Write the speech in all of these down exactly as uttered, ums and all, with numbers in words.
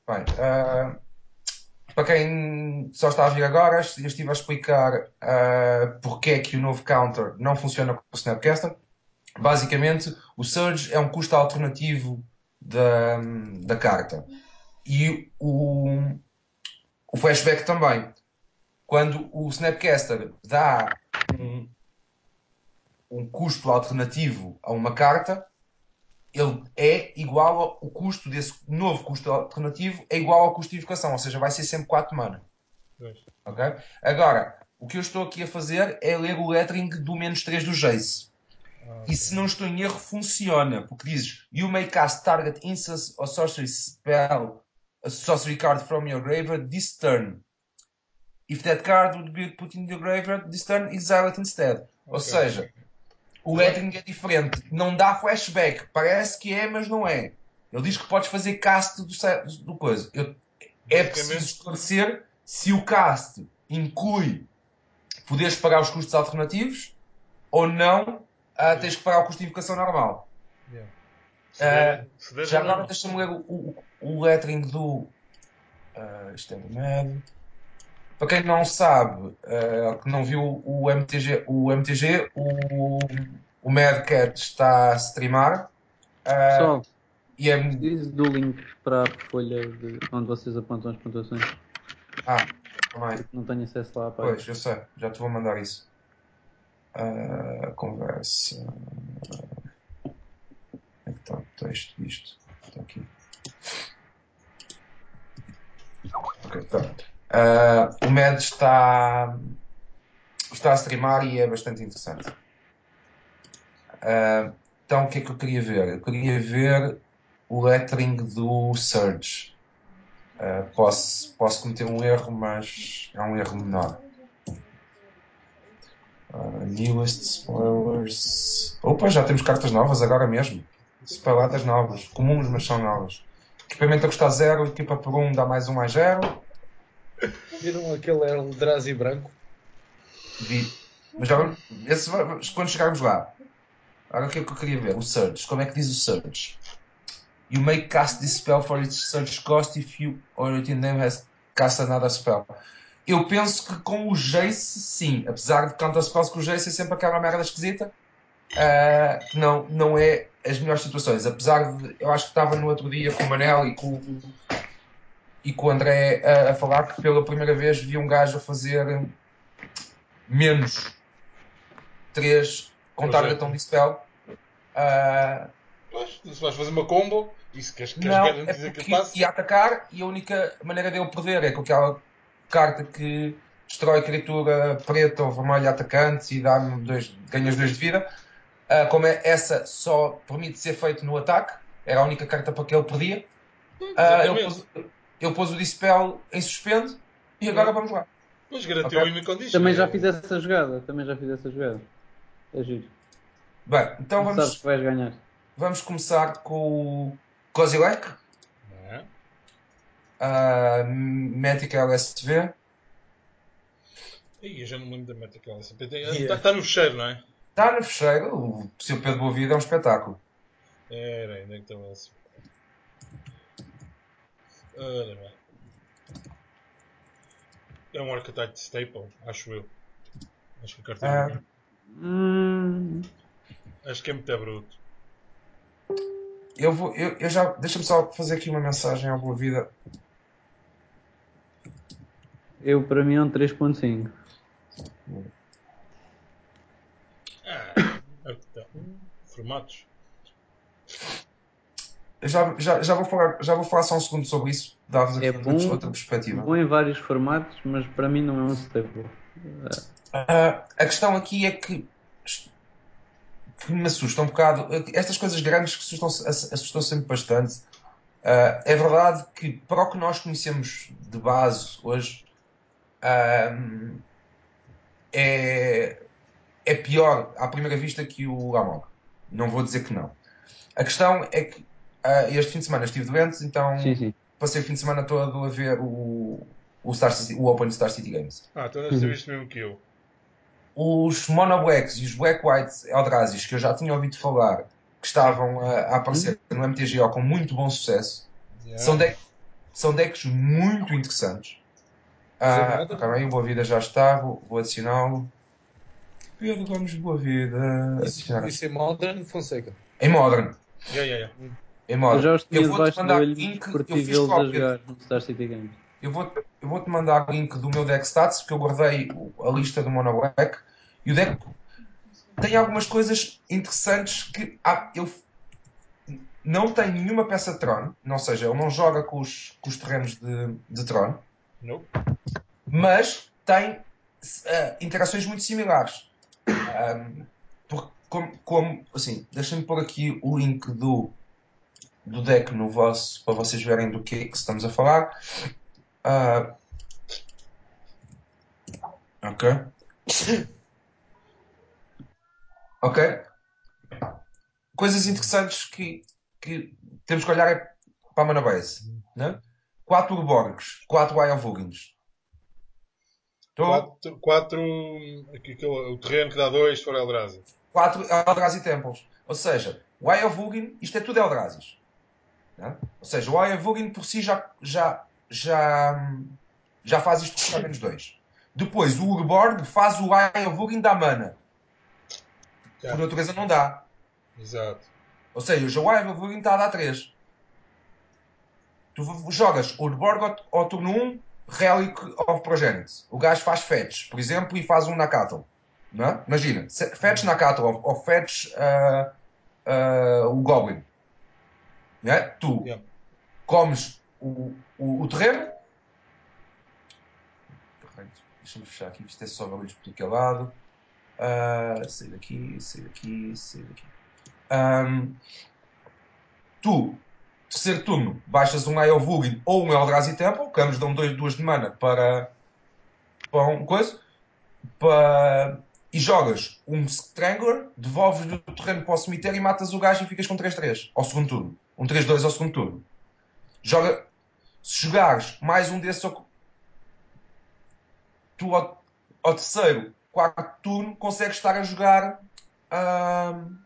Bem, uh, para quem só está a vir agora, eu estive a explicar uh, porque é que o novo counter não funciona com o Snapcaster. Basicamente, o Surge é um custo alternativo da, da carta. E o, o Flashback também. Quando o Snapcaster dá um, um custo alternativo a uma carta, ele é igual ao o custo desse novo custo alternativo é igual ao custo de invocação, ou seja, vai ser sempre quatro mana. Pois. Okay? Agora, o que eu estou aqui a fazer é ler o lettering do menos três do Jace. Ah, E se não estou em erro, funciona. Porque diz: You may cast target instance or sorcery spell, a sorcery card from your graveyard this turn. If that card would be put in your graveyard, this turn, exile it instead. Ou ok. seja, o Mas, lettering é diferente. Não dá flashback. Parece que é, mas não é. Ele diz que podes fazer cast do, do coisa. Eu, é preciso basicamente, esclarecer se o cast inclui poderes pagar os custos alternativos ou não, ah, tens que pagar o custo de invocação normal. yeah. Se Ah, der, se der já já não é agora mal. deixa-me ler o, o, o lettering do. Uh, isto é do Mad. Para quem não sabe, uh, que não viu o M T G, o, M T G, o, o Mad Cat está a streamar. Uh, Pessoal, e é. preciso do link para a folha de onde vocês apontam as pontuações. Ah, também. Porque não tenho acesso lá à página. Pois, eu sei, já te vou mandar isso. Uh, conversa. Onde é que está o texto disto? Está aqui. Ok, pronto. Uh, o Mad está, está a streamar e é bastante interessante. Uh, então, o que é que eu queria ver? Eu queria ver o lettering do Surge. Uh, posso, posso cometer um erro, mas é um erro menor. Uh, newest spoilers. Opa, já temos cartas novas agora mesmo. Spoiladas novas. Comuns, mas são novas. Equipamento a custar zero, equipa por um dá mais um mais zero. Viram aquele Eldrazi branco? Vi. Mas já vamos, esse, quando chegarmos lá. Agora o que é que eu queria ver? O Surge. Como é que diz o Surge? You may cast this spell for its surge cost if you or your team name has cast another spell. Eu penso que com o Jace, sim. Apesar de counter spells com o Jace é sempre aquela merda esquisita. Uh, que não, não é as melhores situações. Apesar de... Eu acho que estava no outro dia com o Manel e com, e com o André a, a falar que pela primeira vez vi um gajo a fazer menos três com target on dispel. Uh, Pois, se vais fazer uma combo e se queres, queres Não, é garantir que porque passe, ia atacar e a única maneira dele perder é com aquela carta que destrói criatura preta ou vermelha atacante e dá-me dois, ganhas dois de vida. Uh, como é, essa só permite ser feito no ataque, era a única carta para que ele perdia. Uh, ele, exatamente. pôs, ele pôs o Dispel em suspendo e agora vamos lá. Pois garantiu Okay? o win condition. Também já É... fiz essa jogada. Também já fiz essa jogada. É giro. Bem, então Tu sabes que vamos, vais ganhar. vamos começar com o Kozilek, Não é? uh, Magic L S V. Ih, eu já não me lembro da meta que ela Está Yeah. tá no fecheiro, não é? Está no fecheiro, o seu Pedro Boa Vida é um espetáculo. Era, ainda é que estava assim. Ora bem. É um Archetype Staple, acho eu. Acho que a carta é Uh, bruta. Hum, Acho que é muito bruto. Eu vou, eu, eu já, deixa-me só fazer aqui uma mensagem à Boa Vida. eu, para mim, é um três ponto cinco. Ah, arquiteto. Formatos. Eu já, já, já, vou falar, já vou falar só um segundo sobre isso, dar-vos É aqui outra, bom, outra perspectiva. bom em vários formatos, mas para mim não é um staple. Uh, a questão aqui é que, que me assusta um bocado. Estas coisas grandes que assustam, assustam sempre bastante. Uh, é verdade que, para o que nós conhecemos de base hoje, uh, é, é pior à primeira vista que o Amok. Não vou dizer que não. A questão é que uh, este fim de semana estive doente, Sim, então sim. passei o fim de semana todo a ver o, o, Star City, o Open Star City Games. Ah, então deve ser isto mesmo que eu. Os Mono Blacks e os Black White Eldrazi's, que eu já tinha ouvido falar, que Sim. estavam a, a aparecer no M T G O com muito bom sucesso, são, Yeah. deck, São decks muito interessantes. Mas é Ah, Modern? ok, bem, o Boa Vida já está, vou, vou adicioná-lo. Pedro Gomes Boa Vida. Isso, Adicionar. isso é Modern Fonseca. Em Modern. Yeah, yeah, yeah. Em Eu Modern. já os tinha Eu vou-te debaixo do mandar o olho, mas link. Eu curti fiz vê-los a cópia. jogar no Star City Games. Eu vou, eu vou-te mandar o link do meu deck stats, porque eu guardei o- a lista do Mono Black. E o deck tem algumas coisas interessantes que ah, eu não tem nenhuma peça de Tron, ou seja, ele não joga com os, com os terrenos de, de Tron, Nope. mas tem ah, interações muito similares. Um, porque, como, como- assim, deixem-me pôr aqui o link do, do deck no vosso, para vocês verem do que é que estamos a falar. Ah, ok. Ok. Coisas interessantes que, que temos que olhar é para a mana base. Né? quatro Urborgs, quatro Ayavugins. Estou? Quatro, quatro aqui, aquele- o terreno que dá dois se for Eldrazi. quatro Eldrazi Temples. Ou seja, o Ayavugin, isto é tudo Eldrazi. Né? Ou seja, o Ayavugin por si já, já, já, já faz isto custar menos dois. Depois, o Urborg faz o Ayavugin da mana. Por Yeah. natureza não dá. Exato. Ou seja, o Ayavugin está a dar três. Tu jogas Urborg ao, ao turno um, Relic of Progenitus. O gajo faz fetch, por exemplo, e faz um Nakato. Não é? Imagina, fetch Nakato ou, ou fetch uh, uh, o Goblin. Não é? Tu Yeah. comes o, o, o terreno. Deixa-me fechar aqui, isto é só barulhos por todo lado. Uh, sair daqui, sair daqui, sair daqui. Um, tu, terceiro turno, baixas um Ayovugin ou um Eldrazi Temple, que ambos dão dois, duas de mana para, para um coisa, para, e jogas um Strangler, devolves o terreno para o cemitério e matas o gajo e ficas com três três ao segundo turno. Um três dois ao segundo turno. Joga, se jogares mais um desses, tu ao, ao terceiro, quarto turno, consegues estar a jogar. Hum,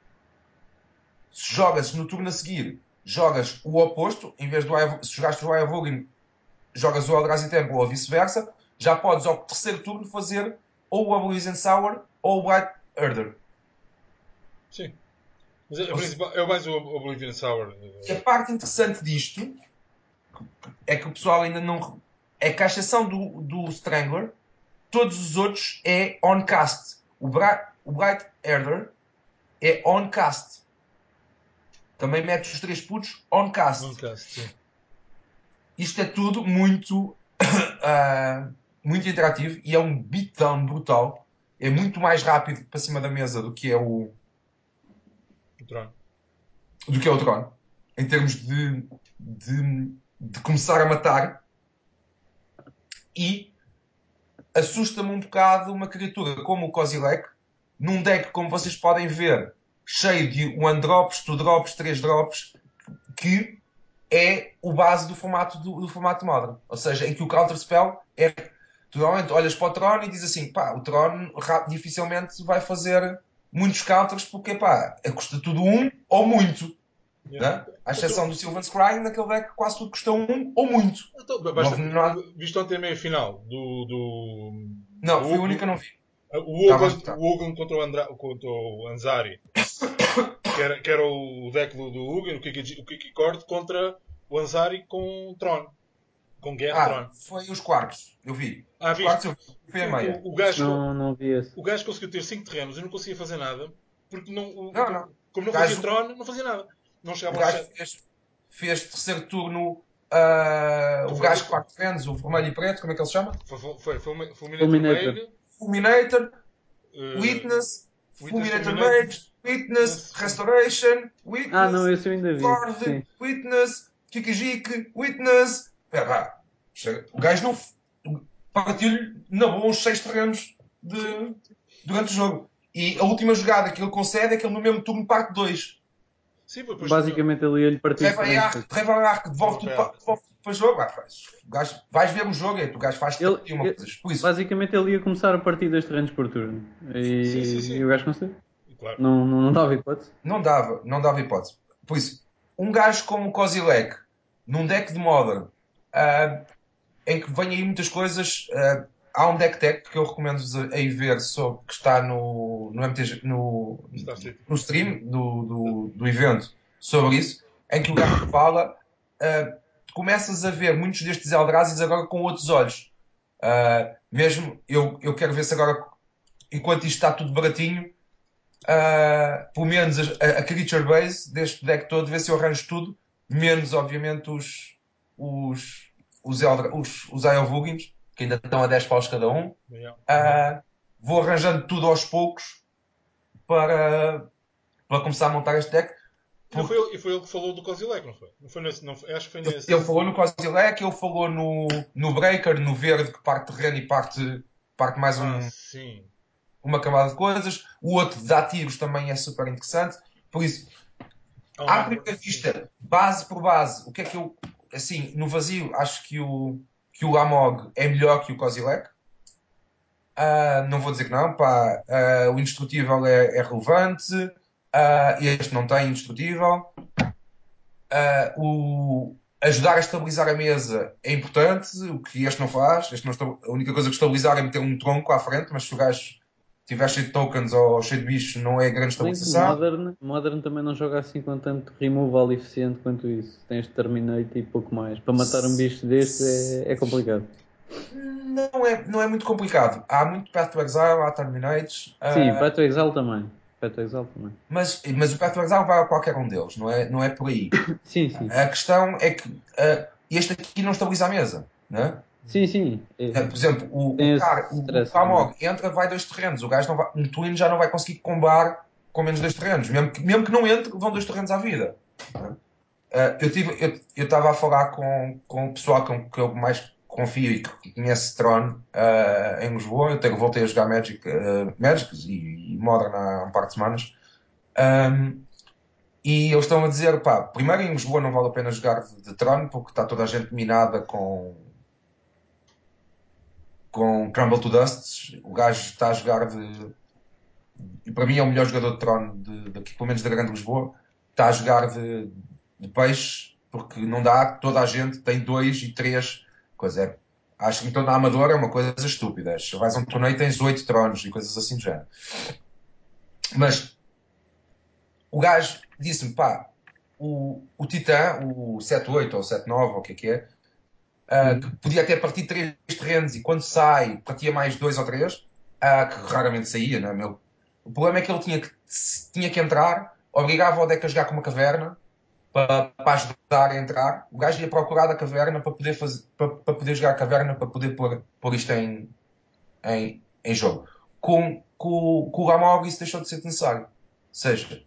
se jogas no turno a seguir, jogas o oposto, em vez do se jogaste o Ayavogin, jogas o Eldrazi Temple ou vice-versa, já podes ao terceiro turno fazer ou o Abolition Sour ou o White Herder. Sim. Mas a, a principal, é mais o Oblivion Sour. E a parte interessante disto é que o pessoal ainda não. É que a exceção do, do Strangler, todos os outros é on-cast. O, Bright, o Bright Herder é on-cast. Também metes os três putos on-cast. On-cast, sim. Isto é tudo muito, uh, muito interativo e é um beatdown brutal. É muito mais rápido para cima da mesa do que é o, O Tron. do que é o Tron. Em termos de, de, de começar a matar. E assusta-me um bocado uma criatura como o Kozilek, num deck, como vocês podem ver, cheio de one drops, two drops, três drops, que é o base do formato, do, do formato modern. Ou seja, em que o counter spell é. Tu normalmente olhas para o Tron e dizes assim, pá, o Tron dificilmente vai fazer muitos counters porque, pá, custa tudo um ou muito. Yeah. Né? À exceção do Sylvan Scrying, naquele deck quase tudo custa um ou muito. Então, basta, Não, não há- viste ontem a meia final do. do, não, do foi o Hugo- único que eu não vi. O Estava a Hogan, escutar. o Hogan contra o, Andra, contra o Anzari, que era, que era o deck do, do Hogan, o Kiki, o Kiki Cord, contra o Anzari com o Tron. Com Guerra Ah, Tron. foi os quartos. Eu vi. Ah, Os viste? quartos eu vi. Foi a O, meia. o, o, gajo, Não, não vi esse. o gajo conseguiu ter cinco terrenos, eu não conseguia fazer nada, porque não, o, Não, não. como não O gajo, fazia Tron, não fazia nada. Não o chegava ao gajo set. fez, fez terceiro turno. ah, Então o foi, gajo que parte friends, o vermelho e preto, como é que ele se chama? foi, foi, foi, foi Fulminator Fulminator. Mage, Fulminator, uh, Witness, Witness Fulminator Fulminator, Mage, Witness, sim. Restoration, Ah, não, Witness, esse eu ainda vi. Lord, Sim. Witness, Kikijiki, Witness. Espera lá. Chega. O gajo não partiu-lhe na boa uns seis terrenos de, durante o jogo. E a última jogada que ele concede é que ele no mesmo turno parte dois. Sim, depois Basicamente ele ia-lhe partir de frente. Revaillar, Revaillar, que devolve tudo para, devolve tudo para o jogo. Ah, faz, o gajo, vais ver o jogo e o gajo faz Ele, uma ele- coisa. Por isso, basicamente ele ia começar a partir das terrenos por turno. E, Sim, sim, sim. e o gajo conseguiu. Claro. Não, não, não dava hipótese. não dava, não dava hipótese. Por isso, um gajo como o Kozilek, num deck de Modern, uh, em que vêm aí muitas coisas. Uh, há um deck tech que eu recomendo-vos a, a ir ver, sobre, que está no, no, M T G, no, no stream do, do, do evento sobre isso, em que o gajo fala, uh, começas a ver muitos destes Eldrazi's agora com outros olhos. Uh, mesmo, eu, eu quero ver se agora, enquanto isto está tudo baratinho, uh, pelo menos a, a creature base deste deck todo, ver se eu arranjo tudo, menos obviamente os os os, Eldra, os, os Iovugins, que ainda estão a dez paus cada um. Uh, vou arranjando tudo aos poucos para, para começar a montar este deck. Porque... Foi ele, e foi ele que falou do Kozilek, não foi? Não foi nesse, não foi, acho que foi nesse... Ele falou no Kozilek, ele falou no, no Breaker, no verde, que parte terreno e parte, parte mais um, ah, sim. uma camada de coisas. O outro dá tiros também é super interessante. Por isso, oh, à primeira vista, base por base, o que é que eu, assim, no vazio, acho que o, que o Amog é melhor que o Kozilek. Uh, não vou dizer que não, pá. Uh, o indestrutível é, é relevante. Uh, este não tem indestrutível. Uh, o ajudar a estabilizar a mesa é importante, o que este não faz. Este não a única coisa que estabilizar é meter um tronco à frente, mas se o gajo tiver cheio de tokens ou cheio de bichos, não é grande estabilização. Modern, Modern também não joga assim com tanto removal eficiente quanto isso. Tens Terminate e pouco mais. Para matar um bicho deste é, é complicado. Não é, não é muito complicado. Há muito Path to Exile, há Terminates. Sim, uh, Path to Exile também. Path to Exile também. Mas, mas o Path to Exile vai a qualquer um deles, não é, não é por aí. Sim, sim. A questão é que uh, este aqui não estabiliza a mesa, não é? Sim, sim. É. Por exemplo, o, o, car, o, o Amog entra, vai dois terrenos. O gajo não vai, um Twin já não vai conseguir combar com menos dois terrenos. Mesmo que, mesmo que não entre, vão dois terrenos à vida. Uh, eu tive, eu estava a falar com, com o pessoal com que eu mais confio e que conhece Tron uh, em Lisboa. Eu até voltei a jogar Magic, uh, Magic e, e Modern há um par de semanas. Um, e eles estão a dizer, pá, primeiro em Lisboa não vale a pena jogar de, de Tron porque está toda a gente minada com com Crumble to Dust. O gajo está a jogar de. E para mim é o melhor jogador de Tron de, de, pelo menos da Grande Lisboa. Está a jogar de, de peixe, porque não dá, toda a gente tem dois e três. Coisa é. Acho que então na Amadora é uma coisa estúpida. Se vais a um torneio tens oito tronos e coisas assim do género. Mas o gajo disse-me, pá, o, o Titã, o sete oito ou sete nove, ou o que é que é, uh, que podia até partir três terrenos e quando sai partia mais dois ou três, uh, que raramente saía, não é, meu? O problema é que ele tinha que, tinha que entrar, obrigava o deck a jogar com uma caverna para, para ajudar a entrar. O gajo ia procurar da caverna para poder, fazer, para, para poder jogar a caverna, para poder pôr, pôr isto em, em, em jogo. Com, com, com o Ramog isso deixou de ser necessário. Ou seja,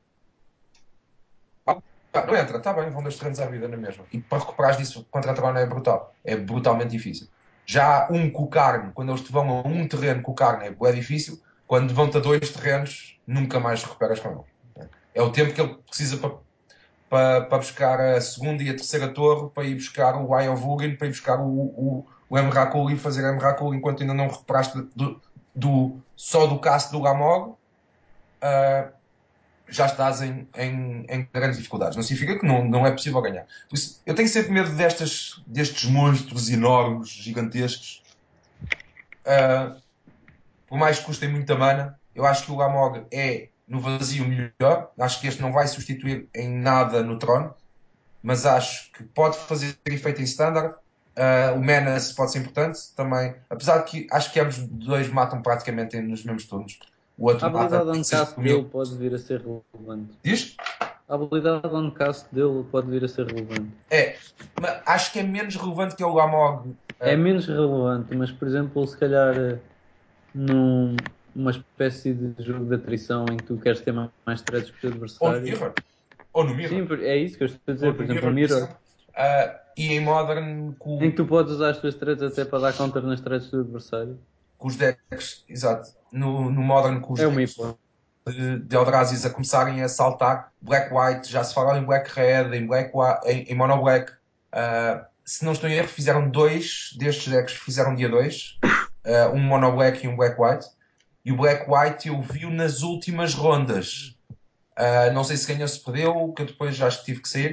ah, não entra, está bem, vão dois terrenos à vida na mesma. E para recuperares disso contra a Trona é brutal. É brutalmente difícil. Já um com o carne, quando eles te vão a um terreno com o carne, é, é difícil. Quando vão-te a dois terrenos, nunca mais recuperas com ele. É o tempo que ele precisa para, para, para buscar a segunda e a terceira torre, para ir buscar o Eye of Ugin, para ir buscar o, o, o Emrakul e fazer Emrakul enquanto ainda não recuperaste do, do, só do cast do Gamog. Uh, já estás em, em, em grandes dificuldades. Não significa que não, não é possível ganhar. Por isso, eu tenho sempre medo destas, destes monstros enormes, gigantescos. Uh, por mais que custem muita mana, eu acho que o Gamog é, no vazio, melhor. Acho que este não vai substituir em nada no trono, mas acho que pode fazer efeito em standard. Uh, o Menace pode ser importante também, apesar de que acho que ambos dois matam praticamente nos mesmos turnos. O outro a habilidade mata on-cast dele pode vir a ser relevante. Diz? A habilidade on-cast dele pode vir a ser relevante. É, mas acho que é menos relevante que o Gamog. Uh... É menos relevante, mas por exemplo, se calhar num, numa espécie de jogo de atrição em que tu queres ter mais, mais threads que o teu adversário. Ou no Mirror. Ou no Mirror. Sim, é isso que eu estou a dizer. Ou por exemplo, o Mirror. Uh, e em Modern com... em que tu podes usar as tuas threads até para dar counter nas threads do adversário. Com os decks, exato. No, no Modern com os é decks de, de Eldrazi's a começarem a saltar Black White, já se falaram em Black Red, em, Black, em, em Mono Black. Uh, se não estou em erro, fizeram dois destes decks, fizeram dia dois. Uh, um Mono Black e um Black White. E o Black White eu vi-o nas últimas rondas. Uh, não sei se ganhou, se perdeu, que eu depois já tive que sair.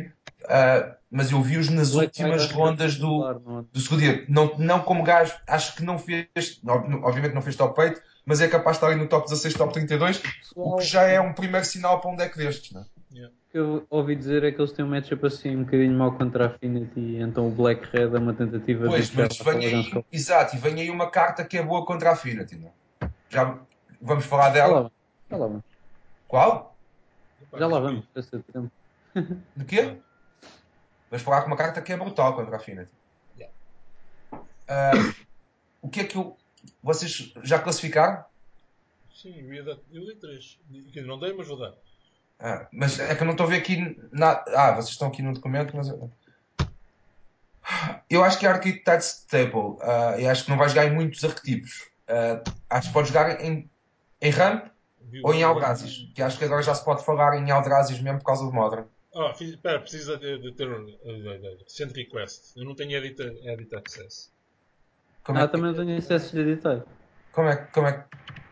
Uh, mas eu vi-os nas Black últimas Knight rondas do, titular, não é? do segundo dia. Não, não como gajo, acho que não fez, não, obviamente não fez top oito, mas é capaz de estar ali no top dezasseis, top trinta e dois, o que Pessoal, já é um primeiro sinal para um deck destes, não é? Yeah. o que eu ouvi dizer é que eles têm um matchup assim um bocadinho mau contra a Affinity, então o Black Red é uma tentativa Pois, de puxar mas para vem o aí, Gunscope. exato, e vem aí uma carta que é boa contra a Affinity, não é? Já vamos falar Já lá dela. vamos, já lá vamos. Qual? Epá, Já lá diz- vamos, para ser tempo. De quê? Vamos falar com uma carta que é brutal contra a Affinity. Yeah. Uh, o que é que eu... Vocês já classificaram? Sim, eu ia dar. Eu dei três. Que não dei, mas vou dar. Ah, mas é que eu não estou a ver aqui nada. Ah, vocês estão aqui no documento, mas eu, eu acho que a Archetype Stable, ah, eu acho que não vai jogar em muitos arquetipos. Ah, acho que pode jogar em, em Ramp ou em Eldrazi's, que acho que agora já se pode falar em Eldrazi's mesmo por causa do Modern. Ah, fiz, espera, precisa de, de ter um uh, send request. Eu não tenho edit, edit access. Como é Ah, que, também não tenho acesso de editar. como é, que- como é que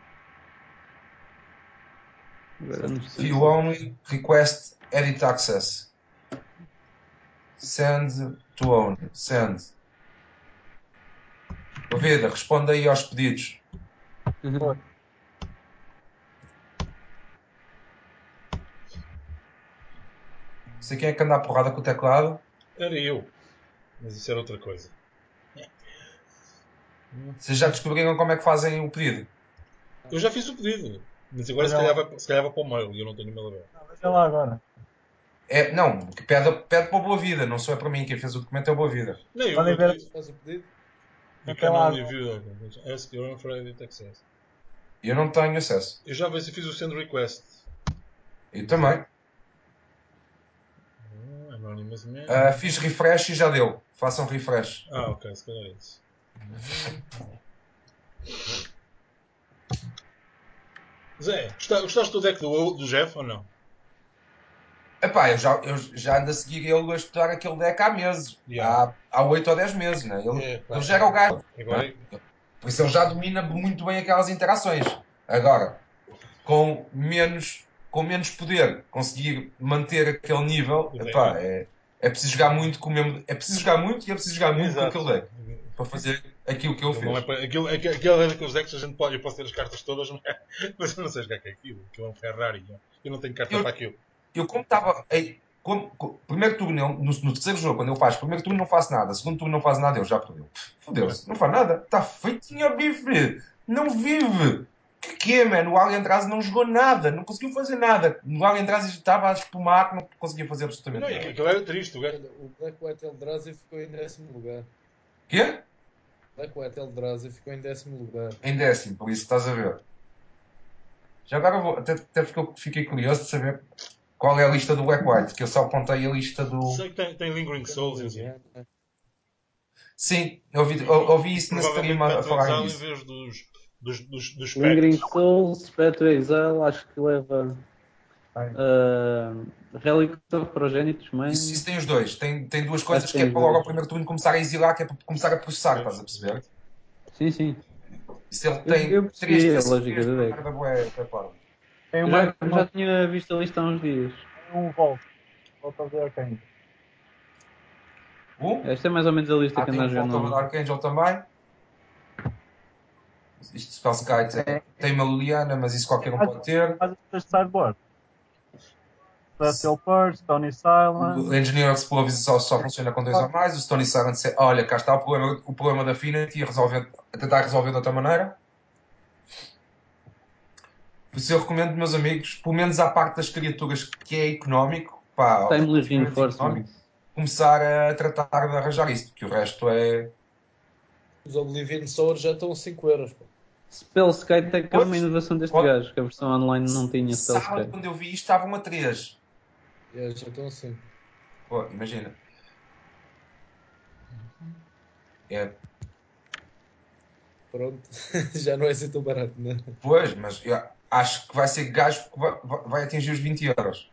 Agora não sei. view only, request, edit access. Send to own. Send. Ô Vida, responde aí aos pedidos. Sei quem é que anda à porrada com o teclado. Era eu. Mas isso era outra coisa. Vocês já descobriram como é que fazem o pedido? Eu já fiz o pedido. Mas agora se calhar, vai, se calhar vai para o mail e eu não tenho o mail aberto. Não, veja lá agora. É, não, que pede, pede para o Boa Vida, não sou é para mim. Quem fez o documento é o Boa Vida. Não, eu, Podem eu, ver. eu, Faz o pedido. you Até can lá only agora. view ask your own for edit access. Eu não tenho acesso. Eu já fiz o send request. Eu também. Ah, Anonymous Man. Ah, fiz refresh e já deu. Façam refresh. Ah, ok, se calhar é isso. Zé, gosta- gostaste do deck do, do Jeff ou não? Epá, eu já, eu já ando a seguir ele a estudar aquele deck há meses. Yeah. Há, há oito ou dez meses, né? Ele, É, pá, ele já era o gajo. agora é- Por isso ele já domina muito bem aquelas interações. Agora, com menos, com menos poder, conseguir manter aquele nível, epá, é, é preciso jogar muito com o mesmo. É preciso jogar muito e é preciso jogar muito Exato. com aquele deck. Para fazer aquilo que ele Aquilo não é fez. para- aquilo, aquilo, aquilo é daqueles decks que a gente pode, eu posso ter as cartas todas, mas, mas eu não sei jogar com aquilo. Aquilo é um Ferrari. não? Eu não tenho carta Eu- para aquilo. Eu como estava. ei, como- co- primeiro turno, ele- no, no terceiro jogo, quando ele faz, primeiro turno não faço nada, segundo turno não faz nada, ele já perdeu. Fodeu-se, não faz nada. Está feitinho a bife. Não vive. Que que é, mano? O Alcatraz não jogou nada, não conseguiu fazer nada. O Alcatraz estava a espumar, não conseguia fazer absolutamente Não, nada. aquilo era triste. O gajo, Olha, o Black White Eldrazi ficou em décimo lugar. Quê? Black White Eldrazi ficou em décimo lugar. Em décimo, por isso estás a ver. Já agora vou, até, até porque eu fiquei curioso de saber qual é a lista do Black White, que eu só apontei a lista do. sei que tem, tem Lingering Souls e assim. Liliana. Sim, eu ouvi, eu, ouvi isso na stream Provavelmente a, a Path to falarem Exile em disso. vez dos, dos, dos, dos Lingering Spectres. Souls, Path to Exile, acho que leva Vai. uh, Relic of Progenitus, mas Isso, isso tem os dois. Tem, tem duas coisas Acho que que é tem para os logo ao dois. primeiro turno começar a exilar, que é para começar a processar, estás a perceber? sim, sim. Se ele Eu, tem eu três percebi a vezes lógica do uma deck. merda bué, bué parva. Tem Eu uma, já, uma, já tinha visto a lista há uns dias. tem um Volt. Volt of the Arcane. Um? Esta é mais ou menos a lista Ah, que tem anda a um jogar Volta do no... Archangel também. Isto Spellskite tem, tem uma Liliana, mas isso qualquer um pode ter. Faz este sideboard. Celestial Purge, Stony Silence. O Engineer Explosive só, só funciona com dois ou mais. O Stony Silence, é- olha, cá está o problema, o problema da Affinity, a, resolver, a tentar resolver de outra maneira. Por isso eu recomendo, meus amigos, pelo menos à parte das criaturas que é económico, pá, Timely relativamente Reinforcement. económico, começar a tratar de arranjar isto, porque o resto é. Os Oblivion Sword já estão a cinco euros. Pô. Spellskite é que é uma Pois, inovação deste pode- gajo, que a versão online não tinha Sábado, Spellskite. quando eu vi isto, estavam a três. É, já estão a cinco. Pô, imagina. É, Pronto. já não é assim tão barato, não é? pois, mas eu acho que vai ser gajo que vai, vai- vai atingir os vinte euros.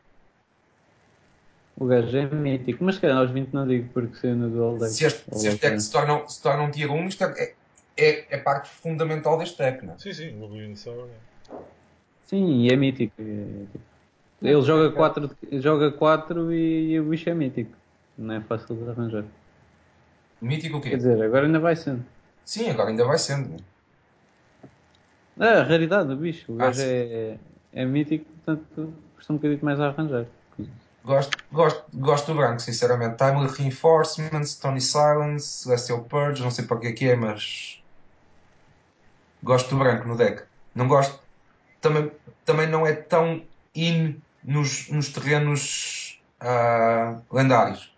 O gajo é mítico, mas se calhar aos vinte não digo porque saiu no Dual Deck. Se este, Ou se este deck outra. se torna, se torna um tier um, isto é, é, é parte fundamental deste deck, não é? Sim, sim, o Oblivion Sour. Sim, e é mítico. É, tipo, ele joga quatro, joga quatro e o bicho é mítico. não é fácil de arranjar. Mítico o Quer quê? dizer, agora ainda vai sendo. Sim, agora ainda vai sendo. né? É, a raridade do bicho. O Ah, gajo sim. é, é mítico, portanto custa um bocadinho mais a arranjar. Gosto, gosto, gosto do branco, sinceramente. Timely Reinforcement, Stony Silence, Celestial Purge, não sei para que é que é, mas gosto do branco no deck. Não gosto. Também, também não é tão in nos, nos terrenos ah, lendários.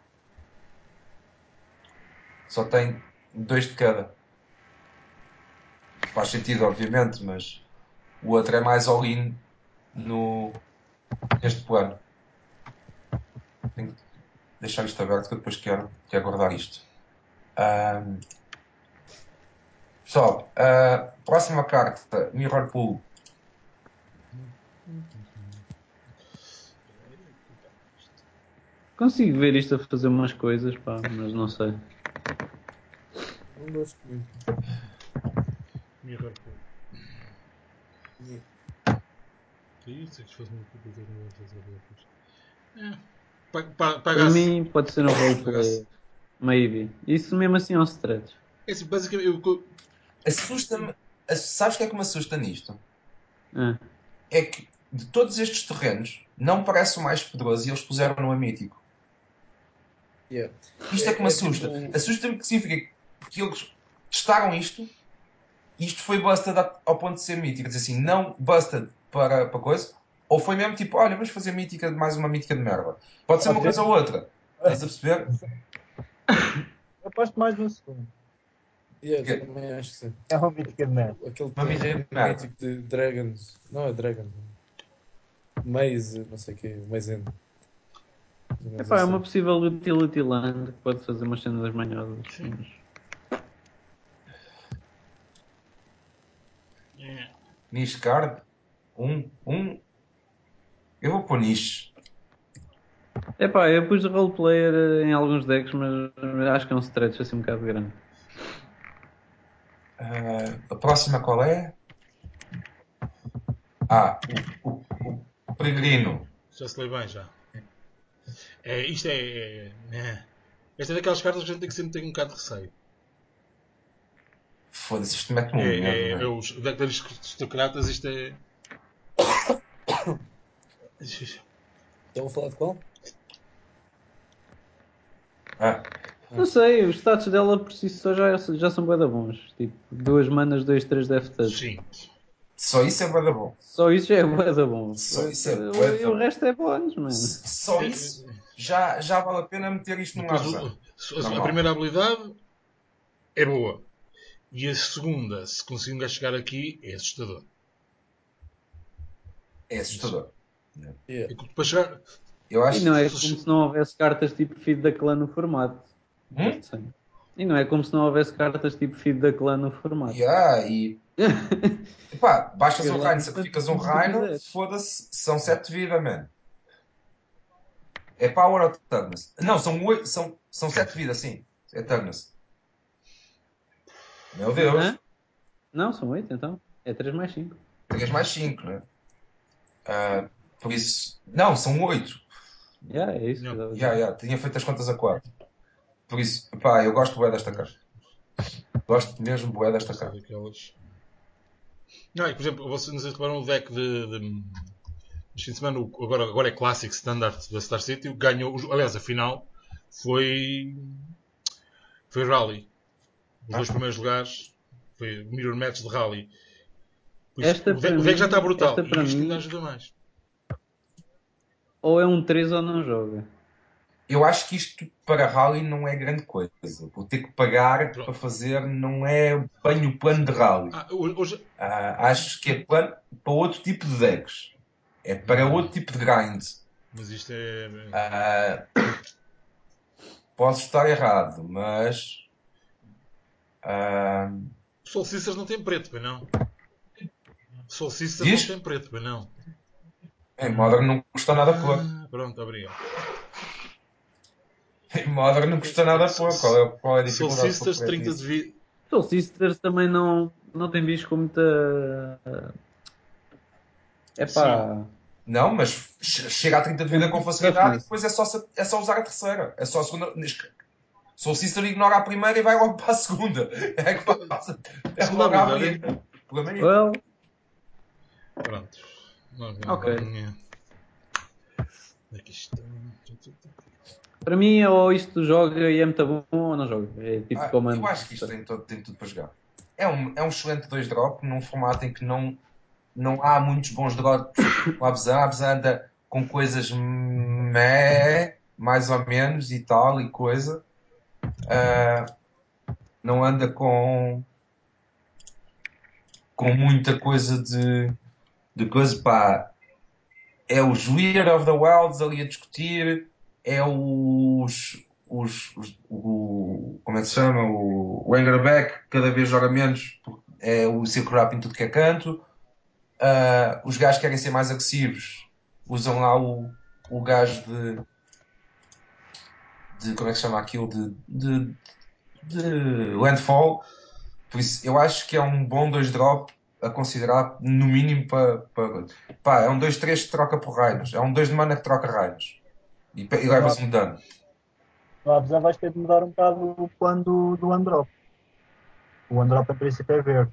Só tem dois de cada. Faz sentido, obviamente, mas o outro é mais all-in no, neste plano. Tenho que deixar isto aberto que eu depois quero, quero guardar isto. Ahm, pessoal, ah, próxima carta, Mirror Pool. Consigo ver isto a fazer umas coisas, pá, mas não sei. Não gosto muito. Mirror Pool. Yeah. Isso, é que se fosse uma coisa que não ia fazer depois. É. Pa- pa- Para Pagasse. mim pode ser um roleplay. Pagasse. Maybe. Isso mesmo assim aos stretch. É assim, basicamente, eu, Assusta-me. Sabes o que é que me assusta nisto? Ah. É que de todos estes terrenos, não parece o mais poderoso e eles puseram-no a mítico. Yeah. Isto é que me É, é assusta. tipo. Assusta-me que significa que eles testaram isto e isto foi busted ao ponto de ser mítica. Dizer assim, não busted para, para coisa, ou foi mesmo tipo, olha, vamos fazer mítica, mais uma mítica de merda. Pode ser uma coisa ou outra. Estás a perceber? Eu aposto mais no segundo. Yeah, Porque também acho que sim. É uma mítica de merda. Aquele uma mítica de merda. mítico de Dragons. Não é Dragon. Maze, não sei o quê. Maze End. Mas Epá, é uma assim. possível utility land que pode fazer umas cenas manhosas. Sim. Mas... É. Niche card. Um. Um. Eu vou pôr niche. Epá, eu pus roleplayer eh, em alguns decks, mas acho que é um stretch assim um bocado grande. Ah, a próxima qual é? Ah, o, o, o, o Peregrino. Já se lê bem, já. É, isto é, é, é. Esta é daquelas cartas que a gente tem que sempre ter um bocado de receio. Foda-se, isto mete-me É, um medo, é, é velho. os daqueles aristocratas, isto é. Estão a falar de qual? Ah, Não sei, os status dela por si só já, já são bué da bons. Tipo, duas manas, dois, três Death Touch. Sim. só isso é bué da bom. Só isso já é bué da bom. Só isso é O, bué da o bom. resto é bónus, mano. S- Só É, isso já, já vale a pena meter isto num depois arzão. o- a Normal. primeira habilidade é boa. E a segunda, se conseguir um gajo chegar aqui, é assustador. É assustador. Yeah. É que para chegar. Eu E acho não é se- como se não houvesse cartas tipo feed da clã no formato. Hum? Sim. E não é como se não houvesse cartas tipo feed da clã no formato. Yeah, e epá, baixas Chegas um lá Reino, no canto sacrificas um como tu Reino, quiseres. foda-se, são sete de vida, man. É Power of Eternus. Não, são, oito, são, são sete de vida, sim. Eternus. Meu Deus. Hã? Não, são oito então. É três mais cinco. três mais cinco, né? Ah, por isso. Não, são oito. Yeah, é isso que eu Não, estava a Já, dizer. já, tinha feito as contas a quatro. Por isso, pá, eu gosto bué desta carta. Gosto mesmo bué desta esta é carta. daquelas. Não, e por exemplo, vocês não sei se repararam o deck de. de este fim de semana, o- agora, agora é Classic Standard da Star City, ganhou. os- Aliás, a final foi. Foi Rally. Os Ah, dois primeiros lugares foi Mirror Match de Rally. Por isso, Esta o deck, para o deck já está mim, brutal. esta E para isto ainda mim, ajuda mais. ou é um três ou não joga. eu acho que isto para Rally não é grande coisa. Vou ter que pagar para Pronto. fazer, não é bem o plano de Rally. Ah, hoje. Ah, acho que é plano para outro tipo de decks. É para outro tipo de grind. Mas isto é. Ah, posso estar errado, mas. ah, Soul Sisters não tem preto, bem não. Soul Sisters não diz? tem preto, bem não. Em Modern não custa nada pôr. Ah, pronto, obrigado. Em Modern não custa nada pôr. Qual é, qual é a Soul dificuldade de pôr Sisters preto trinta nisso? de vida. Soul Sisters também não, não tem bicho com muita. É Sim. pá. Não, mas che- chega a trinta de vida com facilidade e Toughness. depois é só, sa- é só usar a terceira. É só a segunda. Se o Cícero ignora a primeira e vai logo para a segunda. É que passa. É Segunda logo a habilidade. abrir. O problema é esse. Well, Pronto. Não, Ok. não, não. Aqui está. para mim, é ou isto joga e é muito bom ou não joga. É tipo Ah, comando. eu acho que isto tem, todo, tem tudo para jogar. É um, é um excelente dois drop num formato em que não, não há muitos bons drops. O Abzan, a Abzan anda com coisas meh, mais ou menos e tal e coisa. Ah, não anda com com muita coisa de, de coisa, pá. É os Weird of the Wilds ali a discutir, é os, os, os- o, como é que se chama? O, o Angerback, cada vez joga menos, é o Silk Rap em tudo que é canto. Ah, os gajos que querem ser mais agressivos usam lá o, o gajo de, de, como é que se chama aquilo? De, de, de Landfall. Por isso, eu acho que é um bom dois drop a considerar, no mínimo, para. para pá, é um dois três que troca por raios. É um dois de mana que troca raios. E, pe- e levas um dano. No Abzan vais ter de mudar um bocado o plano do, do Androp. O Androp, em princípio, é verde.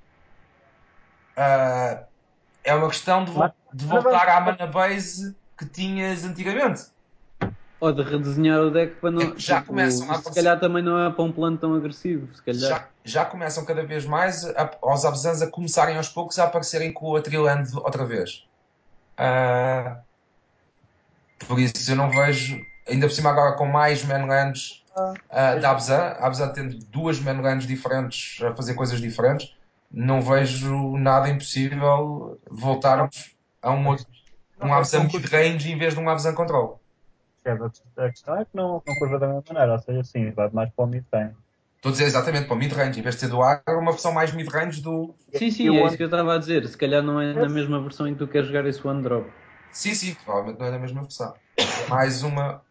Ah, é uma questão de, vol- Mas- de mas voltar à vamos- mana base que tinhas antigamente. Ou de redesenhar o deck para É não. que já Tipo, começam a isto se aparecer. calhar também não é para um plano tão agressivo. Se calhar. Já, já começam cada vez mais a, aos Abzans a começarem aos poucos a aparecerem com a Triland outra vez. Ah, por isso eu não vejo, ainda por cima agora com mais manlands uh, da Abzan, a Abzan tendo duas manlands diferentes a fazer coisas diferentes, não vejo nada impossível voltarmos a um, outro- um Abzan mid-range em vez de um Abzan control. A questão é que não, não curva da mesma maneira, ou seja, sim, vai mais para o mid-range. Estou a dizer exatamente para o mid-range, em vez de ser do agro, uma versão mais mid-range do... Sim, E sim, o é One- isso que eu estava a dizer. Se calhar não é na mesma versão em que tu queres jogar esse One Drop. Sim, sim, provavelmente não é da mesma versão. É mais uma...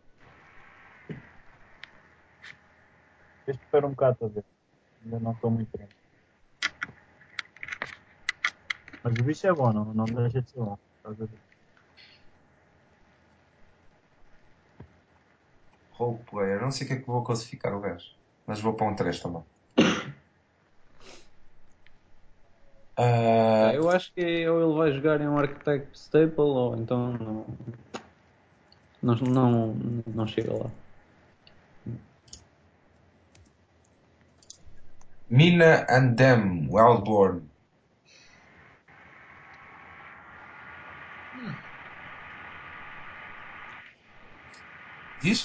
Deixa eu esperar um bocado para ver. Ainda não estou muito dentro. Mas o bicho é bom, não, não deixa de ser bom. Estás a ver? Roleplayer, não sei o que é que vou classificar o gajo, mas vou para um três também. Ah, Ah, eu acho que é, ou ele vai jogar em um Architect Staple ou então não, não, não, não chega lá. Mina and Them, Wildborn. Diz?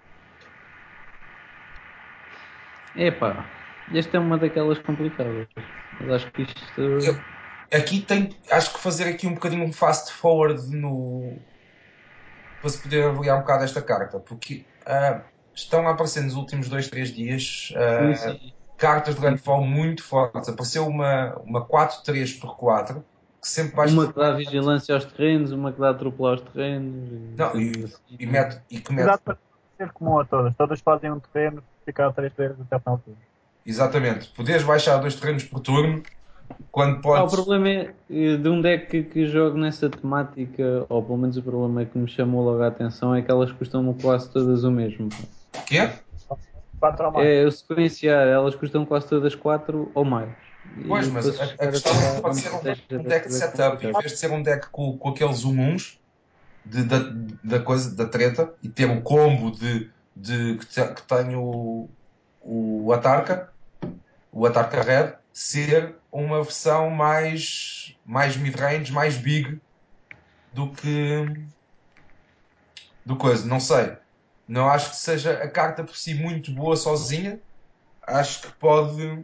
Epá, esta é uma daquelas complicadas. Mas acho que isto. Eu, aqui tem, acho que fazer aqui um bocadinho um fast forward no, para se poder avaliar um bocado esta carta, porque ah, estão a aparecer nos últimos dois, três dias ah, Sim, sim. cartas de landfall muito fortes. Apareceu uma, uma quatro três por quatro que sempre vais Uma que dá vigilância aos terrenos, uma que dá atropelo aos terrenos. E, não, cenas e, assim. e, mete, e que mete Cuidado para ser comum a todas. Todas fazem um terreno, ficar três vezes até o final do turno. exatamente, poderes baixar dois terrenos por turno quando Ah, o podes. problema é eh, de um deck que, que jogo nessa temática, ou pelo menos o problema que me chamou logo a atenção é que elas custam quase todas o mesmo. O quê? quatro ou mais. É o sequenciar, elas custam quase todas quatro ou mais. Pois, E mas depois a, a chegar questão é que a pode uma ser um, estratégia um deck de dessas é setup, em complicado. vez de ser um deck com, com aqueles humus de, da, da coisa, da treta, e ter o combo de, de que, te- que tem o, o Atarca, o Atarca Red, ser uma versão mais, mais mid-range, mais big do que do coisa. Não sei. Não acho que seja a carta por si muito boa sozinha. Acho que pode.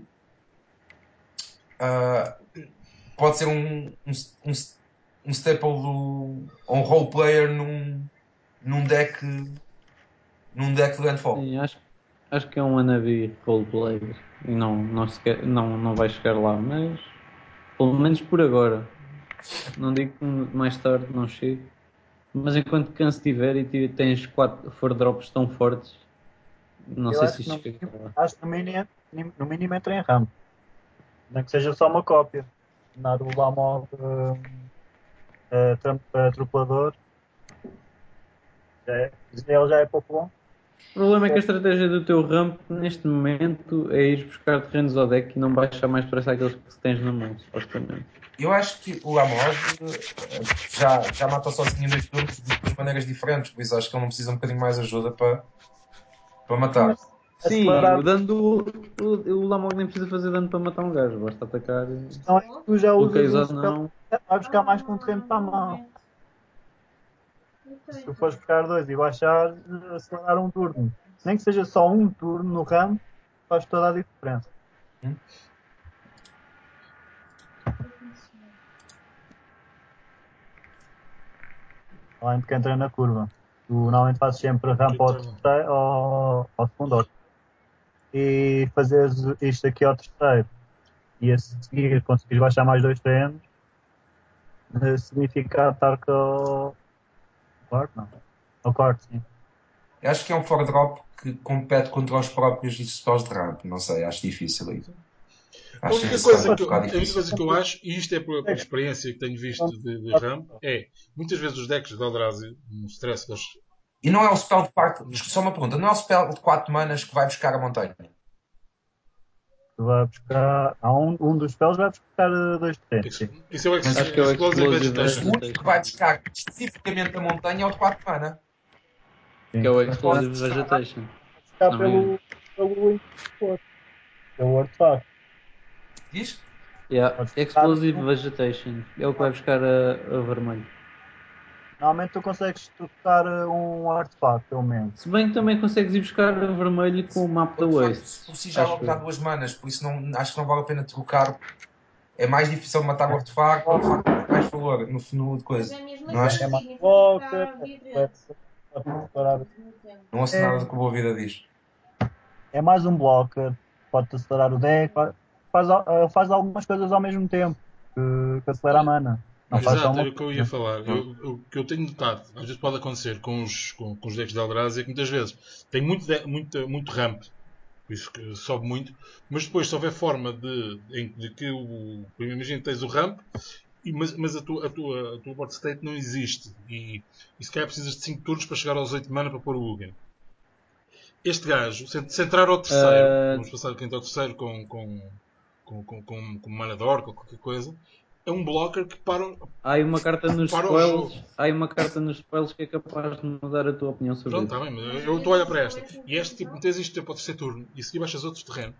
ah, pode ser um, um, um, um staple do, ou um role player num, num deck num deck de landfall. Sim, acho, acho que é um wannabe roleplayer e não, não, se quer- não, não vai chegar lá, mas pelo menos por agora. Não digo que mais tarde não chegue, mas enquanto Khan tiver e ti- tens quatro four drops tão fortes, não Eu sei acho se que isto no, chega lá. acho que no mínimo, no mínimo entra em ramp. Nem que seja só uma cópia. Nada o Lamog uh, uh, tram- uh, atropelador, já é- ele já é pouco bom. O problema é que a estratégia do teu ramp neste momento é ir buscar terrenos ao deck e não baixar mais depressa aqueles que tens na mão, supostamente. Eu acho que o Amod eh, já, já matou sozinho em dois turnos de duas maneiras diferentes, por isso acho que ele não precisa um bocadinho mais de ajuda para, para matar. Sim, Acelerar- o dano do. O, o Lamog nem precisa fazer dano para matar um gajo, basta atacar. Não é que tu já usas Bloqueios um ou spell, não. vai buscar mais que um terreno para a mão. Se tu fores buscar dois e baixar, acelerar um turno, nem que seja só um turno no ramp, faz toda a diferença. Hum? Além de que entra na curva. Tu normalmente fazes sempre ramp ao, terceiro, ao, ao segundo ao- e fazeres isto aqui ao terceiro e a seguir conseguires baixar mais dois terrenos, eh, significa estar com o quarto, não. Ao quarto, sim. Eu acho que é um four drop que compete contra os próprios spells de ramp, não sei, acho difícil aí. A Acho única, esse coisa card que um eu, a bocado única difícil. coisa que eu acho, e isto é por, por experiência que tenho visto de, de ramp, é muitas vezes os decks de Eldrazi, no stress deles. E não é o spell de parte. Só uma pergunta, não é o spell de quatro manas que vai buscar a montanha? Tu vai buscar. Há um, um dos spells vai buscar eh, dois terrenos. Isso, Sim. isso é o ex, Acho que é o Explosive Explosive Vegetation. O único que vai buscar especificamente a montanha é o de quatro mana. Sim. Que é o Mas Explosive pode Vegetation. buscar Não, pelo, pelo input, pelo artefato. Diz? Yeah. Podes Explosive buscar- Vegetation. É o que vai buscar a, a vermelho. Normalmente tu consegues trocar eh, um artefato, pelo menos. Se bem que também consegues ir buscar a vermelho com o mapa da O artefato Waste. por si já logo Acho dá eu. duas manas, por isso não, acho que não vale a pena trocar. É mais difícil matar o artefacto, o artefacto tem mais valor no, no de coisa. Não, acho, É mais blocker, pode acelerar. não ouço nada do que o Boa Vida diz. É mais um blocker, pode acelerar o deck, faz, eh, faz algumas coisas ao mesmo tempo que, que acelera a mana. Não faz só Exato, uma era o que eu ia coisa. falar. Eu- eu- O que eu tenho notado, às vezes pode acontecer com os, com, com os decks de Eldrazi, é que muitas vezes tem muito, de- muito, muito ramp, por isso que sobe muito, mas depois se houver forma de, em- de que o. Imagina que tens o ramp, e- mas, mas a, tua, a, tua, a tua board state não existe. E, e se calhar precisas de cinco turnos para chegar aos oito de mana para pôr o Ugin. Este gajo, se, se entrar ao terceiro, Ah, vamos passar aqui então ao terceiro com, com, com, com, com, com mana de orc ou qualquer coisa, é um blocker que para, há aí uma carta nos para o jogo. spoils. Há aí uma carta nos spoils que é capaz de mudar a tua opinião sobre Pronto, isso. está bem, mas eu estou a olhar para esta. E este tipo, metes isto para o terceiro turno e a seguir baixas outros terreno.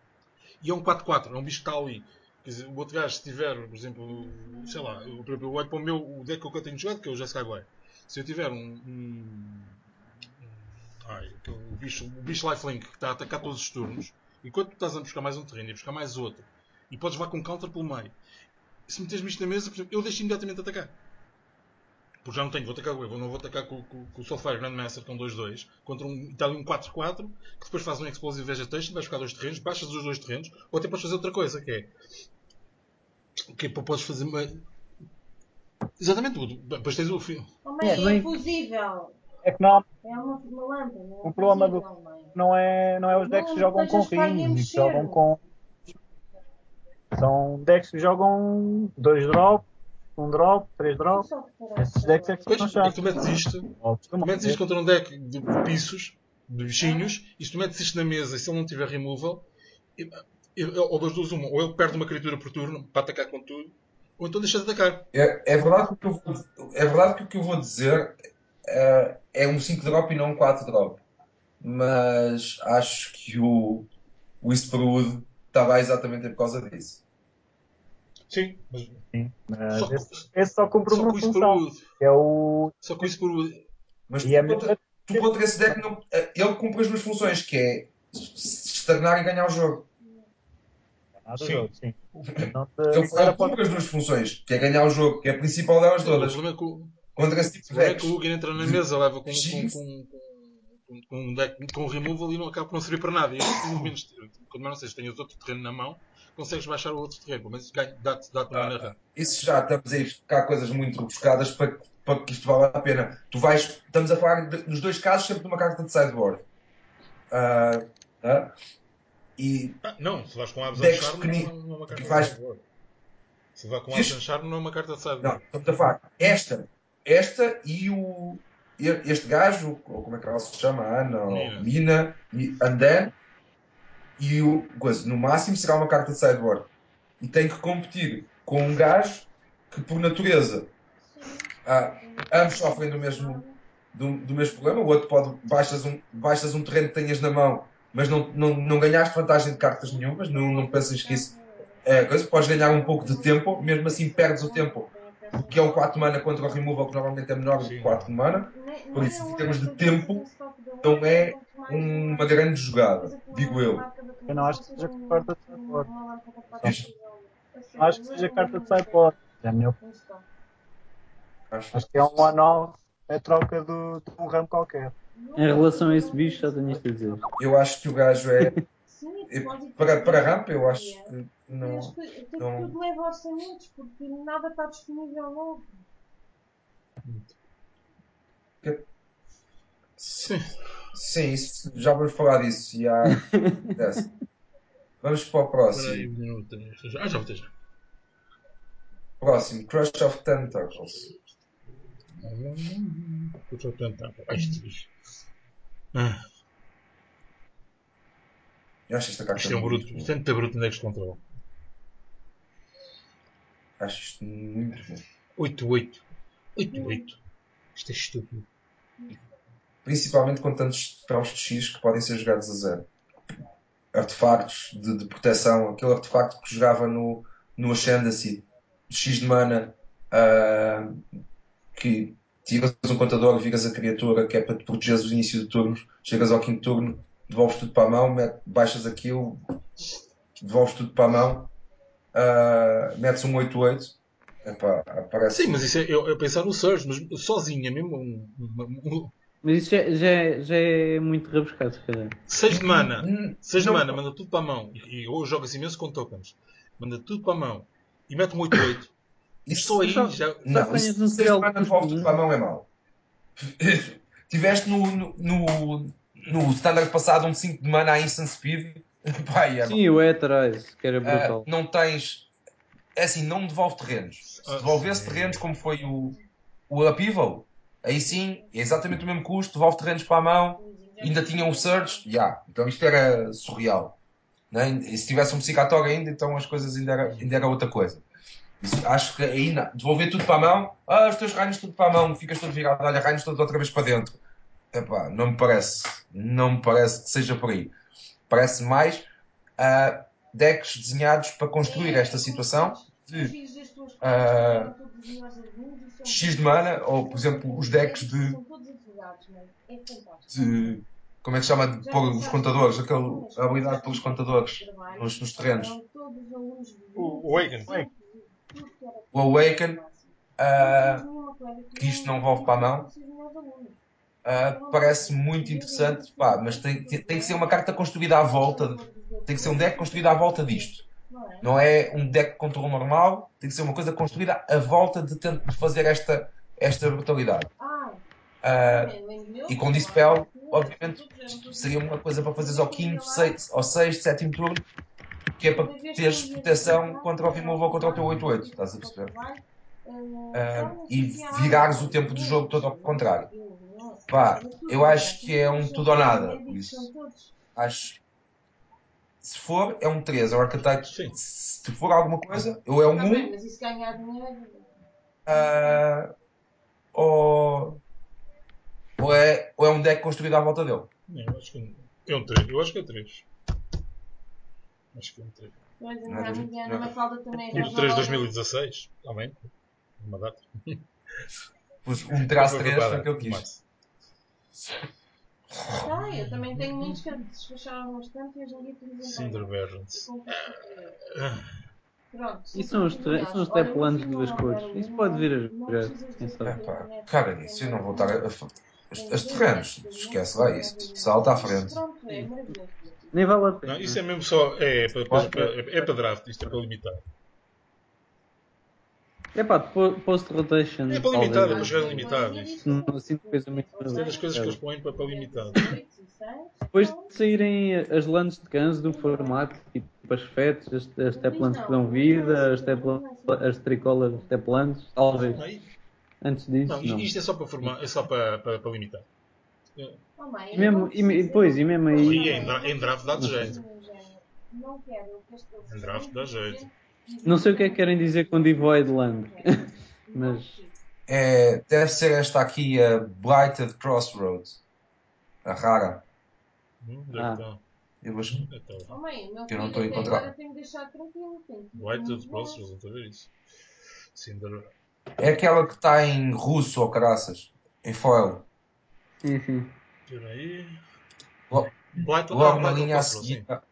E é um quatro quatro, é um bicho que está ali. Quer dizer, o outro gajo, se tiver, por exemplo, sei lá, eu, por exemplo, eu olho para o meu o deck que eu tenho jogado, que é o Jeskai Glare. Se eu tiver um. um, um ai, o, bicho, o bicho lifelink que está a atacar todos os turnos, enquanto tu estás a buscar mais um terreno e a buscar mais outro, e podes levar com counter pelo meio, se meteres isto na mesa, por exemplo, eu deixo imediatamente atacar. Porque já não tenho, vou atacar, eu não vou atacar com, com, com o Soulfire Grandmaster com dois dois contra um Italian quatro quatro que depois faz um Explosive Vegetation, vais buscar dois terrenos, baixas os dois terrenos, ou até podes fazer outra coisa, que é que é, podes fazer uma... exatamente tudo. Depois tens o fio. Oh, mãe, É, é fusível. É que não, É uma, uma lâmpada. Não é o problema do fusível, mãe. não é, não é os decks que Não jogam com estejas para aí a rings, que mexer. jogam com. São decks que jogam dois drops, um drop, três drops. Só reparar Esses decks é que Pois, são é que chatos. tu metes isto, Ou tu costumam metes ser. isto contra um deck de, de pissos, de bichinhos, e se tu metes isto na mesa e se ele não tiver removal, e- e- ou das duas uma, ou ele perde uma criatura por turno para atacar com tudo, ou então deixa de atacar. É, é verdade que o que eu vou, é verdade que o que eu vou dizer eh, é um cinco drop e não um quatro drop. Mas acho que o, o Whisperwood estava exatamente por causa disso. Sim, mas Sim, mas só, esse, esse só cumpre só uma com isso por função. Que é o. só com isso por Mas E é tu mesmo. contra, tu contra esse deck, não, eh, ele cumpre as duas funções, que é estagnar e ganhar o jogo. Nada sim. jogo, sim. Não te, Ele, ele era para cumpre as duas funções, que é ganhar o jogo, que é a principal delas Sim, o todas. problema é que o, Contra esse tipo o de problema é que o decks Hugo entra na de mesa, leva com, com, bichinhos, com, com, com um deck com removal e não acaba por não servir para nada. E este, pelo menos, quando não sei se tens outro terreno na mão, consegues baixar o outro terreno. Pelo menos ganha- dá-te dá uma narra. isso já estamos a ir buscar coisas muito rebuscadas para, que- para que isto valha a pena. Tu vais, estamos a falar de- nos dois casos sempre de uma carta de sideboard. Ah, ah, e Ah, não, se vais com Abs of decks Charm, não é pequeninos. uma, não é uma E carta de vais, sideboard. Se vá com Isto- Alton Charme, não é uma carta de Não, sideboard. estamos a falar. Esta, esta e o. Este gajo, ou como é que ela se chama? Ana, ou Mina. Mina, e Andan, e o. Coisa, no máximo será uma carta de sideboard. E tem que competir com um gajo que, por natureza, ah, ambos sofrem do mesmo, do, do mesmo problema. O outro pode. Baixas um, baixas um terreno que tenhas na mão, mas não, não, não ganhaste vantagem de cartas nenhumas. Não, não pensas que isso é coisa. Podes ganhar um pouco de tempo, mesmo assim perdes o tempo. Porque é um quatro mana contra o removal, que normalmente é menor do que Sim. quatro mana. Por isso, em termos de tempo, não é uma grande jogada, digo eu. Eu não acho que seja carta de sideboard. Diz? Não acho que seja carta de sideboard. É a minha opinião. Acho. Acho que é um one-off a troca do- de um ramo qualquer. Em relação a esse bicho, só tenho isto a dizer. Eu acho que o gajo é. Para, para ramp, eu acho que não. não... Tudo leva orçamentos, porque nada está disponível logo. Sim. Sim, isso, já vamos falar disso. E há... Desce. Vamos para o Espera aí próximo. um minuto. Ah, já vou ter já. Próximo, Crush of Tentacles. Estou a tentar. Ai, isto bicho. Ah, Eu acho esta carta isto é um muito bruto. boa. Isto é muito bruto onde é que se controla. Acho isto muito bom. oito oito. oito oito. Isto é estúpido. Principalmente com tantos spells de X que podem ser jogados a zero. Artefactos de, de proteção. Aquele artefacto que jogava no, no Ascendancy. X de mana. ah, que tiras um contador, viras a criatura, que é para te protegeres o início do turno. Chegas ao quinto turno, devolves tudo para a mão, met, baixas aquilo, devolves tudo para a mão, ah, metes um oito oito. Epá, aparece. Sim, mas isso é eu, eu pensar no Surge, mas sozinho, é mesmo um, um, Mas isso já, já, é- já é muito rebuscado, se calhar. seis de mana. Hum, seis de não- mana, manda tudo para a mão. E, e eu jogo assim imenso com tokens. Manda tudo para a mão. E mete um oito oito. Isso, Só aí Só, já. só que não, tenhas isso um seis spell mana de custo devolve tudo para a um. mão é mau. Tiveste no, no, no, no standard passado um cinco de mana a instant speed. Pá, é mau. Sim, o Etherise, que era Ah, brutal. não tens. É assim, não devolve terrenos. Se Ah, devolvesse sim. terrenos como foi o, o Upheaval, aí sim, é exatamente o mesmo custo, devolve terrenos para a mão, ainda tinha um Surge, yeah, então isto era surreal. Né? E se tivesse um Psicator ainda, então as coisas ainda era, ainda era outra coisa. Isso, acho que aí não. Devolver tudo para a mão, ah, os teus raios tudo para a mão, ficas todo virado, olha, raios todos outra vez para dentro. Epá, não me parece, não me parece que seja por aí. Parece mais a decks desenhados para construir esta situação de ah, X de mana, ou por exemplo os decks de, de como é que se chama, de pôr os contadores, aquele, a habilidade de pôr os contadores nos, nos terrenos. O Wagon. O Awaken, ah, que isto não envolve para a mão, ah, parece muito interessante, pá, mas tem, tem, tem que ser uma carta construída à volta, de, tem que ser um deck construído à volta disto. Não é um deck de controle normal, tem que ser uma coisa construída à volta de, tent- de fazer esta, esta brutalidade. Ah, e com Dispel, obviamente, isto seria uma coisa para fazeres ao quinto, sexto, ao sexto, sétimo turno, que é para teres proteção contra o removal ou contra o teu oito oito, estás a perceber? Ah, e virares o tempo do jogo todo ao contrário. Pá, eu acho que é um tudo ou nada, por isso. Acho. Se for, é um três, é um archetype. Sim. Se for alguma coisa, ou é um um, Mas isso ganhar dinheiro. ah, ou, ou, é, ou é um deck construído à volta dele. Eu acho que é um três. Eu acho que é três. Acho que é um três. Pois, a Não é minha dois- amiga não Ana é- Mafalda também Tipo arranjou três de logo- dois mil e dezasseis. Também. Uma data. Pois, um traço Foi três para a foi o que eu data, quis. março. Tá, eu também tenho muitos que se fecharam bastante e hoje em dia temos um Cinder Barons. Pronto. E são os, tre- são os teplanos de duas cores. Isso pode vir a jogar, quem sabe. Epá, caga nisso, eu não vou estar a. a fa- As, as terrenos, esquece lá isso. Salta à frente. Pronto, é Sim. maravilhoso. Nem vale a pena. Não, isso é mesmo só. É, para, para, para- é para draft. Isto é para limitar. É pá, po- post-rotation. É para limitar, é para talvez. chegar limitado. Isso. Não assim coisa muito. Isso é das coisas que eles põem para, para limitar. Depois de saírem as lances de cans do formato, tipo as fetes, as, as steplantes que dão vida, as, stepla, as tricolas steplantes, talvez. Aí, Antes disso, não, não. isto é só para formar, é só para, para, para limitar. E mesmo, e, me- e depois, e mesmo Não, aí. e em, dra- em draft dá de Não sei. jeito. Em draft dá jeito. Não sei o que é que querem dizer com Devoid Land. Mas. É, deve ser esta aqui, a Blighted Crossroads. A rara. Hum, onde é Ah. que está? Eu, vou... Então, Oh mãe, o meu eu não filho estou a até encontrar. agora tem que deixar tranquilo. Tem que White of Process, não estou a ver isso. Cinder. É aquela que está em russo ou caraças. Em foil. Sim, sim. Espera aí. Logo, Blight, ah, logo na Blight of linha a Crossroads, seguir. sim.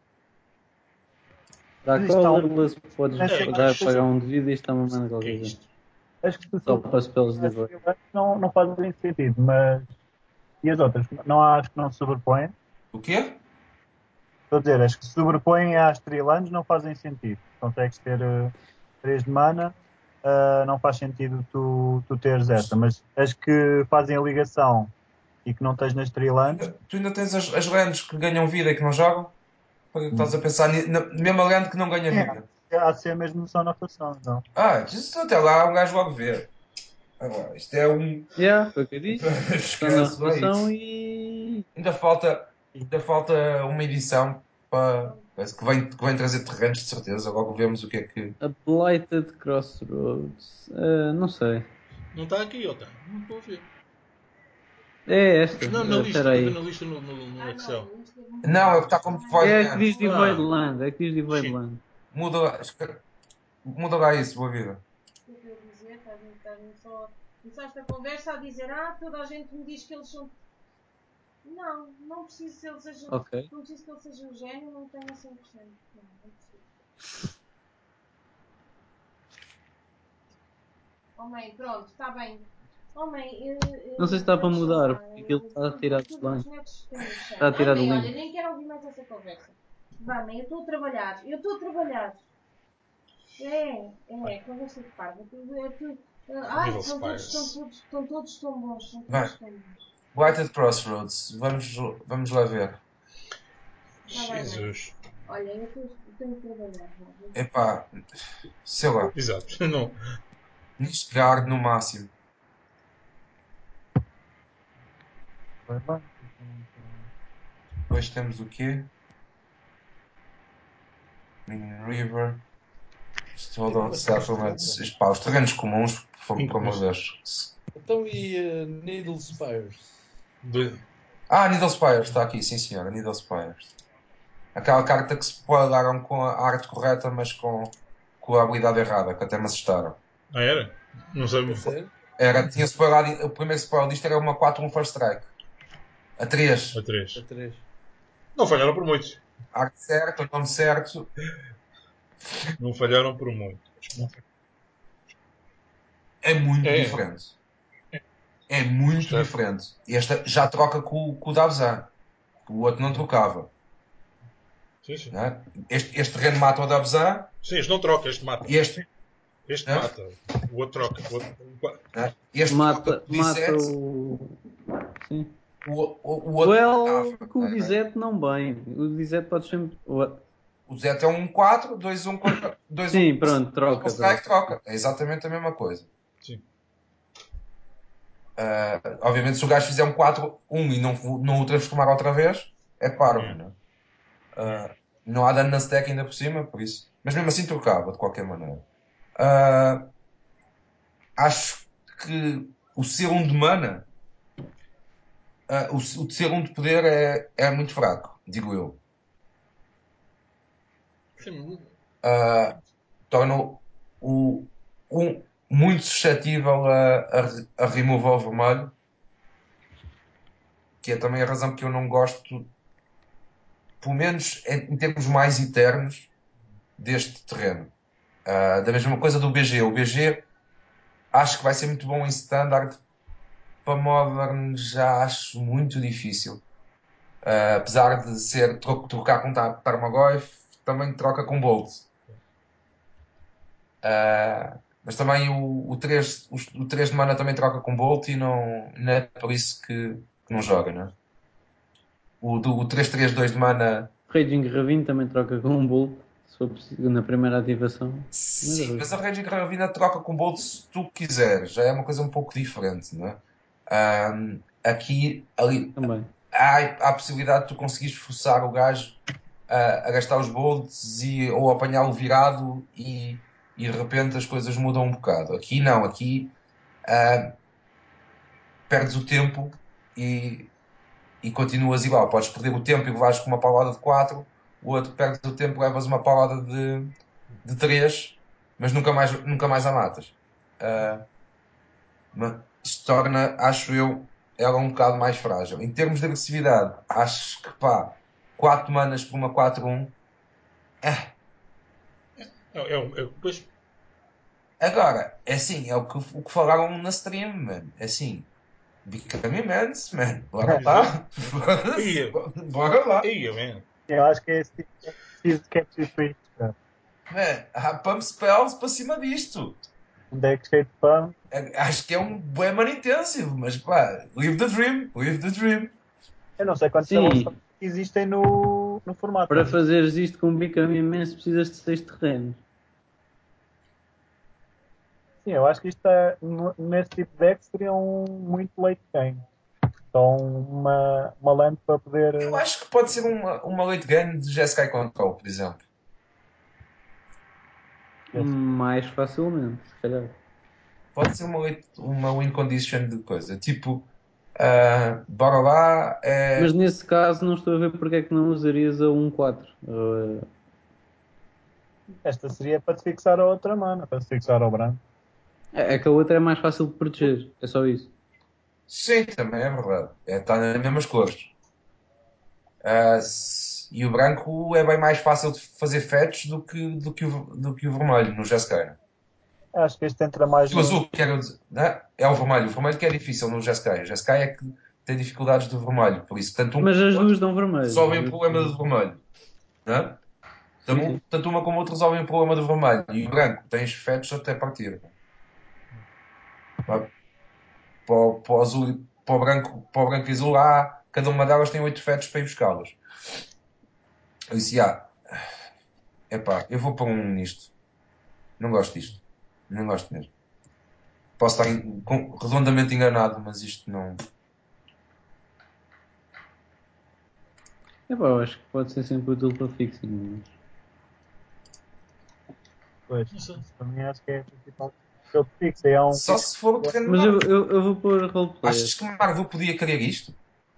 Dá Mas isto está um- colorless, podes É, pagar, isto- pagar um devido e isto está uma O manda que é qualquer coisa. isto? As que se Só para spells de Devoid. não, não fazem sentido, mas. E as outras? Não há as que não se sobrepõem? O quê? Estou a dizer, as que se sobrepõem às Trilands não fazem sentido. Consegues ter uh, três de mana, uh, não faz sentido tu, tu teres esta. Mas as que fazem a ligação e que não tens nas Trilands, Tu ainda tens as, as lands que ganham vida e que não jogam? Para que estás a pensar ni- na mesma land que não ganha vida? é, há de ser mesmo só notação, não? Ah, isso até lá um gajo logo vê. Agora, isto é um. Yeah, foi o que eu disse. Está na Esquece, não é rotação isso. e. Ainda falta, ainda falta uma edição para, que, vem, que vem trazer terrenos, de certeza. Logo vemos o que é que. A Blighted Crossroads. Ah, não sei. Não está aqui, ou está? Não estou a ver. É esta. Não, na Ah, lista, espera estou a ver aí. na lista no, no, no Excel. Não, é o que está como Void É a que diz Land. Devoid Ah. Land. É a que diz Devoid Sim. Land. Muda, lá- escre- muda lá isso, boa vida. O que eu dizer? Estás-me só. Começaste a conversa a dizer, ah, toda a gente me diz que eles são. Não, não preciso que ele seja. Ok. Não preciso que ele seja um gênio, não tenho a cem por cento. Não, não preciso. Oh mãe, pronto, está bem. Oh mãe, eu, eu, Não sei se está para deixa mudar, lá, porque eu- aquilo está a tudo- tirar dos tudo os lados. netos têm o Está a Ai tirar do mãe, olha, link. nem quero ouvir mais essa conversa. Vá mãe, eu estou a trabalhar. Eu estou a trabalhar. É, é, conversa de parva. Tu- é tu- Ai, Nível estão todos, Spires. estão todos, estão todos tão bons. Estão Vai. todos tão bons. Blighted Crossroads. Vamos, vamos lá ver. Tá bem, mãe. Jesus. Olha, eu, tô, eu tenho que trabalhar. Vá. Epá, sei lá. Exato. Não. Nisgard no máximo. Depois temos o quê? Minion River. Stolen Settlements. Isto, pá, os terrenos comuns, por por amor de Deus. Então e uh, Needle Spires? De... Ah, Needle Spires, está aqui, sim senhora, Needle Spires. Aquela carta que se spoilaram com a arte correta, mas com, com a habilidade errada, que até me assustaram. Ah, era? Não sei. É sério? Era, tinha spoilado, o primeiro spoiler disto era uma quatro um First Strike. A três. A três. A três. Não falharam por muito. Arte certo, nome certo. Não falharam por muito. É muito É. diferente. É muito Certo. diferente. Esta já troca com, com o Davzan. O outro não trocava. Sim, sim. Né? Este, este terreno mata o Davzan. Sim, este não troca, este mata. Este, Este Hã? mata. O outro troca. O outro... né? Este Mata, troca com o mata Dissete. o. Sim. O, o, o outro Well, matava. com o né? Dizete não bem. O Dizete pode sempre. o- O Zete é um quatro, dois um contra. dois um Sim, pronto, troca. strike, troca. troca. É exatamente a mesma coisa. Sim. Uh, obviamente, se o gajo fizer um quatro um e não, não o transformar outra vez, é parvo. É. Né? Uh, não há dano na stack ainda por cima, por isso. Mas mesmo assim, trocava de qualquer maneira. Uh, acho que o segundo mana, uh, o, o segundo poder é, é muito fraco, digo eu. Sim. Uh, torna o, um, muito suscetível a, a, a removal vermelho, que é também a razão que eu não gosto, pelo menos em, em termos mais eternos, deste terreno. Uh, da mesma coisa do B G. O B G acho que vai ser muito bom em Standard. Para Modern já acho muito difícil. Uh, apesar de ser tro trocar com Tarmogoyf, também troca com Bolt. Uh, Mas também o, o, três, o, o três de mana também troca com Bolt e não, não é por isso que, que não joga, não é? O, do, o três três dois de mana. Raging Ravine também troca com um Bolt, se for preciso, na primeira ativação. Sim, mas a Raging Ravina troca com Bolt se tu quiseres. Já é uma coisa um pouco diferente, não é? Um, aqui, ali, Também. há, há a possibilidade de tu conseguires forçar o gajo a, a gastar os bolts e, ou apanhá-lo virado e, e de repente as coisas mudam um bocado. Aqui não, aqui uh, perdes o tempo e, e continuas igual. Podes perder o tempo e levares com uma paulada de quatro, o outro perdes o tempo e levas uma paulada de, de três, mas nunca mais, nunca mais a matas. Uh, mas isto torna, acho eu, ela um bocado mais frágil. Em termos de agressividade, acho que pá, quatro manas por uma quatro um. É. É, é, é, pois, Agora, é assim, é o que, o que falaram na stream, mano. É assim, Become Immense, man. Bora lá. Ia. Bora lá. Ia, man. Eu acho que é esse tipo que é preciso, que é preciso para isto. cara. Man, há pump spells para cima disto. Um deck cheio de spam. Acho que é um bué man intensive, mas pá, live the dream, live the dream. Eu não sei quantos Sim, spells existem no, no formato. para mas- fazeres isto com um Become imenso precisas de seis terrenos. Sim, eu acho que isto é, n- nesse tipo de deck seria um muito late game. Só uma, uma land para poder. Eu acho que pode ser uma, uma late game de Jeskai Control, por exemplo. Mais facilmente, se calhar. Pode ser uma, late, uma win condition de coisa. Tipo, ah, bora lá. É... Mas nesse caso não estou a ver porque é que não usarias a um quatro. Uh, Esta seria para te fixar a outra mana, para te fixar ao branco. É é que a outra é mais fácil de proteger, é só isso. Sim, também é verdade. É, está nas mesmas cores. Ah, se- e o branco é bem mais fácil de fazer fetch do que, do que, o, do que o vermelho no Jeskai. Acho que este entra mais E o no. azul, quero dizer, né? É o vermelho. O vermelho que é difícil no Jeskai. O Jeskai é que tem dificuldades do vermelho. Por isso, tanto um Mas as como o duas outro dão vermelho. resolvem o problema do vermelho. Né? Sim, Tanto, sim. tanto uma como o outro resolvem o problema do vermelho. E o branco tens fetch até partir. Para, para, para o azul, para o branco, para o branco e azul, há, cada uma delas tem oito fetches para ir buscá-los. Eu disse, ah, epá, eu vou pôr um nisto. Não gosto disto. Não gosto mesmo. Posso estar em- com- redondamente enganado, mas isto não. É pá, eu acho que pode ser sempre útil para fixing. Mas... Pois, Não sei. isso também acho que é a principal. Eu te fixe, é um. Só se for o terreno Mas eu, Marvel. eu, eu vou pôr roleplayer. Achas que Marvel podia querer isto?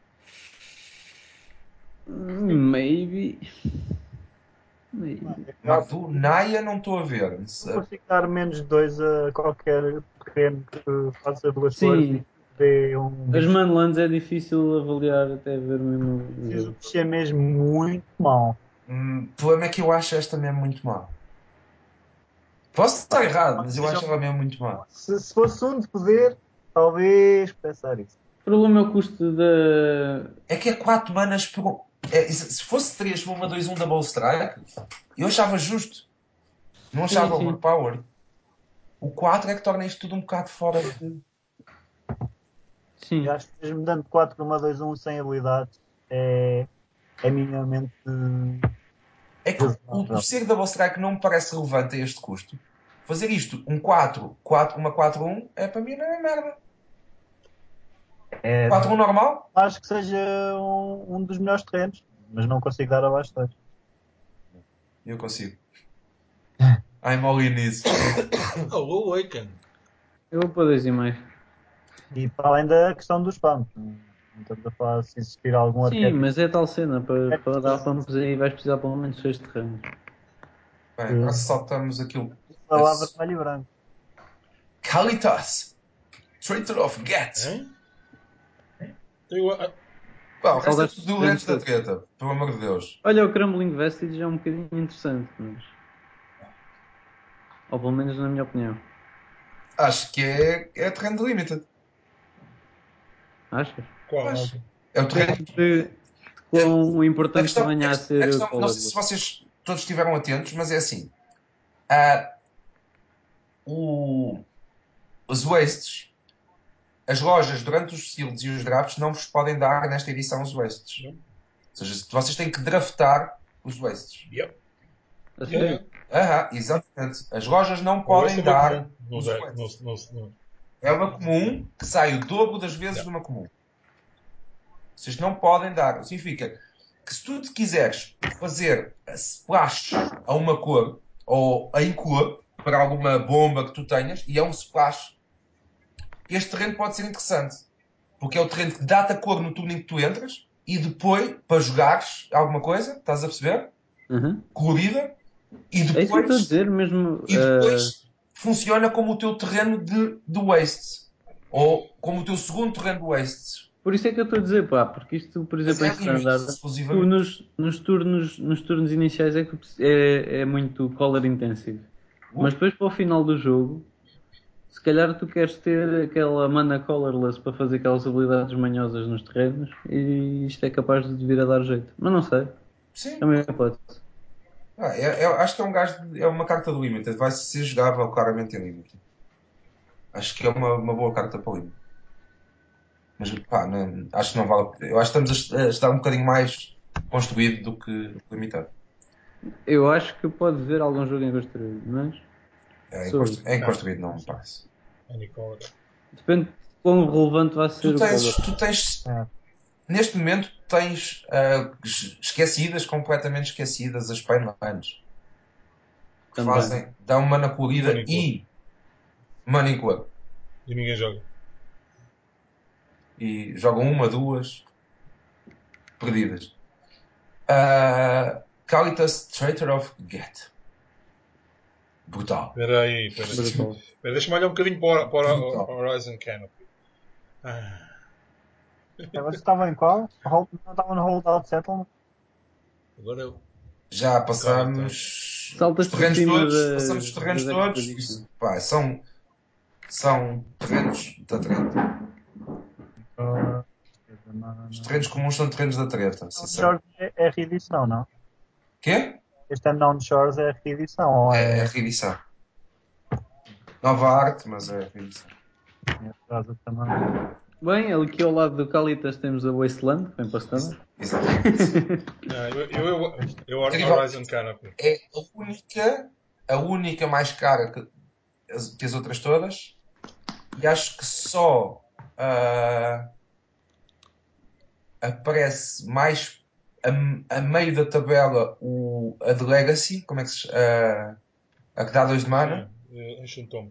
Maybe. Maybe. Marvel, Naya, não estou a ver. Eu consigo dar menos dois a qualquer terreno que faça duas cores e Sim, dê um. as manlands é difícil avaliar até ver mesmo o Preciso jogo. mexer mesmo muito mal. Hum, o problema é que eu acho esta mesmo muito má. Posso estar errado, mas eu acho ela mesmo muito má. Se, se fosse um de poder, talvez pensar isso. O problema é o custo da. É que é quatro manas por. É, se fosse três por uma dois um Double Strike, eu achava justo. Não achava Sim, sim. overpower. O quatro é que torna isto tudo um bocado fora de. Sim. Eu acho que mesmo dando quatro uma dois um sem habilidades é, é minimamente. É que o, o ser Double Strike não me parece relevante a este custo. Fazer isto, um quatro, quatro uma quatro um, é para mim não é merda. É, quatro um normal? acho que seja um, um dos melhores terrenos, mas não consigo dar abaixo de dois. Eu consigo. I'm all in nisso. Oh, o Awaken. Eu vou pôr dois e meio. E para além da questão dos pumps, não não estamos a falar se existir algum Sim, arquétipo mas é tal cena. Para, para dar pumps aí vais precisar pelo menos seis terrenos. Bem, agora saltamos aquilo. que falava vermelho e branco. Kalitas, Traitor of Get. Hein? Eu, ah, Pá, o resto é Saltaste tudo o terrenos resto da todos. treta, pelo amor de Deus. Olha, o Crumbling Vestige é um bocadinho interessante, mas. Ou pelo menos na minha opinião. Acho que é, é terreno de limited. Achas? qual? Acho. É o terreno. De quão A importante questão, a venha a questão, a ser o questão não sei se Colorless. vocês todos estiveram atentos, mas é assim. Ah, o, os wastes, as lojas durante os seals e os drafts não vos podem dar nesta edição os wastes. Não. Ou seja, vocês têm que draftar os wastes. Yep. A Yeah, sério? yeah. Aham, exatamente. As lojas não Ou esse podem é uma dar comum. No os deck, wastes. no, no, no. É uma comum que sai o dobro das vezes Yeah. de uma comum. Vocês não podem dar. Significa que se tu te quiseres fazer a splash a uma cor ou em cor para alguma bomba que tu tenhas e é um splash, este terreno pode ser interessante. Porque é o terreno que dá-te a cor no turno em que tu entras e depois, para jogares alguma coisa, estás a perceber? Uhum. Colorida. E É isso que eu estou a depois, dizer, mesmo. e ah, depois funciona como o teu terreno de, de waste. Ou como o teu segundo terreno de waste. por isso é que eu estou a dizer, pá, porque isto, por Mas exemplo, em é limite, standard, tu exclusivamente. nos, nos, turnos, nos turnos iniciais é, que é, é muito color intensive. Mas depois para o final do jogo, se calhar tu queres ter aquela mana colorless para fazer aquelas habilidades manhosas nos terrenos e isto é capaz de vir a dar jeito. Mas não sei, Sim. é a minha hipótese. Ah, é, é- acho que é um gajo, de- é uma carta do Limited. Vai ser jogável claramente em Limited. Acho que é uma, uma boa carta para o Limited. Mas pá, não- acho que não vale. Eu acho que estamos a, a estar um bocadinho mais construído do que, do que limitado. Eu acho que pode ver algum jogo em construído, mas É, em sou constru- é em construído não me parece. Any color. depende de quão relevante vai Tu ser o tens, color. tu tens, É. neste momento tens ah, es- esquecidas, completamente esquecidas as Painlands. Que Também. fazem, dão mana colorida Mana em cor. e mana em cor. E ninguém joga. E jogam uma, duas perdidas. Uh, Kalitas Traitor of Get. Brutal. Espera aí, espera aí. Brutal. Espera, deixa-me olhar um bocadinho para, o- para o Brutal. Horizon Canopy. Ah, É, vocês estavam em qual? Hold, não estavam no Holdout Settlement? agora eu. Já passamos os Saltas por terrenos cima todos, das, passamos os terrenos das todos, expeditions. isso, pá, são, são terrenos da treta. Uh, Os terrenos comuns são terrenos da treta, sinceramente. Shores é, é reedição, não? Quê? Este Unknown Shores é reedição, ou É, é é. reedição. Nova arte, mas é reedição. é Shores também. Bem, aqui ao lado do Calitas temos a Wasteland, que vem para standard. Exatamente. Ah, eu, eu, eu, eu Incrível. Horizon Canopy. É a única, a única mais cara que as, que as outras todas. E acho que só ah, aparece mais a, a meio da tabela o, a de Legacy, como é que se chama? A, a que dá dois de mana. É, Ancient Tomb.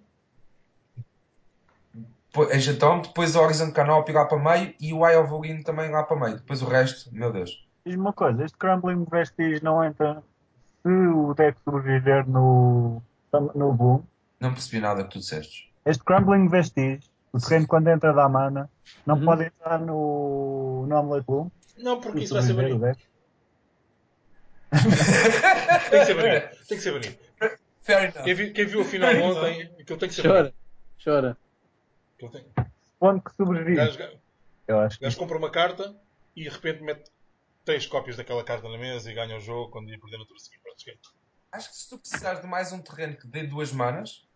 Depois- A Jetome, depois o Horizon Canopy lá para meio e o Eye of Origin também lá para meio. Depois o resto, meu Deus. Diz-me uma coisa, este Crumbling Vestige não entra se o deck sobreviver no, no Boom. Não percebi nada que tu disseste. Este Crumbling Vestige, o terreno quando entra da mana, não Uhum. pode entrar no, no Amulet Boom. Não, porque Se isso vai ser sobreviver o banido. deck. Tem que ser banido. Tem que ser banido. Fair enough. Quem viu, quem viu a final ontem, aquilo tem que ser Chora, banido. chora. Aquilo tem- Quando que O sobrevive? gajo, o Eu acho que gajo compra uma carta e de repente mete três cópias daquela carta na mesa e ganha o jogo quando ia perder no turno seguinte. Pronto, esquece. Acho que se tu precisares de mais um terreno que dê duas manas,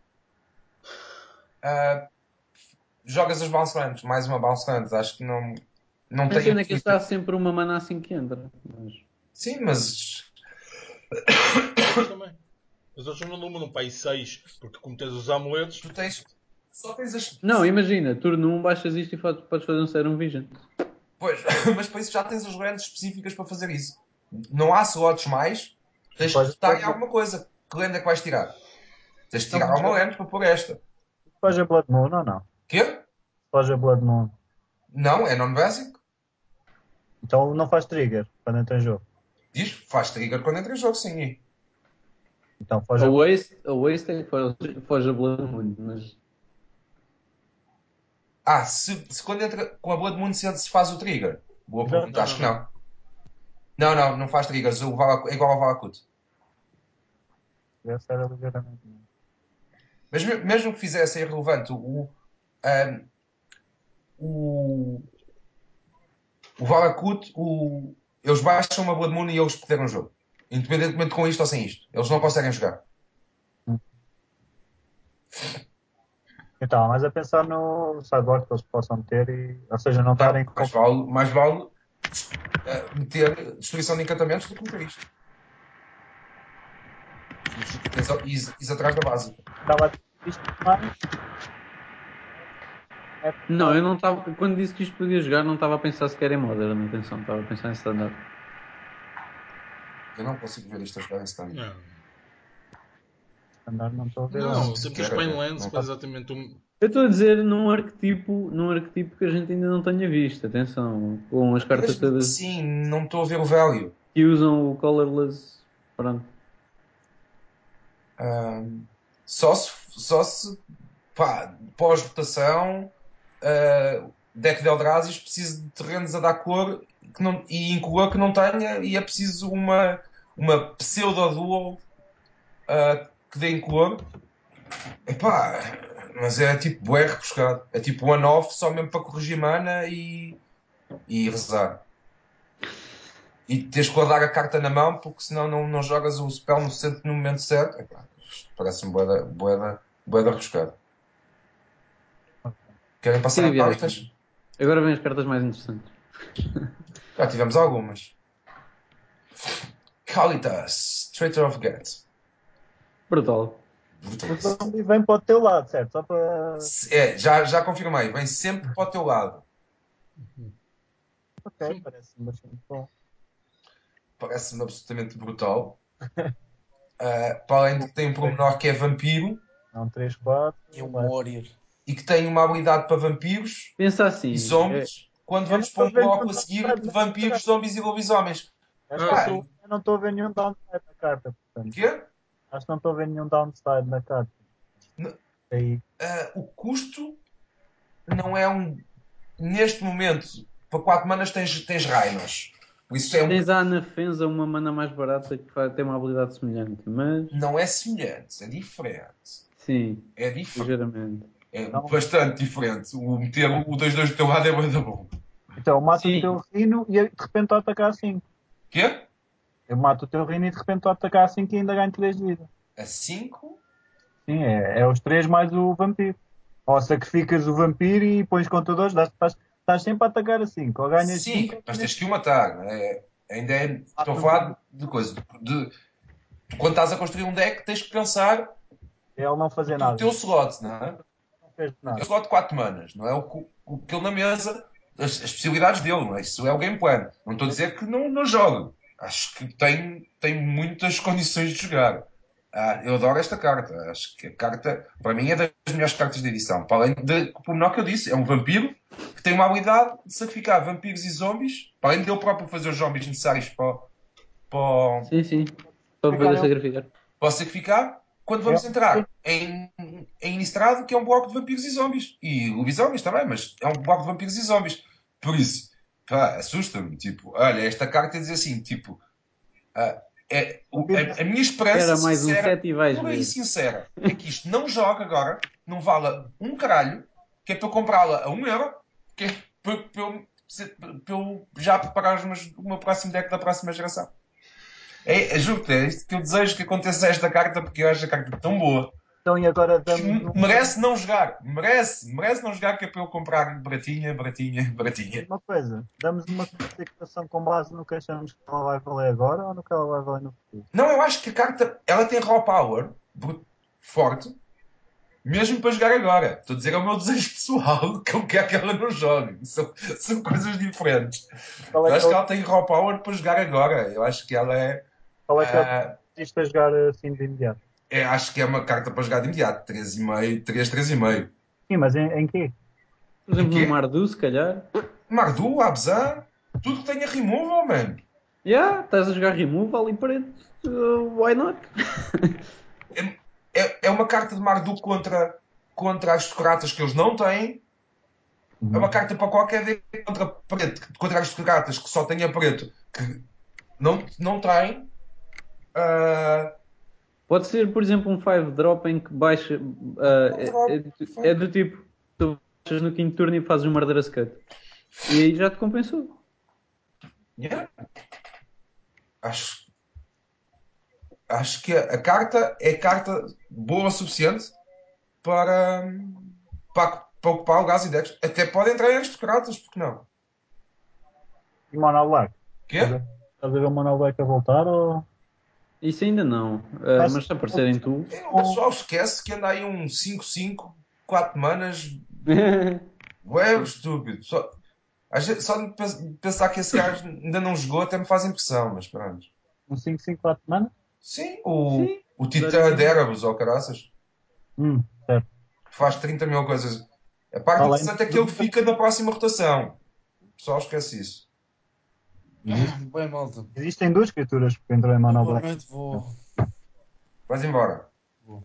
ah, jogas as Bounce Lands, mais uma Bounce Lands. Acho que não, não A tem cena é que utilidade. está sempre uma mana assim que entra. Mas... Sim, mas Mas também. As outras não número para aí seis, porque como tens os amuletos, tu tens. Só tens as. Não, imagina, turno um baixas isto e faz- podes fazer um Serum Vision. Pois, mas para isso já tens as lands específicas para fazer isso. Não há slots mais. Tens que Pois, votar em pois. alguma coisa. Que land é que vais tirar? Tens de Não, tirar mas- uma land para pôr esta. Foge a Blood Moon ou não? Quê? Foge a Blood Moon. Não, é non-basic. Então não faz trigger quando entra em jogo. Diz, faz trigger quando entra em jogo, sim. Então foge A a Waste, a Waste é que foge, foge a Blood Moon, mas Ah, se, se quando entra com a Blood Moon se se faz o trigger. Boa Não, pergunta, não, acho que não, não. Não, não, não faz triggers. O Valak- é igual ao Valakut. Essa era ligeiramente. Mas me- mesmo que fizesse irrelevante, o, ahm, o, o Valakut, o, eles baixam uma Blood Moon e eles perderam o jogo. Independentemente com isto ou sem isto. Eles não conseguem jogar. Hum. Então, mas a pensar no sideboard que eles possam ter, e, ou seja, não estarem Não, com. mais vale, mais vale eh, meter destruição de encantamentos do que meter isto. E tens is, is atrás da básica. Estava a dizer isto mais. É, Não, eu não estava. Quando disse que isto podia jogar, não estava a pensar sequer em Modern, atenção, estava a pensar em Standard. Eu não consigo ver isto a jogar em stand. Não, andar, não estou a ver. não sempre os sequer, Painlands não faz tá- exatamente um. Eu estou a dizer num arquetipo, num arquetipo que a gente ainda não tenha visto, atenção, com as cartas Mesmo todas assim, não estou a ver o value. que usam o colorless. Pronto. Um, só se, só se pá, pós-votação, uh, deck de Eldrazi's precisa de terrenos a dar cor que não, e incolor que não tenha, e é preciso uma, uma pseudo-dual uh, que dê incolor. Epá, mas é tipo bué rebuscado. É tipo one-off só mesmo para corrigir mana e, e rezar. E tens que guardar a carta na mão porque senão não, não jogas o spell no, centro, no momento certo. Epá, parece-me boeda, boeda, boeda rebuscado. Querem passar Siga a viagem. cartas? Agora vêm as cartas mais interessantes. Já tivemos algumas. Kalitas, Traitor of Geth. Brutal. O Brutalíssimo. zombie vem para o teu lado, certo? Só para. É, já, já confirmei, vem sempre para o teu lado. Ok, Sim. parece-me bastante bom. Parece-me absolutamente brutal. Uh, para além de que tem um pormenor que é vampiro Não, três, quatro. E um Warrior. e que tem uma habilidade para vampiros Pensa e assim, é, zombies. Quando Eu não vamos para estou um a ver nenhum bloco a seguir downside de na vampiros, carta. zombies e lobisomens. Acho que Ah, eu, Pá, sim. tô- eu não estou a ver nenhum downside na carta, o portanto. quê? Acho que não estou a ver nenhum downside na carta. N- Aí, uh, o custo não é um. Neste momento, para quatro manas tens, tens Rhinos. Por isso é um, tens a Anafenza, uma mana mais barata que faz, tem uma habilidade semelhante, mas não é semelhante, é diferente. sim, É diferente. ligeiramente. É então, bastante diferente. O meter o dois dois do teu lado é muito bom. então mata Sim. o teu rino e de repente estou a atacar a cinco. Quê? Eu mato o teu rino e de repente estou a atacar a cinco e ainda ganho três de vida. A cinco? Sim, é, é os três mais o vampiro. Ou sacrificas o vampiro e pões contadores, dás- estás, estás sempre a atacar a cinco. Ou ganhas cinco Sim, ou mas ganhas tens que o matar. Não é? Ainda é, estou a quatro. falar de coisa. De, de- quando estás a construir um deck, tens que pensar Ele não o, fazer teu- o nada. teu slot, não é? Não fez O teu nada. slot de quatro manas, não é? O, que- o que ele na mesa, as, as possibilidades dele, não é? Isso é o game plan. Não estou a dizer que não, não jogue. Acho que tem, tem muitas condições de jogar. Ah, eu adoro esta carta. Acho que a carta, para mim, é das melhores cartas de edição. Para além de, o menor que eu disse, é um vampiro que tem uma habilidade de sacrificar vampiros e zombies, para além de ele próprio fazer os zombies necessários para, para, Sim, sim. Para poder Ficar sacrificar. para sacrificar, quando ele. vamos entrar em, em Innistrad, que é um bloco de vampiros e zombies. E lobisomens também, mas é um bloco de vampiros e zombies. Por isso, pá, assusta-me. Tipo, olha, esta carta diz assim, tipo, ah, é, o- a, a minha esperança Espera mais um sincera, set e vais pura e ver. sincera, é que isto não joga agora, não vale um caralho, que é para eu comprá-la a um euro, que é para, para, eu, para eu já preparar os meus- o meu próximo deck da próxima geração. É, é, juro-te, é isto que eu desejo que aconteça a esta carta, porque eu acho a carta tão boa Então, e agora que damos uma, merece não jogar. Merece, merece não jogar, que é para eu comprar baratinha, baratinha, baratinha. uma coisa. Damos uma classificação com base no que achamos que ela vai valer agora ou no que ela vai valer no futuro. Não, eu acho que a carta, ela tem raw power brut- forte, mesmo para jogar agora. Estou a dizer, é o meu desejo pessoal, que eu quero que ela não jogue. São, são coisas diferentes. Qual Eu é que acho é que o, ela tem raw power para jogar agora. Eu acho que ela é, qual é, que é o que ah, existe a jogar assim de imediato? é acho que é uma carta para jogar de imediato. três vírgula cinco, três, três vírgula cinco. Sim, mas em, em quê? Por Em exemplo, no quê? Mardu, se calhar. Mardu, Abzan, tudo que tenha removal, man. Já, yeah, estás a jogar removal e preto. Uh, why not? É, é, é uma carta de Mardu contra, contra aristocratas que eles não têm. É uma carta para qualquer deck contra preto, contra aristocratas que só tenha preto, que não, não tem. Uh, Pode ser, por exemplo, um five drop em que baixa. Uh, é, é, é do tipo: tu baixas no quinto turno e fazes um Murderous Cut. E aí já te compensou. yeah. Acho, acho que a, a carta é carta boa o suficiente para, para, para ocupar lugares e decks. Até pode entrar em aristocratas, porque não? E Mono Black? Quê? Estás a estás a ver o Mono Black a voltar ou. Isso ainda não. Uh, Mas- mas se aparecerem tu. É, o pessoal esquece que anda aí um cinco cinco, quatro manas. Ué, estúpido. Só, às vezes, só de pens- pensar que esse gajo ainda não jogou até me faz impressão, mas pronto. Um cinco cinco quatro mana? Sim, o, Sim, o Titã basicamente. de Erebus, ou caraças, Hum, certo. que faz trinta mil coisas. A parte Além interessante é que ele fica na próxima rotação. O pessoal esquece isso. Bem, malta. Existem duas criaturas que entram em Mono Black. Provavelmente vou. Vais embora. Vou.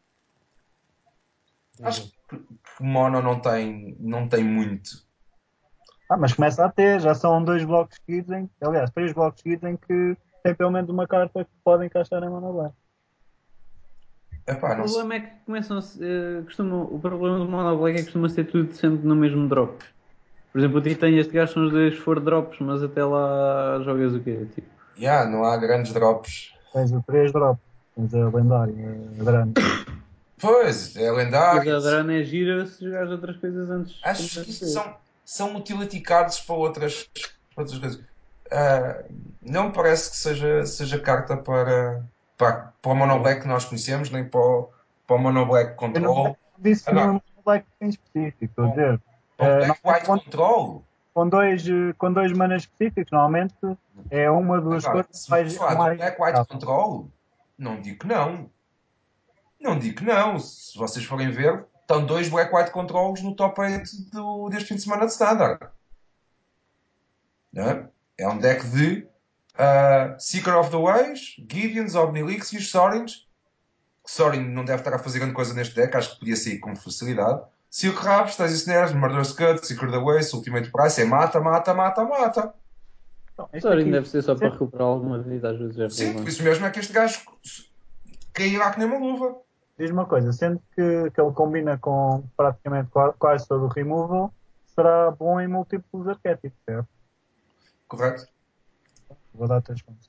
Acho que, que Mono não tem, não tem muito. Ah, mas começa a ter, já são dois blocos seguidos em. Aliás, três blocos seguidos em que tem pelo menos uma carta que pode encaixar em Mono Black. Epá, O não sei. problema é que começam a se- eh, costumam, o problema do Mono Black é que costuma ser tudo sempre no mesmo drop. Por exemplo, o Titã e este gajo são os dois for drops, mas até lá jogas o quê? Tipo, Yeah, não há grandes drops. Tens o três drop, tens a lendária, a grande. Pois, é mas lendário. a Drana é gira se jogares outras coisas antes. Acho que isto são, são utility cards para outras, para outras coisas. Ah, não me parece que seja, seja carta para, para, para o Mono Black que nós conhecemos, nem para o, para o Mono Black Eu não Control. disse Agora, nenhum Black em específico, estou a dizer. para o Eh, Black White normalmente Control. com dois, eh, com dois manas específicos, normalmente é uma, duas Agora, coisas se me mais, falar do mais Black White Control, não digo que não. Não digo que não. Se vocês forem ver, estão dois Black White Controls no top oito do, deste fim de semana de Standard. Não é? É um deck de uh, Seeker of the Ways, Gideons, Omnilix e os Sorins. Sorin não deve estar a fazer grande coisa neste deck, acho que podia sair com facilidade. Silk Rabs, Stasis Snares, Murderous Cut, Seeker of the Ways, Ultimate Price, é mata, mata, mata, mata. Então, este Só aqui, deve ser só para recuperar alguma vida, às vezes é Sim, por relevante. isso mesmo é que este gajo cairá que nem uma luva. diz uma coisa, sendo que, que ele combina com praticamente qua- quase todo o removal, será bom em múltiplos arquétipos, certo? Correto? Vou dar três pontos.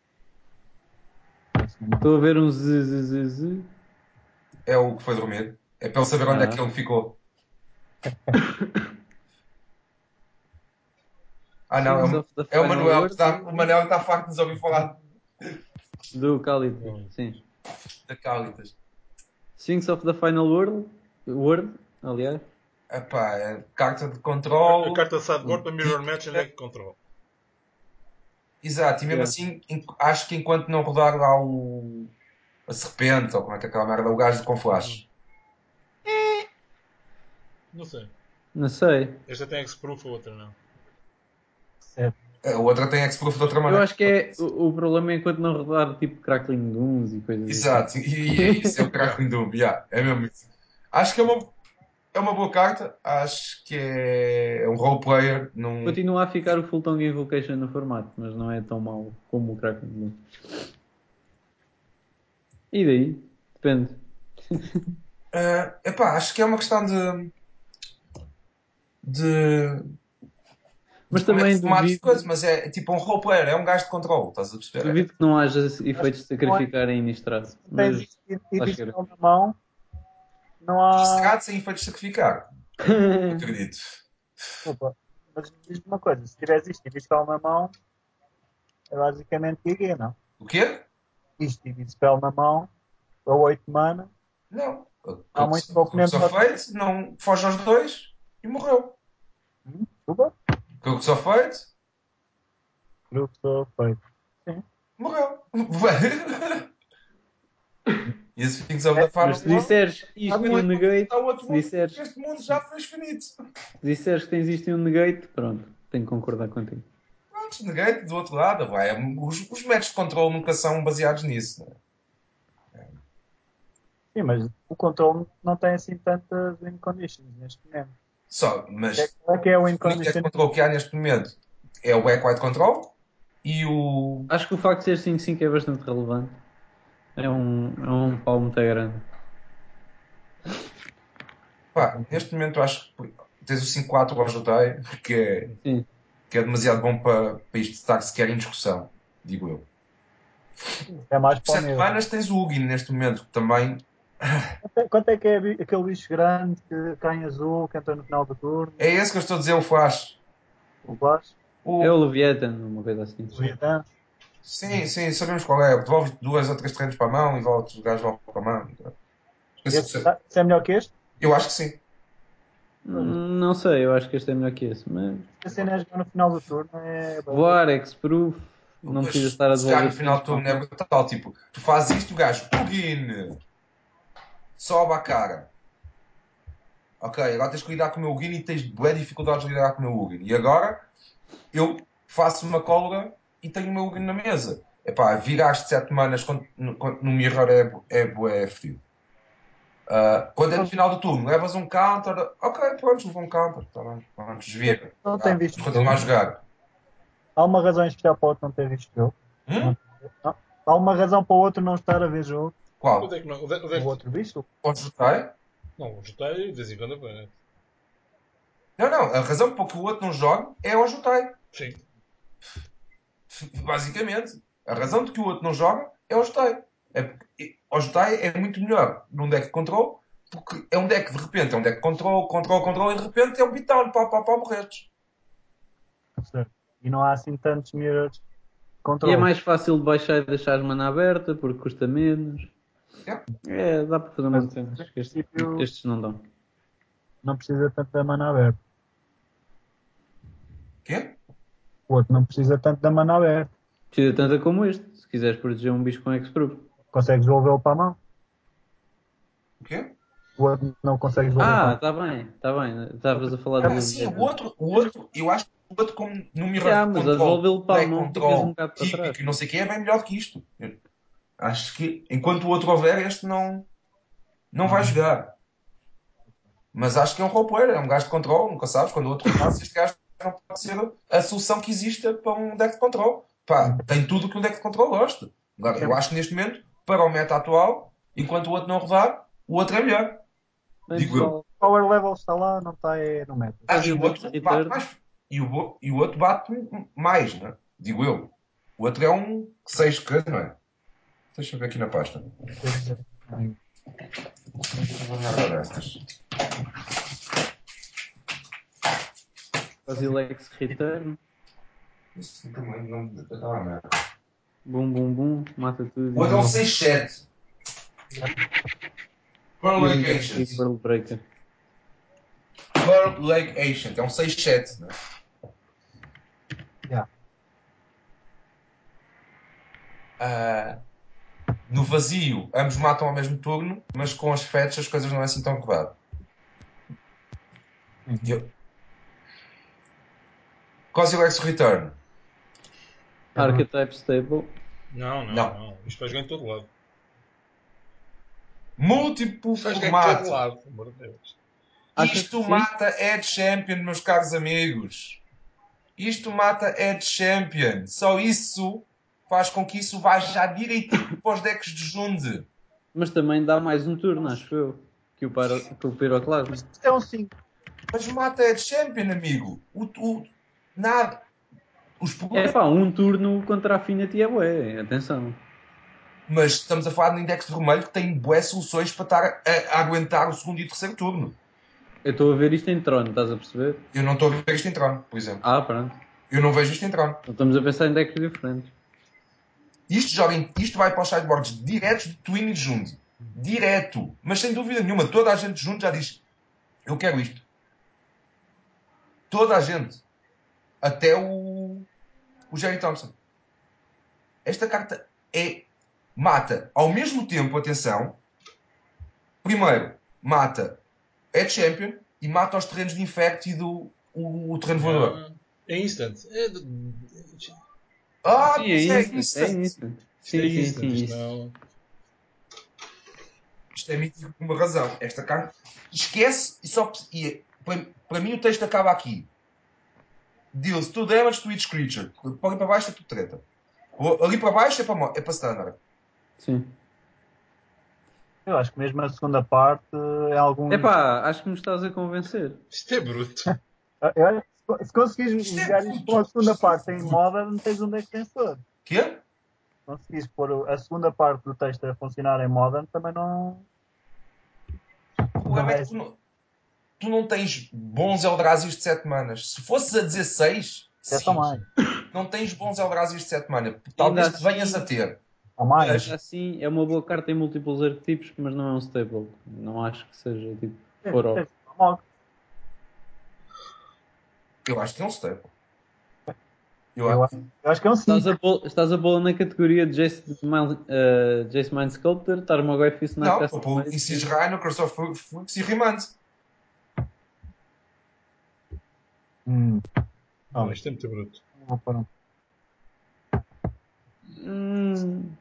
Estou a ver um z, z, z, z. É o que foi dormir. É para ele saber onde é Ah. que ele ficou. Ah, não, é Things o, of the é o Final Manuel. Word Que está, o Manuel está farto de nos ouvir falar do Calito. Sim. da Cálitas. Things of the Final World, Word, aliás. Epá, é carta de A controle. carta de sideboard para Mirror Match em deck de control. Exato, e mesmo Yeah. assim, en- acho que enquanto não rodar lá o. A serpente, ou como é que é aquela merda, o gajo com flash. Não sei. Não sei. Esta tem X-Proof, a outra não. Certo. A outra tem X-Proof de outra Eu maneira. acho que é o, o problema é enquanto não rodar tipo Crackling Dooms e coisas Exato, e, e é isso, é o Crackling Doom, yeah, é mesmo isso. Acho que é uma, é uma boa carta, acho que é, é um role player. assim. Num... Continua a ficar o Full Tongue Invocation no formato, mas não é tão mau como o Crackling Doom. E daí? Depende. Uh, epá, acho que é uma questão de. de. Mas de como é que também o formato de duvido, coisa, mas é tipo um role player, é um gajo de controle, estás a perceber? duvido que não haja efeitos de sacrificar em Innistrad. Tens Mas isto e- e lá diz chegará. na mão, não há. Estrado sem efeitos de sacrificar, acredito. Desculpa, mas diz uma coisa, se tiveres isto e dispel na mão, é basicamente G G, não? O quê? Isto e dispel na mão, a oito mana, Não. há O muito que pouco mesmo. só feito, não foge aos dois e morreu. Hum, Desculpa, O que só feito, grupo sou feito. Sim. morreu. E esse Things of the É, Final Mas se World disseres há isto e um muito para negate, visitar o outro se mundo, disseres, porque este mundo já foi infinito. se disseres que tens isto e um negate, pronto, tenho que concordar contigo. Pronto, negate do outro lado, vai. Os, os métodos de controle nunca são baseados nisso. Né? Sim, mas o controle não tem assim tantas win conditions neste momento. Só, mas Qual é que é o o win único deck de condition? controle que há neste momento é o Black White Control e o. Acho que o facto de ser cinco cinco é bastante relevante. É um, é um pau muito grande. Pá, neste momento acho que tens o cinco quatro ao Jotei, que é, Sim. que é demasiado bom para, para isto estar sequer em discussão, digo eu. É mais para o Sete meu. manas tens o Ugin neste momento, que também Quanto é, quanto é que é bi- aquele bicho grande que cai em azul, que entra no final do turno? É esse que eu estou a dizer, o Flash. O Flash? O... É o Leviathan, uma coisa assim. O Leviathan? Sim, sim, sabemos qual é. Devolve duas ou três terrenos para a mão e volta os gajos voltam para a mão. Esse, Esse- tá- esse é melhor que este? Eu acho que sim. Hum, Não sei, eu acho que este é melhor que esse. Mas A cena é jogar no final do turno. É... voar, X-Proof, não Mas precisa estar a se calhar devolver no final do terrenos turno é brutal. Tipo, tu fazes isto, o gajo, Ugin, sobe a cara. Ok, agora tens que lidar com o meu Ugin e tens boas dificuldades de lidar com o meu Ugin. E agora eu faço uma cólera e tenho o meu Ugin na mesa. Epá, viraste sete manas quando, no, quando no mirror é, é bué frio. Uh, quando é no final do turno, levas um counter. Ok, pronto, levou um counter. Tá bem, pronto, desvia. Não tem Ah, visto. continua a jogar. Há uma razão especial para o outro não ter visto jogo. Hum? Não. Há uma razão para o outro não estar a ver jogo. O Qual? deck não. O deck, o O deck, outro bicho. O Jutei? não, o Jutei de vez em quando é. Não, não. A razão para que o outro não joga é o Jutei. Sim. Basicamente. A razão de que o outro não joga é o Jutei. É porque o Jutei é muito melhor num deck de control, porque é um deck de repente, é um deck de control, control, control, e de repente é um beatdown, pá, pá, pá, morreres. Certo. E não há assim tantos mirrors de E é controle. mais fácil de baixar e deixar as mana aberta porque custa menos. Yeah. É, dá para fazer Mas, umas cenas em que este- princípio, estes não dão. não precisa tanto da mana aberta. Quê? O outro não precisa tanto da mana aberta. Precisa tanta como este, se quiseres proteger um bicho com X-Proof. Consegues devolvê-lo para a mão. O quê? O outro não consegue devolver para a Ah, mão. está bem, está bem. Estavas a falar do Ah, sim, o Leviathan. outro, o outro, eu acho que o outro, como no mirror Já, de mas a control, devolvê-lo para a deck mão ficas um control, bocado para trás. típico e não sei o que, é bem melhor que isto. Eu acho que enquanto o outro houver, este não, não vai jogar. Mas acho que é um roleplayer, é um gajo de control, nunca sabes. Quando o outro passa, este gajo não pode ser a solução que exista para um deck de control. Pá, tem tudo o que um deck de control gosta. Agora, eu acho que neste momento, para o meta atual, enquanto o outro não rodar, o outro é melhor. Bem, Digo eu. pessoal, O power level está lá, não está é, no meta. Ah, fazia e o o Dex outro bate Return. mais. E o, bo- e o outro bate mais, né? Digo eu. O outro é um seis que, não é? Deixa eu ver aqui na pasta. Uma merda destas. Fazia o Dex Return. Isso também não. Não é merda. Bum, bum, bum. Mata tudo. O outro é um seis sete. Pearl E Lake um Ancient. Pearl Breaker. Pearl Lake Ancient. É um seis sete, né? Yeah. Ah, no vazio, ambos matam ao mesmo turno, mas com as fetches as coisas não é assim tão claro. Eu... Cosilex Return. Archetype Stable. Não, não, Não. não. Isto vai jogar em todo lado. Múltiplo Isto vai jogar em todo formato. lado, pelo amor de Deus. Achas Isto que sim? mata Ed Champion, meus caros amigos. Isto mata Ed Champion. Só isso faz com que isso vá já direitinho para os decks de Junde. Mas também dá mais um turno, acho eu. Que o, para, que o Pyroclasma. Isto é um cinco. Mas mata Ed Champion, amigo. O, o, nada. Os É problemas. pá, um turno contra a Affinity é bué. Atenção. Mas estamos a falar de um index vermelho que tem boas soluções para estar a, a aguentar o segundo e o terceiro turno. Eu estou a ver isto em trono, estás a perceber? Eu não estou a ver isto em trono, por exemplo. Ah, pronto. Eu não vejo isto em trono. Então estamos a pensar em decks diferentes. Isto, joga em- isto vai para os sideboards diretos de Twin e de Jund. Direto. Mas sem dúvida nenhuma, toda a gente junto já diz: eu quero isto. Toda a gente. Até o, o Jerry Thompson. Esta carta é. Mata ao mesmo tempo, atenção. Primeiro, mata Ed Champion e mata os terrenos de Infect e do o, o terreno voador. Ah, é instant. É de... Ah, Sim, é pois é, instant. isso. É instant. Isto é Sim, sim, instant. sim. Isto Isso. não... Isto é mítico por uma razão. Esta carta esquece e só. E, para, para mim o texto acaba aqui. Deals two damage to each creature. Para ali para baixo é tudo treta. Ali para baixo é para, mo- é para standard. Sim. Eu acho que mesmo a segunda parte é algum. Epá, acho que me estás a convencer. Isto é bruto. Eu acho que se conseguires Isto é jogar isto bruto. com a segunda Isto é parte em bruto. Modern, tens um deck vencedor. Quê? Se conseguires pôr a segunda parte do texto a funcionar em Modern, também não. O problema é que tu não, tu não tens bons Eldrazios de sete manas. Se fosses a dezesseis, É sim, só mais. não tens bons Eldrazios de sete manas. Ainda Talvez assim, te venhas a ter. Só mais. Mas assim, é uma boa carta em múltiplos arquetipos, mas não é um staple. Não acho que seja tipo É, for all. é só Mog. eu acho que é um staple. Eu, Eu, acho- eu acho que é um Estás sim. a, pô- estás a pô-la na categoria de Jace, Mind, uh, Jace Mind Sculptor, Tarmogoyf e não, Snapcast. vou pôr Isis Rhino, Curse of Flux e Rimand. Hum. Não, Olha, isto é muito bruto. vou pôr um. Hum,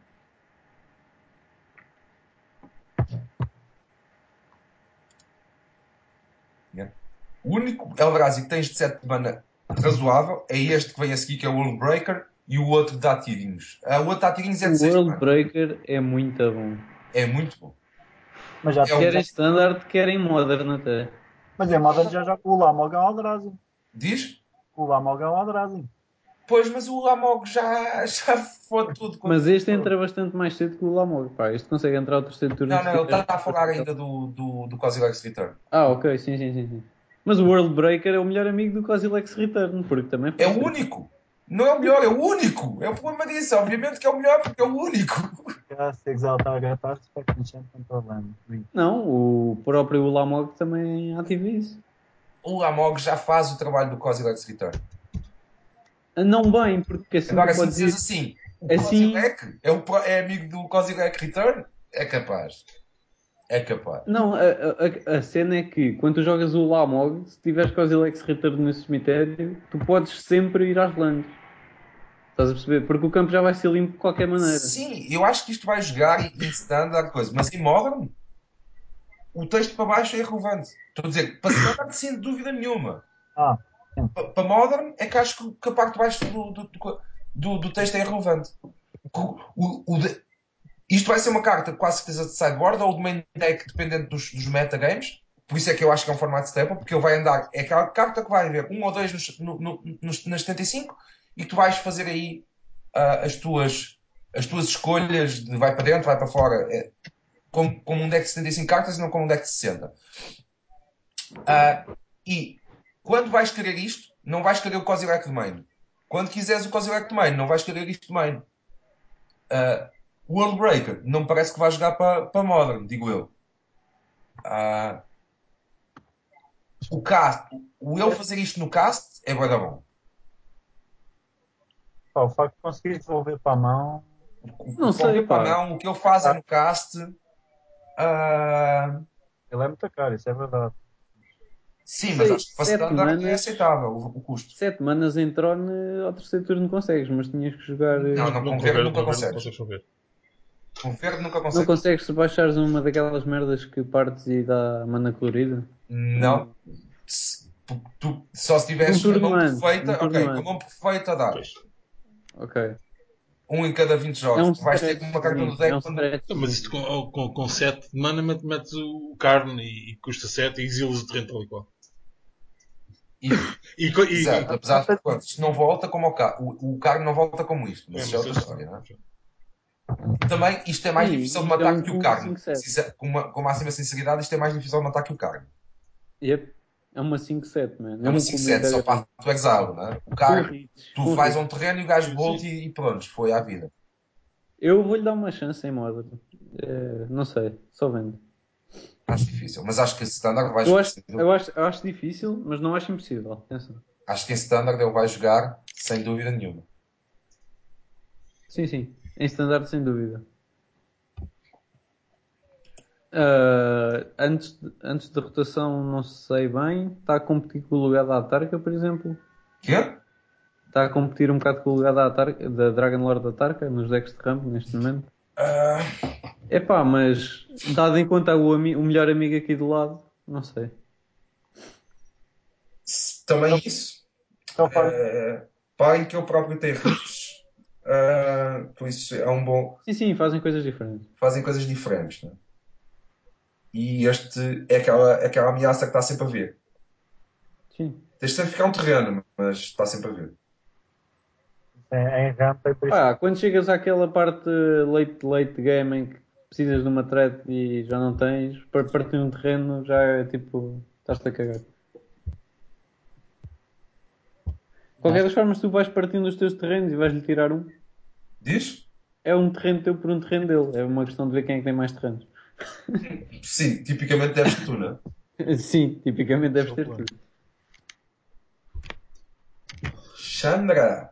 O único Eldrazi que tens de sete mana razoável é este que vem a seguir, que é o World Breaker, e o outro dá tirinhos. O outro dá tirinhos é de o seis World mana. Breaker é muito bom. É muito bom. Mas já É o- Quer já, em Standard, quer em Modern até. mas é Modern já joga o Lamog é um Eldrazi. Diz? O Lamog é um Eldrazi. Pois, mas o Amog já, já foi tudo. Mas este entra bastante mais cedo que o Lamog. Pá, este consegue entrar ao terceiro turno. Não, se não, ele tiver- está a falar ainda do, do, do Cosilex Return. Ah, ok, sim, sim, sim, sim. Mas o World Breaker é o melhor amigo do Cosilex Return, porque também É faz o único. Não é o melhor, é o único. É o problema disso. Obviamente que é o melhor porque é o único. Cast, Exile Target Artifact, Enchantment or Land. Não, o próprio Lamog também ativa isso. O Amog já faz o trabalho do Cosilex Return. Não bem, porque assim Agora, tu se podes dizes ir. assim, o Assim, Cosilex é, o, pro- é amigo do Cosilex Return, é capaz. É capaz. não, a, a, a cena é que quando tu jogas o Lamog, se tiveres Cosilex Return no cemitério, tu podes sempre ir às lands. Estás a perceber? Porque o campo já vai ser limpo de qualquer maneira. Sim, eu acho que isto vai jogar em em standard coisa, mas em Modern, o texto para baixo é irrelevante. Estou a dizer, para standard, sem dúvida nenhuma. Ah, Pa- Para Modern, é que acho que- que a parte de baixo do, do, do, do texto é irrelevante. O, o- o de- isto vai ser uma carta quase certeza de sideboard ou de main deck, dependendo dos, dos metagames. Por isso é que eu acho que é um formato staple, porque ele vai andar. É aquela carta que vai haver um ou dois nos, no, no, nos, nas setenta e cinco e tu vais fazer aí ah, as, tuas, as tuas escolhas de vai para dentro, vai para fora. É, como, como um deck de setenta e cinco cartas e não como um deck de sessenta. Ah, e quando vais querer isto, não vais querer o Kozilek de main. Quando quiseres o Kozilek de main, não vais querer isto de main. Uh, World Breaker, não me parece que vai jogar para pa Modern, digo eu. Uh, o cast, o ele fazer isto no cast é bué da bom. pá, o facto de conseguir devolver para a mão. O, Não o sei, para para pá. não, o que ele faz é no cast. Uh, Ele é muito caro, isso é verdade. sim, mas Sei, acho que para sete standard é manas, aceitável o, o custo. sete manas em Tron ao terceiro turno consegues, mas tinhas que jogar. eh, Não, não, Não com verde converte, nunca não verde, não consegues. consegues converter. Com verde nunca Não consegues. consegues se baixares uma daquelas merdas que partes e dá mana colorida? Não. Se- tu, tu- só se Num tiveres a turno mão antes. Num perfeita, turno ok, com a antes. mão perfeita dá. Pois. Ok. Um em cada vinte É jogos. um Tu vais ter uma carta stretchzinho. do É deck um quando. Então, mas stretchzinho. isto com, com, com sete de mana met- metes o carne e, e custa sete e exilas o terreno tal e qual. E, E, co- e, exato, e, apesar de que pronto, isto não volta como o carro. O, o carro não volta como isto, mas é, isso é mas outra é- história, não é? Também isto é mais Sim, difícil de isto é matar um que o cubo carne. cinco sete. Sincer- Com, uma, com máxima sinceridade, isto é mais difícil de matar que o carne. Yep. É uma cinco sete, man. É É uma um cinco cubo sete só integrante. para o exalo, não é? O Com carne, hits. tu Com faz um hits. terreno e o gajo Sim, volta sim. e, e pronto, foi à vida. Eu vou-lhe dar uma chance em Modern. Eh, não sei. Só vendo. Acho difícil, mas acho que esse standard vai Eu jogar. acho, eu, acho, eu acho difícil, mas não acho impossível. Atenção. Acho que em standard ele vai jogar sem dúvida nenhuma. Sim, sim. Em standard, sem dúvida. Ah, antes, de, antes da rotação, não sei bem. Está a competir com o lugar da Atarca, por exemplo. Quê? Está a competir um bocado com o lugar da, Atarca, da Dragon Lord da Atarca nos decks de ramp neste momento. Ah, Epá, mas dado em conta o, ami- o melhor amigo aqui do lado, não sei. se- também isso. Só faz Uh, pai que eu próprio tenho riffs. Uh, por isso é um bom. Sim, sim, fazem coisas diferentes. Fazem coisas diferentes. Né? E este é aquela, é aquela ameaça que está sempre a ver. Sim. Tens sempre que ficar um terreno, mas está sempre a ver. em, em rampa e por isso Pá, quando chegas àquela parte late, late game em que precisas de uma thread e já não tens, para partir um terreno já é tipo, estás-te a cagar. De qualquer das formas, tu vais partindo os teus terrenos e vais-lhe tirar um. Diz? É um terreno teu por um terreno dele. É uma questão de ver quem é que tem mais terrenos. Sim, tipicamente deves ser tu, não é? Sim, tipicamente deves Só ter plano. tudo. Chandra.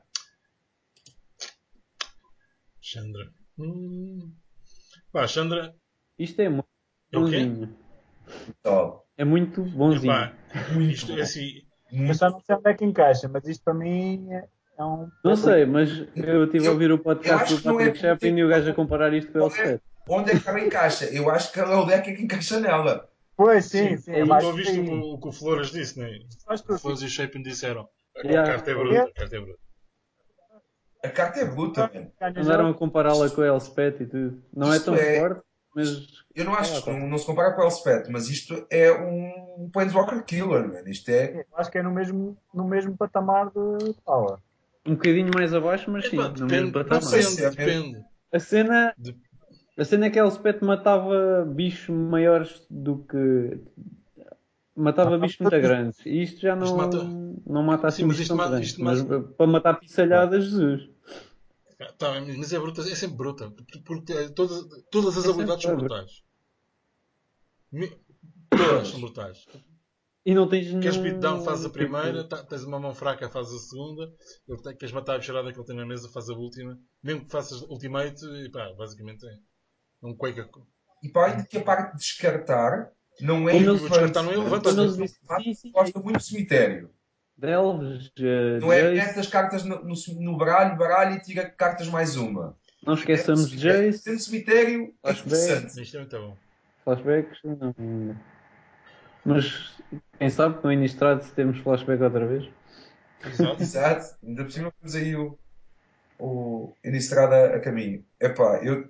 Chandra. Hum. Pá, Chandra. Isto é muito É o quê? bonzinho. Top. É muito bonzinho. Epá, Muito isto bom. é assim. Eu Muito já não sei onde é que encaixa, mas isto para mim é é um. Não sei, mas eu estive a Eu- ouvir o eu podcast acho do que não é Patrick Chapin e o gajo a comparar isto com o onde é, Elspeth. onde é que ela encaixa. Eu acho que ela é o deck que encaixa nela. Pois, sim, Sim, sim, é é tu mais isso. ouviste o que aí. o, o que o Flores disse, não é? Faz O tudo. Flores e o Shapin disseram. A Yeah. carta é bruta. A carta é bruta. A carta é bruta, mano. Ganha Andaram jogo. a compará-la com a Elspeth e tudo. Não é Isto tão é- forte, mas. Eu não acho Ah, que pá. não, não se compara com o Elspeth, mas isto é um Planeswalker Killer, mano. Isto é. Eu acho que é no mesmo, no mesmo patamar de Power. Um bocadinho mais abaixo, mas sim, Epá, no mesmo depende. patamar. sei se Depende, é mesmo. depende. A cena, De- a cena é que a Elspeth matava bichos maiores do que. Matava bichos muito grandes. E isto já Isto não, mata. não mata assim Sim, mas bichos isto tão mata. grandes. Isto Mas mata. uh, para matar pisalhadas, Jesus. Tá, mas é bruta, é sempre bruta. Porque é, todas, todas as É sempre habilidades são bruta. brutais. Me- Todas são brutais. E não tens Queres beatdown, faz a nenhum. primeira. Tipo, tá- tens uma mão fraca, faz a segunda. Ele tem- queres matar a bicharada que ele tem na mesa, faz a última. Mesmo que faças ultimate, e pá, basicamente é é um Quake. E para além de que a parte de descartar não é Como E eles- o descartar não é irrelevante. relevante às como eles vezes. disseram. Sim, sim. Gosta muito do cemitério. Delves, uh, Não é Jace. mete as cartas no, no, no baralho, baralho e tira cartas mais uma. Não esqueçamos de Jace. Sendo cemitério é Flashback. interessante. Isto é muito bom. Flashbacks. Não. Mas quem sabe com o Innistrad temos flashback outra vez. Exato. Exato. Ainda por cima temos aí o, o Innistrada a caminho. Epá, eu,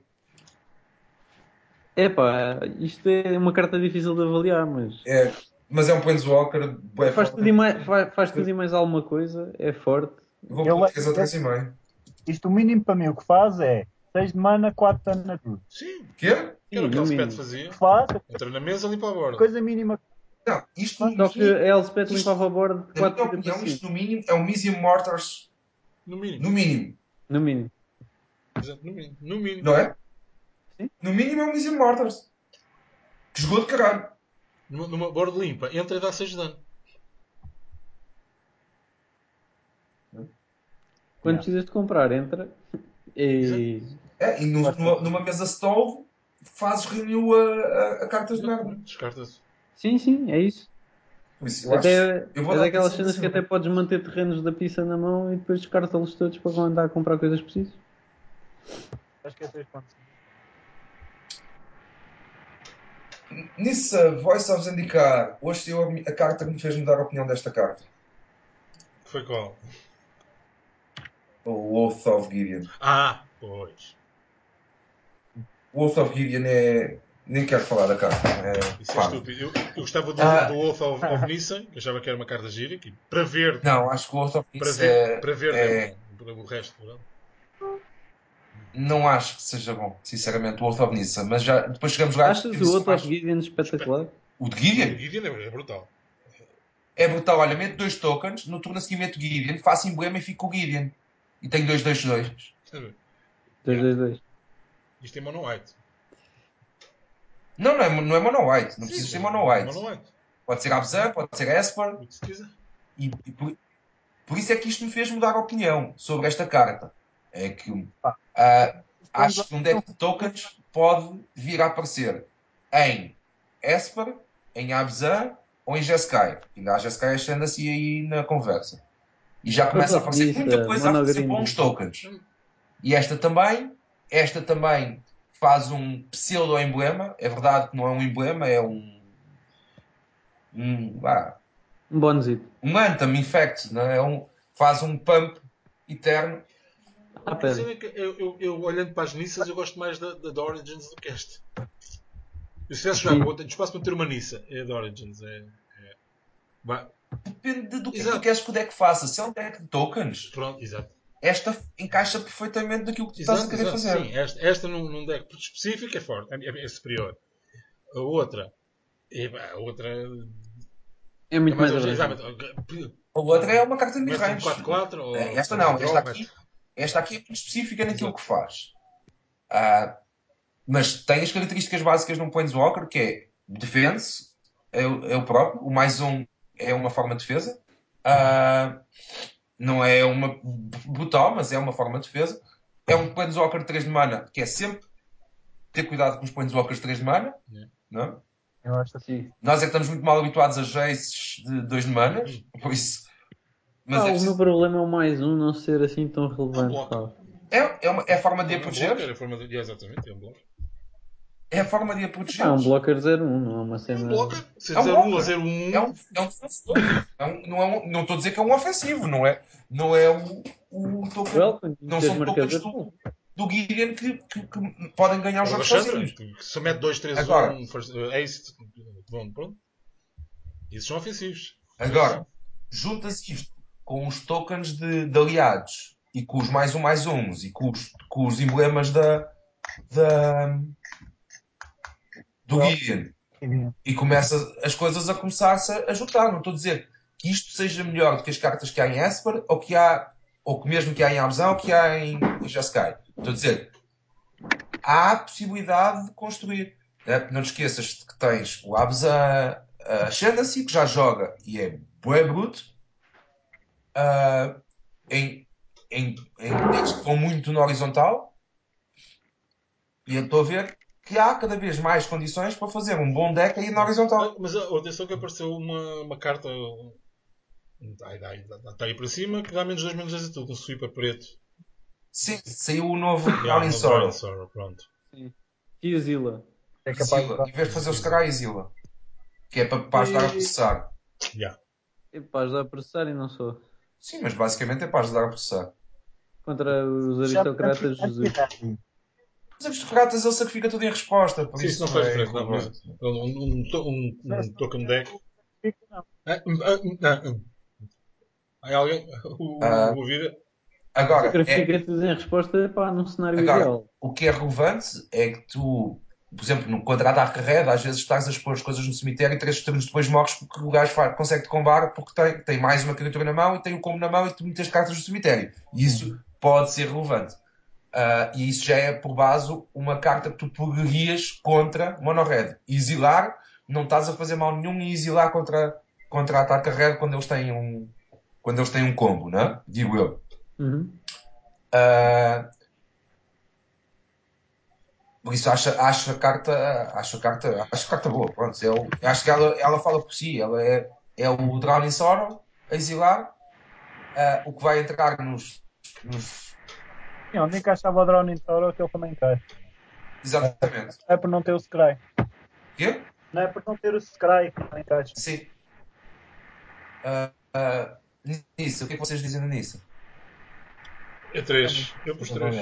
Epá, isto é uma carta difícil de avaliar, mas é, mas é um Planeswalker. bué faz forte. tudo, e mais, faz, faz tudo e mais alguma coisa, é forte. Eu vou Eu- pôr três ou três e meio. Isto o mínimo para mim o que faz é seis de mana, quatro de dano na tudo. Sim. Quê? Que era o Sim, que no o Spet mínimo. fazia. O que faz, Entra na mesa, limpa a borda. coisa mínima. Não, isto no Só que mínimo, a Elspeth isto, limpava a borda de na minha quatro vida opinião, para isto cima. no mínimo é um Misium Mortars No mínimo. no mínimo. No mínimo. Exato, no mínimo. No mínimo. Não é? Sim. No mínimo é um Misium Mortars. Que jogou de caralho. Numa, numa borda limpa, entra e dá seis de dano. Quando Yeah. precisas de comprar, entra e. É, e no- numa, numa mesa stove fazes renew a, a, a cartas de merda. Descarta-se. Sim, sim, é isso. Por isso, eu acho. Até, Eu vou é dar daquelas três ou cenas que três e até meio. podes manter terrenos da pizza na mão e depois descarta-los todos para andar a comprar coisas que precisas. Acho que é três ponto cinco. Nissa, Voice of Zendikar. Hoje saiu a, mi- a carta que me fez mudar a opinião desta carta. Que foi qual? O Oath of Gideon. Ah, pois. O Oath of Gideon é. Nem quero falar da carta. É, Isso é pá. estúpido. Eu, eu gostava do, Ah. do Oath of, of Nissa, que achava que era uma carta gira, que para ver, Não, acho que o Oath of para Nissa ver, é, para ver é, é. bom. Para o resto, não. Não acho que seja bom, sinceramente, o Oath of Nissa. Mas já, depois chegamos lá. Achas o Out of Gideon espetacular? O de O Gideon? Gideon é brutal. É brutal. Olha, meto dois tokens, no turno a seguir meto Gideon, faço emblema e fico com o Gideon. E tenho dois, dois, dois. Sabe? dois dois dois. Isto é mono white. Não, não é, não é mono white. Não precisa ser mono white. Mono white. Pode ser Abzan, pode ser Esper. O que se quiser. E, e por, por isso é que isto me fez mudar a opinião sobre esta carta. É que ah, acho que um deck de tokens pode vir a aparecer em Esper, em Abzan ou em Jeskai. Ainda há Jeskai achando-se aí na conversa. E já começa a Out of aparecer muita Nissa, coisa a fazer monogreen. bons tokens. E esta também, esta também faz um pseudo-emblema. É verdade que não é um emblema, é um. Um, ah, Um bonzito. um Anthem Infect, não é? É um, faz um pump eterno. Ah, A pera. cena é que eu, eu, eu, olhando para as Nissas, eu gosto mais da, da, da Origins do que esta. Eu se tivesse jogar com outra, espaço para ter uma Nissa, é a da Origins. É, é. Depende do que é que tu Exato. queres que o deck faça. Se é um deck de tokens, Pronto, exato. esta encaixa perfeitamente naquilo que tu estás a Exato, querer exato. fazer. Sim, esta, esta num, num deck específico é forte, é, é superior. A outra, é, a outra É é muito mais mais abrangente. exatamente. A outra é uma carta de Começa um mid-range. quatro quatro ou Esta ou não, draw, esta mete- aqui, esta aqui é muito específica naquilo Exato. que faz. Ah, mas tem as características básicas de um Planeswalker, que é defense, é, o- é o próprio, o mais um é uma forma de defesa. Ah, não é uma brutal, mas é uma forma de defesa. É um Planeswalker de três de mana, que é sempre ter cuidado com os Planeswalkers de três de mana. Yeah. Não é? Eu acho que Sim. Nós é que estamos muito mal habituados a Jaces de dois de mana, por isso. Mas Ah, é, o meu preciso- problema é o mais um não ser assim tão É um relevante. bloco. Pá. é, é, uma, é a forma de É a um blocker, proteger. é a forma de. é, exatamente, é um blocker. É a forma de a Epá, é um proteger. blocker zero um, não é uma É um cena. blocker. Se É um zero um ou blocker. zero É um, um. é um defensor. É um, não, é um, não estou a dizer que é um ofensivo, não é, não é o, o token. Welcome, Não tens são tokens marcadores. do, do Gideon que, que, que podem ganhar os Ou da jogos Chandra, sozinhos. que se mete dois três Agora, um, first, uh, ace, pronto, pronto. Isso são ofensivos. agora junta-se isto com os tokens de, de aliados e com os mais um mais uns e com os, com os emblemas da, da, do Well, Gideon. sim. E começa as coisas a começar-se a juntar. Não estou a dizer que isto seja melhor do que as cartas que há em Esper ou que há, ou que mesmo que há em Abzão ou que há em, em Jeskai. Estou a dizer, há a possibilidade de construir. Né? Não te esqueças de que tens o Abzan Ascendancy, que já joga e é bué bruto, ah, em, em, em decks que vão muito no horizontal, e eu estou a ver que há cada vez mais condições para fazer um bom deck aí na Ah, horizontal. mas ah, atenção que apareceu uma, uma carta. Está aí, está aí para cima que dá menos dois menos dois a tudo. Um sweeper preto. Sim, saiu o novo Yeah, Drowning no Drowning Sorrow. Sorrow, pronto. Sim. E o Zilla. É capaz de Zilla. Em vez de fazer o Exila. Scry, Zilla. Que é para, para ajudar a processar. Yeah. Epá, ajudar a processar e não sou. Sim, mas basicamente é para ajudar a processar. Contra os Já aristocratas de Jesus. anti-heavy. Os aristocratas ele sacrifica tudo em resposta, por Sim, isso isso não faz é diferença. Não, mas irrelevante. um, um, to- um, Mas um token deck. não. Ah, hum, ah, hum, ah, hum. Aí alguém. O, Ah, o, o vida. agora, é, Sacrifica tudo em resposta pá, num cenário agora, ideal. o que é relevante é que tu, por exemplo, no contra-ataque red, às vezes estás a expor as coisas no cemitério e três turnos depois morres porque o gajo faz- consegue te combar porque tem, tem mais uma criatura na mão e tem o combo na mão e tu metes cartas no cemitério. E isso pode ser relevante. Ah, e isso já é, por base, uma carta que tu poderias contra Mono Red. Exilar, não estás a fazer mal nenhum em exilar contra, contra ataque red quando eles têm um, quando eles têm um combo, né? Digo eu. Uhum. Ah, por isso acho, acho a carta, acho a carta, acho a carta boa. Pronto, eu, acho que ela, ela fala por si. Ela é, é o Drowning Sorrow a exilar, ah, o que vai entrar nos, nos... Sim, onde encaixava o drone em Toro, aquele também encaixa. Exatamente. Não é por não ter o Scry. Quê? Não é por não ter o Scry que não encaixa. Sim. Ah, ah, nisso, o que é que vocês dizem nisso? É três. Eu pus três.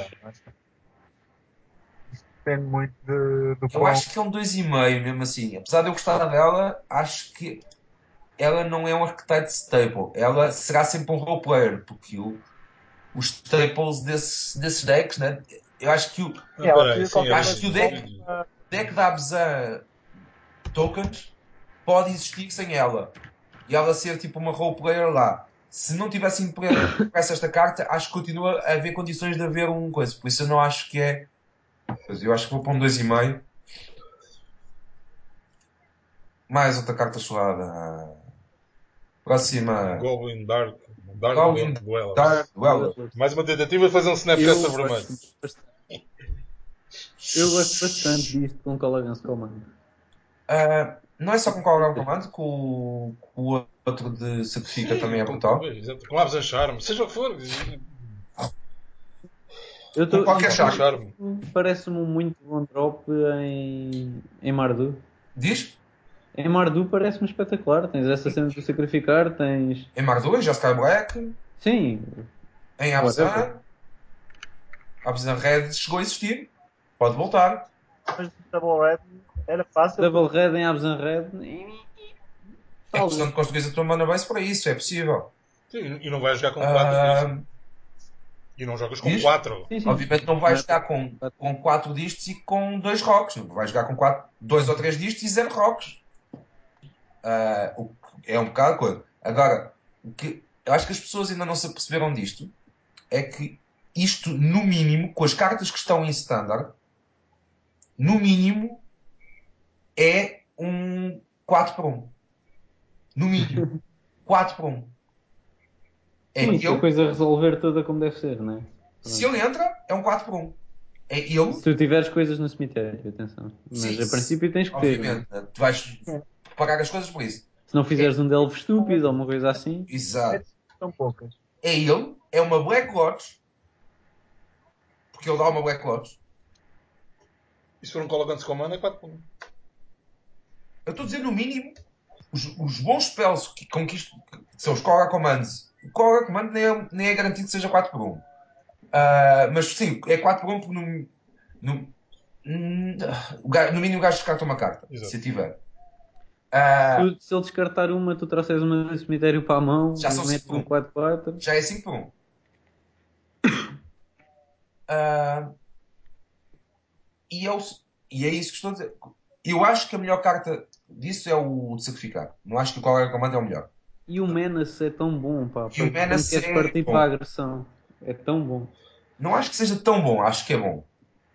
Depende muito de, do Eu quão. acho que é um dois e meio mesmo assim. Apesar de eu gostar dela, acho que ela não é um archetype staple. Ela será sempre um role player, porque o, os staples desse, desses decks, né? Eu acho que o Ah, Sim, ela peraí, precisa de sim, qualquer era acho coisa que o assim. deck, Sim. para. deck da Abzan Tokens pode existir sem ela. E ela ser tipo uma role player lá. Se não tivesse impresso esta carta, acho que continua a haver condições de haver um coisa. Por isso eu não acho que é. Eu acho que vou para um dois e meio. Mais outra carta suada. Próxima. Goblin Dark. Dark Goblin Dwellers. Dark Dweller. Mais uma tentativa de fazer um Snapchat Eu sobre vermelho. gosto bastante. Eu gosto bastante disto com Colagans Command. Ah, não é só com Call Command, com, com o outro de Sacrifica também é com, brutal. exato, com Aves a Charme. Seja o que for. Eu Com tô, qualquer isto charme. Charme. parece-me um muito bom drop em, em Mardu. Diz? Em Mardu parece-me espetacular. Tens essa cena de sacrificar, tens. Em Mardu, em Jeskai Black, Sim, em whatever. Abzan. Abzan Red chegou a existir. Pode voltar. Mas Double Red era fácil. Double Red em Abzan Red. É questão de construir a tua mana base para isso, é possível. Sim, e não vai jogar com quatro, por isso. Ah, E não jogas com Diz? quatro. Sim, sim. Obviamente não vai Não é jogar com, com quatro distos e com dois rocks. Vai jogar com quatro, dois ou três distos e zero rocks. Ah, o que é um bocado coisa. Agora, o que eu acho que as pessoas ainda não se aperceberam disto é que isto, no mínimo, com as cartas que estão em standard, no mínimo, é um quatro para um. No mínimo. quatro para um. É Sim, se a ele, coisa resolver toda como deve ser, não é? se ele entra, é um quatro para um. É ele, Se tu tiveres coisas no cemitério, atenção. Mas sim, a princípio tens que ter, não é? obviamente, né? Tu vais pagar as coisas por isso. Se não fizeres um delve estúpido ou uma coisa assim. Exato. São poucas. É ele, é uma Black Lotus, porque ele dá uma Black Lotus. E se for um Cologante com mana, é quatro pontos. Eu estou a dizer, no mínimo, os, os bons spells que conquistam, que são os Korra Commands. O Korra Command nem é, nem é garantido que seja quatro por um. Ah, mas sim, é quatro por um porque no, no, hum, o ga- no mínimo o gajo descarta uma carta, Exato. se tiver. Ah, Tu, se ele descartar uma, tu trouxeres uma do cemitério para a mão Já e são cinco metes por um um. quatro quatro. já é cinco por um. Ah, e, eu, e é isso que estou a dizer. Eu acho que a melhor carta disso é o de sacrificar. Não acho que o Korra Command é o melhor. E o Menace é tão bom, pá. E o Para quando Menace queres é partir para a bom. agressão. É tão bom. Não acho que seja tão bom, acho que é bom.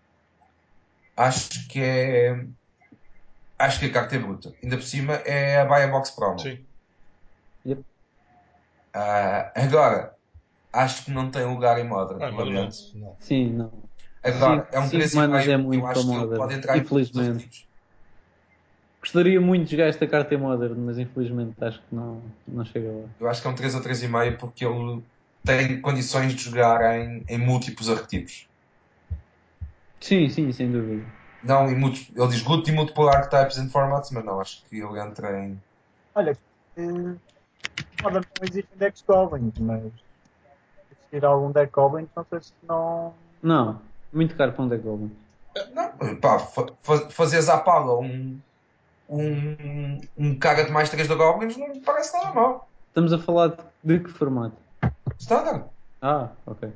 Acho que é. Acho que a carta é bruta. Ainda por cima é a Buy a Box Promo. Sim. Yep. Ah, agora, acho que não tem lugar em Modern, Ah, mas lamento. não. Não. Sim, não. Agora, cinco é um cinco manas é três e meio, eu muito para acho que ele Modern. pode entrar em todos os Infelizmente. artigos. Gostaria muito de jogar esta carta em Modern, mas infelizmente acho que não, não chega lá. Eu acho que é um três ou três e meio porque ele tem condições de jogar em, em múltiplos arquetipos. Sim, sim, sem dúvida. Não em múltiplos. Ele diz good e multiple archetypes and formats, mas não, acho que ele entra em. Olha, eh, Modern não existem decks Goblins, mas se existir algum deck Goblins, não sei se não. Não, muito caro para um deck Goblin. Não, pá, fa fa fazeres à pala um, um, um cara de mais três da Goblins não me parece nada mal. Estamos a falar de, de que formato? Standard, Ah, ok.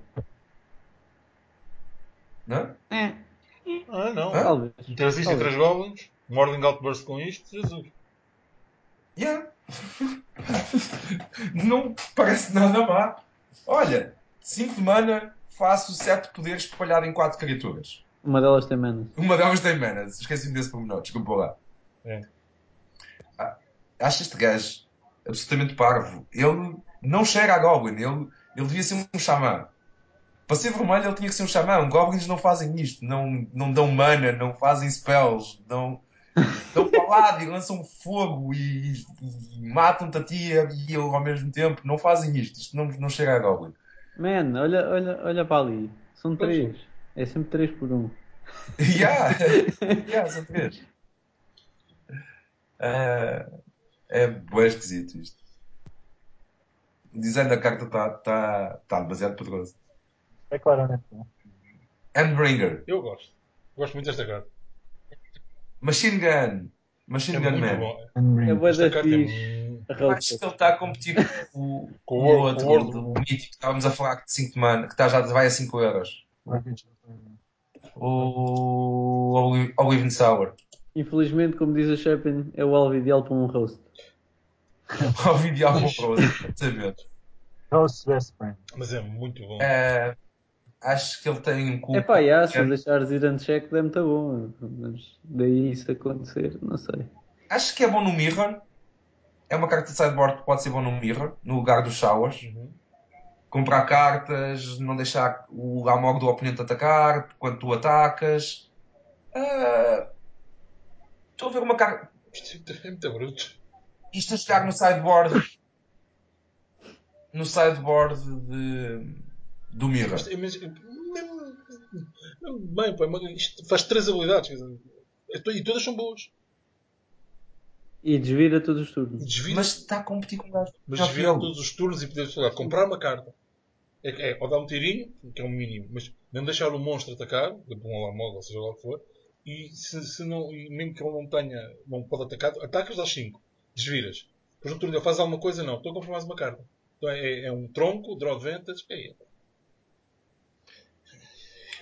não é? É, Ah, não. Hã? talvez. Três isto e Talvez. três goblins. Morning Outburst com isto. Jesus. Yeah. Não parece nada má. Olha, cinco de mana, faço sete poderes espalhado em quatro criaturas. Uma delas tem menos. Uma delas tem mana. Esqueci-me desse pormenor, desculpa lá. É. Ah, acho este gajo absolutamente parvo. Ele não chega a Goblin. Ele, ele devia ser um xamã. Para ser vermelho, ele tinha que ser um xamã. Goblins não fazem isto. Não, não dão mana, não fazem spells. Não, dão para lá e lançam fogo e, e matam-te a ti e ele ao mesmo tempo. Não fazem isto. Isto não, não chega a Goblin. Man, olha, olha, olha para ali. São Pois. três. É sempre três por um. Yeah, yeah, são três. Ah, é bem esquisito isto. O design da carta está tá, tá demasiado poderoso. É claramente bom. Endbringer. Eu gosto. Gosto muito desta carta. Machine Gun. Machine É Gun muito Man. bom. É bué Esta da carta é fixe. muito... A Eu acho Roadster. que ele está a competir com o, Com o o World- outro, com o World- do Mítico, que estávamos a falar de cinco de mana, que está, já vai a cinco euros. O Oli- Olive and Sour. Infelizmente, como diz a Shepin, é o alvo ideal para um roast. O vídeo ao Rose, exatamente. Host Best Friend. Mas é muito bom. É, acho que ele tem um É culto. pá, já, se o deixares ir uncheck, deve muito bom. Mas daí isso acontecer, não sei. Acho que é bom no Mirror. É uma carta de sideboard que pode ser bom no Mirror, no lugar dos Showers. Uhum. Comprar cartas, não deixar o Amog do oponente atacar quando tu atacas. Ah, estou a ver uma carta. Isto é muito bruto. Isto a chegar no sideboard. No sideboard de, do Mirror. Isto é mesmo... mesmo- mesmo Bem, pá, mas isto faz três habilidades. Quer dizer, é to- e todas são boas. E desvira todos os E turnos. desvira, Mas está a competir com o gajo. mas Já desvira fui todos os turnos e poder sei lá, comprar uma carta. É, é, ou dar um tirinho, que é um mínimo, mas não deixar o monstro atacar, tipo um Alamog, ou seja lá o que for, e se, se não, e mesmo que ele não tenha, não pode atacar, atacas às cinco, desviras. Depois no turno ele faz alguma coisa, não, estou a comprar mais uma carta. Então é, é um tronco, draw advantage, é ele.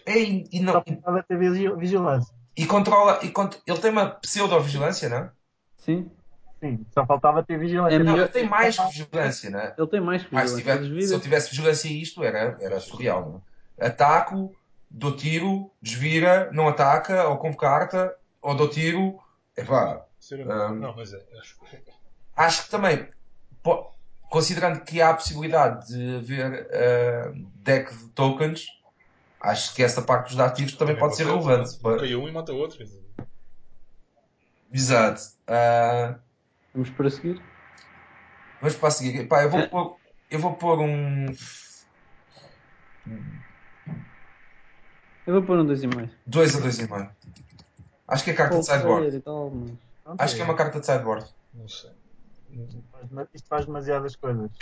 É, e, e Só não, faltava ter vigi- vigilância. e controla. E cont- ele tem uma pseudo-vigilância, não é? Sim. Sim, só faltava ter vigilância. É Não, melhor. ele tem mais que vigilância, não é? Ele tem mais que Ah, se, vigilância. Eles tiver, se eu viram. tivesse vigilância a isto, era, era surreal, não é? Ataco, dou tiro, desvira, não ataca, ou com carta, ou dou tiro. Epá, hum, Não, mas é. Acho... acho que também, po- considerando que há a possibilidade de haver uh, deck de tokens, acho que essa parte dos dativos também, pode ser relevante. Bloqueia um e mata outro. Quer dizer. Exato. Uh, Vamos para seguir. vamos para a seguir. Epá, eu vou pôr, eu vou pôr um. Eu vou pôr um dois e meio. dois a dois e meio. Acho que é carta Pô, de sideboard. player e tal, mas. Pronto, Acho que é uma carta de sideboard. Não sei. faz- Isto faz demasiadas coisas.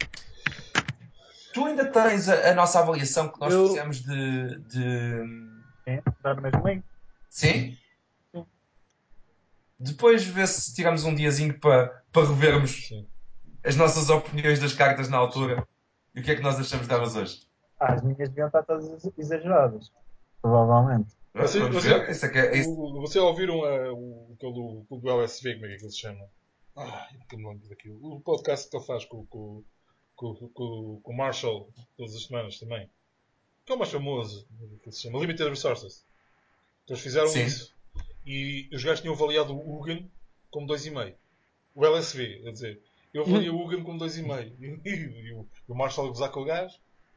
Tu ainda tens a, a nossa avaliação que nós Eu- fizemos de. de... Sim, está no mesmo link. Sim? Sim. Depois vê se tiramos um diazinho para, para revermos Sim. as nossas opiniões das cartas na altura e o que é que nós achamos delas hoje. Ah, as minhas deviam estar todas exageradas. Provavelmente. Vamos Você, ver. você, Isso é que é, isso. o- vocês ouviram uh, o, aquele, o do L S V, como é que ele se chama? Ah, eu não me lembro daquilo. O podcast que ele faz com, com, com, com, com o Marshall todas as semanas também. Que é o mais famoso, que se chama Limited Resources. Então eles fizeram Sim. isso. E os gajos tinham avaliado o Hugan como dois e meio. O L S V, quer dizer. Eu avaliei o Hugan como dois e meio. E, e, o, e o Marshall a gozar com o gajo.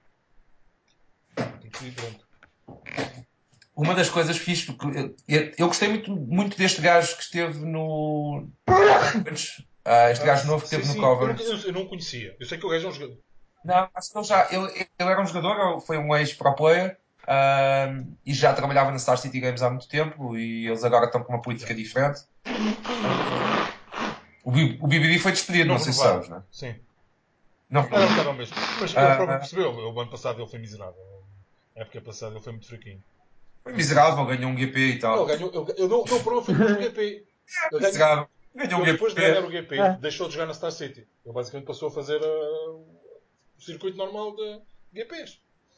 E pronto. Uma das coisas fixe, porque eu, eu gostei muito, muito deste gajo que esteve no. Ah, este gajo novo que sim, esteve sim. no Eu, cover. não, eu, eu não conhecia. Eu sei que o gajo é um jogador. Não, acho que ele já. Ele, ele era um jogador, ele foi um ex-pro player ahm, e já trabalhava na Star City Games há muito tempo e eles agora estão com uma política diferente. O, B- o B B D foi despedido, não, Não sei se renovaram. sabes, não é? Sim. Não Era um bocado ao mesmo. Mas ele Ah, próprio percebeu. O ano passado ele foi miserável. Na época passada ele foi muito fraquinho. foi miserável, ganhou um G P e tal. Ele ganhou. Ele, ele não, não, o problema foi depois do G P. Ele, ganhou, Miserável. Ganhou um ele depois de G P. ganhar o G P, É. deixou de jogar na Star City. Ele basicamente passou a fazer uh, o circuito normal de G Ps.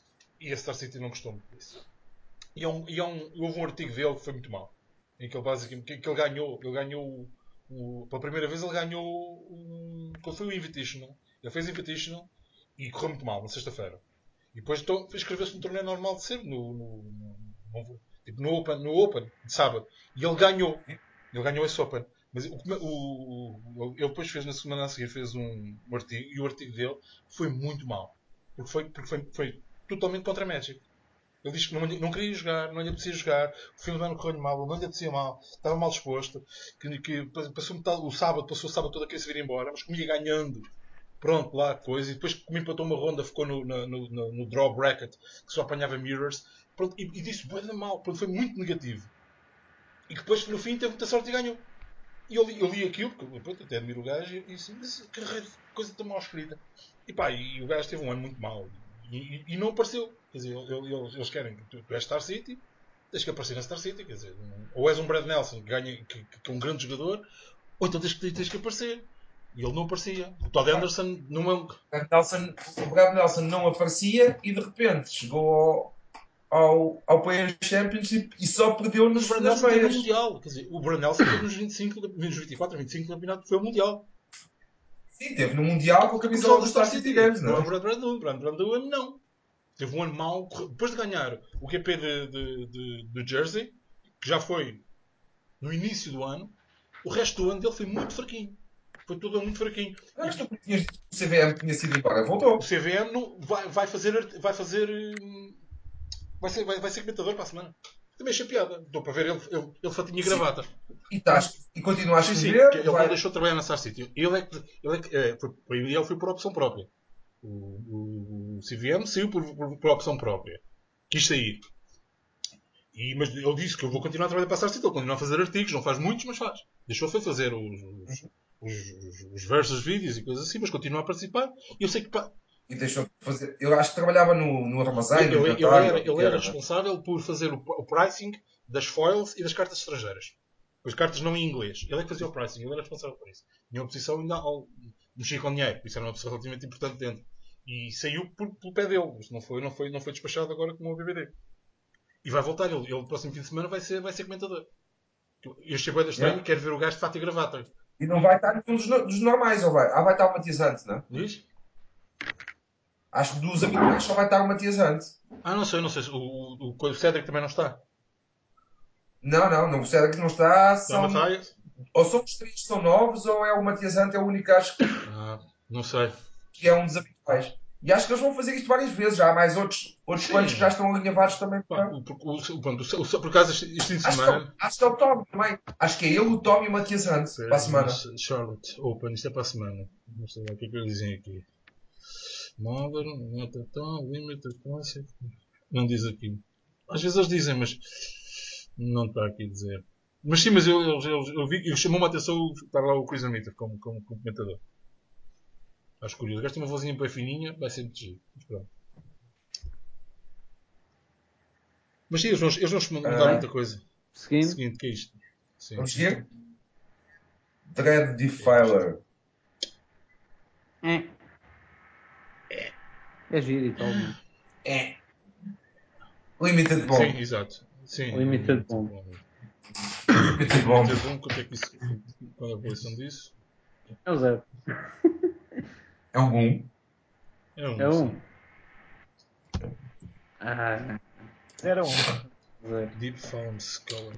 E a Star City não gostou muito disso. E, é um, e é um, houve um artigo dele que foi muito mau. Em que ele basicamente que, que ele ganhou. Ele ganhou o, o, pela primeira vez ele ganhou um, qual foi o Invitational. Ele fez Invitational e correu muito mal na sexta-feira. E depois então, inscreveu-se no torneio normal de ser, no, no, no, no, tipo, no, Open, no Open, de sábado. E ele ganhou. Ele ganhou esse Open. Mas o, o, o, ele depois fez, na semana a seguir, fez um, um artigo, e o artigo dele foi muito mau. Porque foi, porque foi, foi totalmente contra a Magic. Ele disse que não, não queria jogar, não lhe apetecia jogar, o fim do ano correu-lhe mal, não lhe apetecia mal, estava mal disposto, que, que passou metade, o sábado, passou o sábado todo a querer se vir embora, mas como ia ganhando, pronto, lá, coisa, e depois como empatou uma ronda, ficou no, no, no, no draw bracket, que só apanhava mirrors, pronto, e, e disse, bué de mal, pronto, foi muito negativo. E que depois, no fim, teve muita sorte e ganhou. E eu li, eu li aquilo, porque pronto, até admiro o gajo, e disse, mas que coisa tão mal escrita. E pá, e o gajo teve um ano muito mau. E, e, e não apareceu. Quer dizer, eles, eles querem que tu, tu és Star City, tens que aparecer na Star City. Quer dizer, ou és um Brad Nelson que, ganha, que, que é um grande jogador, ou então tens que, tens que aparecer. E ele não aparecia. O Todd Anderson não é um. O Brad Nelson, o Brad Nelson não aparecia e de repente chegou ao, ao, ao Players Championship e só perdeu Mas nos, o Brad nas Nelson teve no meias. Mundial. Quer dizer, o Brad Nelson teve nos vinte e cinco, nos vinte e quatro, vinte e cinco campeonato, foi o Mundial. Sim, teve no Mundial com a camisola do Star City Games, não não é o é? Brad Brandon. Brad Brandon não. Teve um ano mau. Depois de ganhar o G P de, de, de, de Jersey, que já foi no início do ano, o resto do ano dele foi muito fraquinho. Foi tudo muito fraquinho. Mas tu tinhas dito que o C V M tinha sido embora, O voltou. C V M não, vai, vai fazer. Vai fazer. hum, Vai ser, vai, vai ser comentador para a semana. Também achei piada. Deu para ver ele, ele, ele fatinha e Sim. gravata. E, estás, e continua a Sim, sim, escrever. que ele vai- não deixou de trabalhar na Star City. Ele é que. Ele, é que é, foi, ele foi por opção própria. O, o, o C V M saiu por, por, por opção própria. Quis sair. E, mas ele disse que eu vou continuar a trabalhar para a Star City. Ele continua a fazer artigos, não faz muitos, mas faz. Deixou foi fazer os, os, os, os, os versos, vídeos e coisas assim, mas continua a participar. E eu sei que pá, E deixou de fazer. Eu acho que trabalhava no, no armazém, no ele, ele inventário. era, ou o que ele era, era não é? responsável por fazer o, o pricing das foils e das cartas estrangeiras. As cartas não em inglês. Ele é que fazia o pricing, ele era responsável por isso. Tinha uma posição ainda ao, mexia com dinheiro, isso era uma pessoa relativamente importante dentro. E saiu por, pelo pé dele. Isto não foi, não, foi, não foi despachado agora como o B B D. E vai voltar. Ele, ele, no próximo fim de semana, vai ser, vai ser comentador. Eu achei bem estranho e Yeah. quero ver o gajo de fato e gravata. E não vai estar nenhum dos, no- dos normais, ou vai? Ah, vai estar o Matias Hunt, não é? Diz? Acho que dos habituais só vai estar o Matias Hunt. Ah, não sei, não sei. O, o, o Cédric também não está. Não, não, não percebe que não está. Está São, Matthias? ou são os três que são novos, ou é o Matias Hunt, é o único acho Ah, não sei. que é um dos habituais. E acho que eles vão fazer isto várias vezes. Já há mais outros, outros Sim. quantos que já estão alinhavados também. Pá, para- o, o, o, pronto, o, o, por acaso, este, este fim de Acho que, é, o- semana. acho que é o Tommy também. Acho que é ele, o Tommy e o Matias Hunt para a semana. Charlotte Open, isto é para a semana. Não sei lá o que é que eles dizem aqui. Modern, Metatron, Limited Classic. Não diz aqui. Às vezes eles dizem, mas não está aqui a dizer. Mas sim, mas eu, eu, eu, eu vi e chamou-me a atenção estar lá o Chris Amita como, como, como comentador. Acho curioso. O gajo tem uma vozinha bem fininha, vai ser muito giro. Mas pronto. Mas sim, eles vão, eles vão mudar Ah. muita coisa. Seguindo. Seguinte, que é isto? Sim. Vamos seguir? Dread Defiler. É. É giro e tal, mano. É. Limited Sim, Bomb. exato. Sim, Limited é, Bomb. bom. Limited Bomb. Limited Bomb, quanto é que isso, qual é a avaliação disso? É o zero. É um boom. É um. É sim. um. Ah, Zero um. zero. Deep Found Scholar.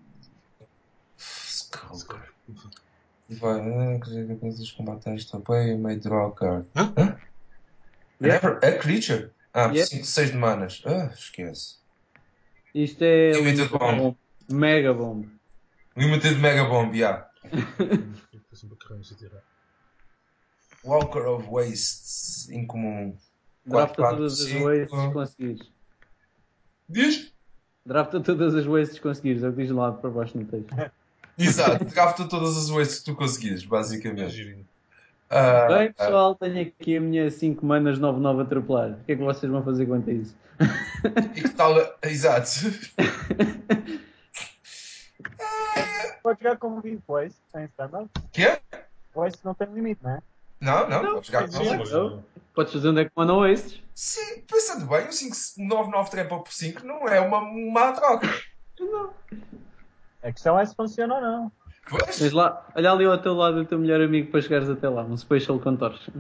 Skulker. Vai, ah, que joga com os combatentes também, meio draw card. Hã? Hã? Never, a creature? Ah, Yep. cinco, seis de manas. Ah, esquece. Isto é Limited Limited Bomb. Bomb. Mega Bomb. Limited Mega Bomb, yeah. Estou sempre a carregar no sítio errado. Walker of Wastes, incomum. Drafta quatro, todas as cinco. wastes que conseguires. Diz? Drafta todas as wastes que conseguires. É o que diz lá para baixo no texto. Exato, drafta todas as wastes que tu conseguires, É basicamente. girinho. Ah, Bem, ah, pessoal, tenho aqui a minha cinco manas nove nove a atropelar. O que é que vocês vão fazer quanto a isso? e que tal? Exato. Pode jogar como vinte Voice, sem standard. Quê? Voice não tem limite, não é? Não, não, Não, pode jogar mas com Não, cinco. mas. Então, podes fazer onde é que mandam estes? Sim, pensando bem, o cinco nove nove trampa por cinco não é uma má troca. Não. A questão é se funciona ou não. Pois, Tens lá, olha ali ao teu lado o teu melhor amigo para chegares até lá. Um Special Contortion.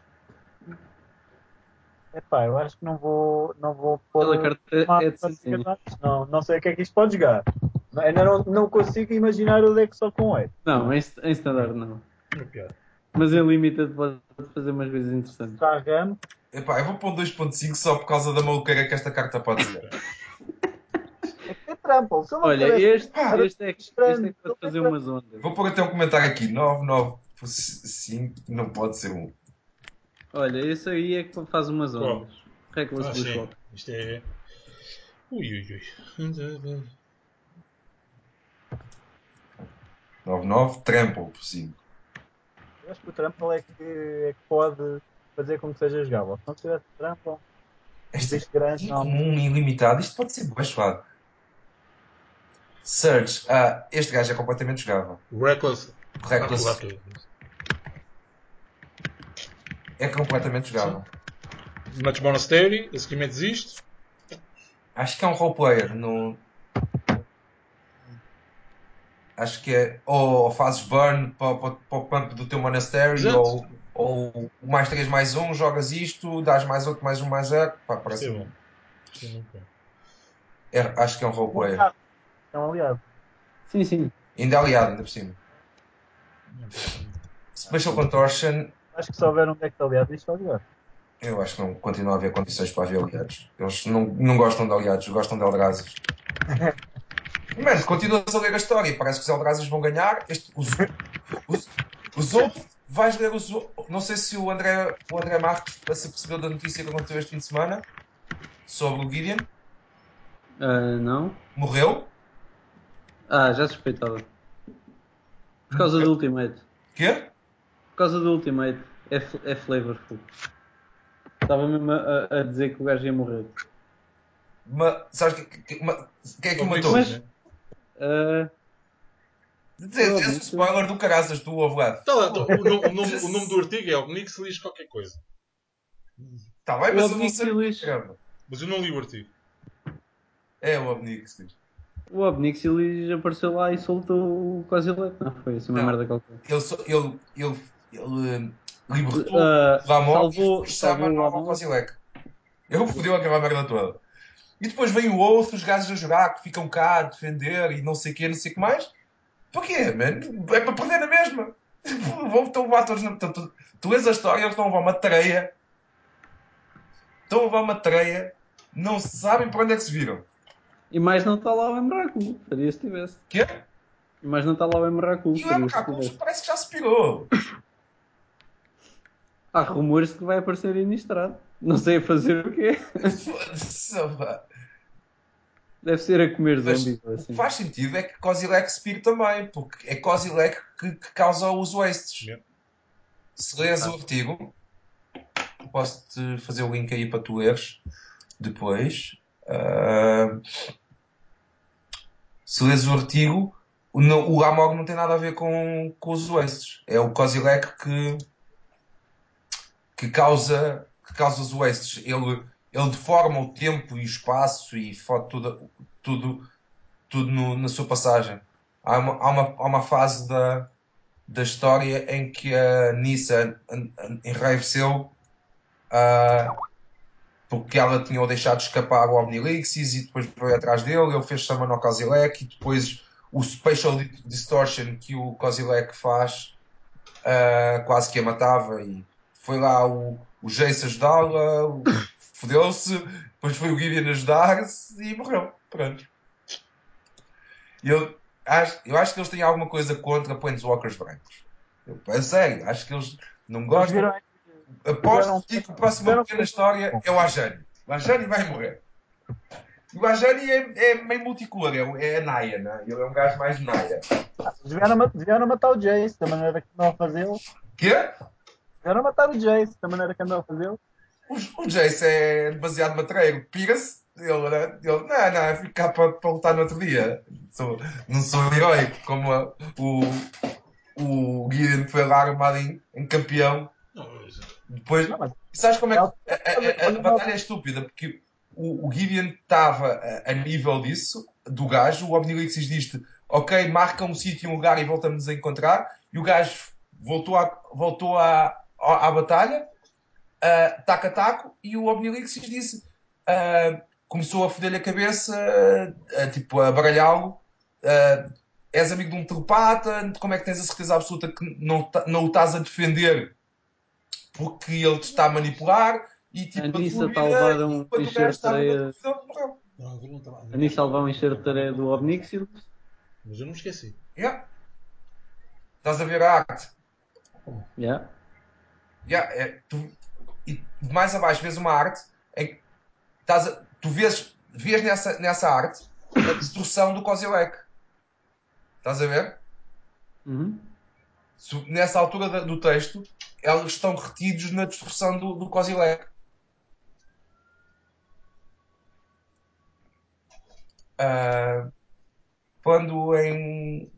Epá, eu acho que não vou, não vou pôr Aquela carta uma é de partida Santinha. antes. Não, não sei o que é que isto pode jogar. Ainda não, não consigo imaginar o deck só com E. Não, em, em standard não. Uma piada. Mas em limited pode fazer umas vezes interessantes. Está RAM. epá, eu vou pôr um dois ponto cinco só por causa da maluqueira que esta carta pode ser. É que é trample. Se ele não Olha, pudesse- este, Ah, este, é, que- este é que pode fazer umas ondas. Vou pôr até um comentário aqui. nove nove por cinco não pode ser um. Olha, esse aí é que faz umas Qual? ondas. Reckless Ah, sim. Bushwalk. Isto é. Ui, ui, ui. nove nove, trample por cinco. Eu acho que o trample é que, é que pode fazer com que seja jogável. Se não tivesse trample, um Este bicho grande, é não. incomum e ilimitado. Isto pode ser baixado. Surge. Ah, este gajo é completamente jogável. Reckless. Reckless Ah, ok. é completamente jogável. Match Monastery, a seguir metes isto. Acho que é um roleplayer. No... Acho que é. Ou fazes burn para, para, para o pump do teu monastery, Exato. ou, ou mais três mais um, jogas isto, dás mais outro, mais um, mais zero. Pá, Isto parece é bom. Isto é muito bom. é, acho que é um Um roleplayer. aliado. É um aliado. Sim, sim. Ainda é aliado, ainda por cima. Special Contortion, Acho que se houver um deck de aliado, isto vai jogar. eu acho que não continua a haver condições para haver aliados. Eles não, não gostam de aliados, gostam de Eldrazi. Mano, continuas a ler a história. Parece que os Eldrazi vão ganhar. Este, os, os, os outros, vais ler os outros. Não sei se o André, o André Marques se percebeu da notícia que aconteceu este fim de semana sobre o Gideon. Ah, não? Morreu. Ah, já suspeitava. Por causa do Ultimate. Quê? Por causa do Ultimate. É, f- é flavorful. Estava mesmo a, a dizer que o gajo ia morrer. Mas, sabes que, que, ma- quem é que o matou? Mas- Né? Ah, Esse spoiler do caraças, tu, o Vlad. Tá lá, o, nome, o, nome, o nome do artigo é Obnix Liz qualquer coisa. Está bem, O mas eu não Obnix sei. Liz. Caramba. Mas eu não li o artigo. É o Obnix. O Obnixilis apareceu lá e soltou o Kozilek, não foi assim uma Não. merda qualquer. Ele, só- ele, ele, ele eh, libertou Ah, o Lamog salvou- e fez summon salvou o ao Lamog. Kozilek. Ele fodeu aquela merda toda. E depois vem o outro, os gajos a jogar, que ficam cá a defender e não sei o que, não sei o que mais. Porquê, man? É para perder na mesma. Vão estão a levar todos na... Tu, tu, tu lês a história, eles estão a levar uma tareia. Estão a levar uma tareia. Não sabem para onde é que se viram. E mais não está lá o Emrakul, faria se tivesse. Quê? E mais não está lá o Emrakul, E o faria se Emrakul tivesse. parece que já se pirou. Há rumores de que vai aparecer inistrado. Não sei a fazer o quê. Foda-se, pá. Deve ser a comer Mas zombies ou o assim. que faz sentido é que Kozilek se pire também, porque é Kozilek que, que causa os wastes. Yeah. Se lês o artigo, posso-te fazer o link aí para tu leres depois. Uh, se lês o artigo, o, no- o Lamog não tem nada a ver com, com os wastes. É o Kozilek que, que, causa, que causa os wastes. Ele, ele deforma o tempo e o espaço e fode tudo, tudo, tudo no- na sua passagem. Há uma, há uma, há uma fase da, da história em que a Nissa en- en- enraiveceu ah, porque ela tinha o deixado escapar o Omnilixis e depois veio atrás dele, ele fez summon ao Kozilek e depois o Special Distortion que o Kozilek faz ah, quase que a matava e foi lá o, o Jace ajudá-la, o- fodeu-se, depois foi o Gideon ajudar-se e morreu. Pronto. E Eu acho, eu acho que eles têm alguma coisa contra Planeswalkers brancos. Eu, é sério, acho que eles não Eles gostam. viram, Aposto que o próximo viram- pequena história é o Ajani. O Ajani vai morrer. E o Ajani é, é meio multicolor, é, é a Naya, né? Ele é um gajo mais Naya. eles vieram, ma- vieram matar o Jace da maneira que andam a fazê-lo. Quê? Vieram matar o Jace da maneira que andam a fazê-lo. O, o Jace é demasiado matreiro. Pira-se. Ele, né? ele, não, não, fico cá para, para lutar no outro dia. Sou, não sou heróico como a- o, o Gideon que foi lá armado em, em campeão. Não, mas- Depois, Não, mas sabes como é que é- a, a- a batalha é estúpida? Porque o, o Gideon estava a, a nível disso, do gajo, o Obnilixis diz-te, ok, marca um sítio, um lugar e voltamos a encontrar, e o gajo voltou, à, voltou à, à, à batalha, uh, taco a taco, e o Obnilixis disse, uh, começou a foder-lhe a cabeça, uh, tipo, a baralhá-lo, uh, és amigo de um telepata, como é que tens a certeza absoluta que não, ta- não o estás a defender porque ele te está a manipular e tipo A a Nissa tua está a vida levar e um enquanto o gajo enxerto de estava na areia. confusão, morreu. não, eu não estava a ver. A Nissa a levar um enxerto de areia do Obnixilis. Mas eu não me esqueci. Yeah. Estás a ver a arte? Yeah. Yeah, é, tu, e mais abaixo vês uma arte em que estás a, tu vês, vês nessa, nessa arte a destruição do Kozilek. Estás a ver? Uhum. Se- Nessa altura da- do texto, eles estão retidos na destruição do, do Kozilek. Ah, quando em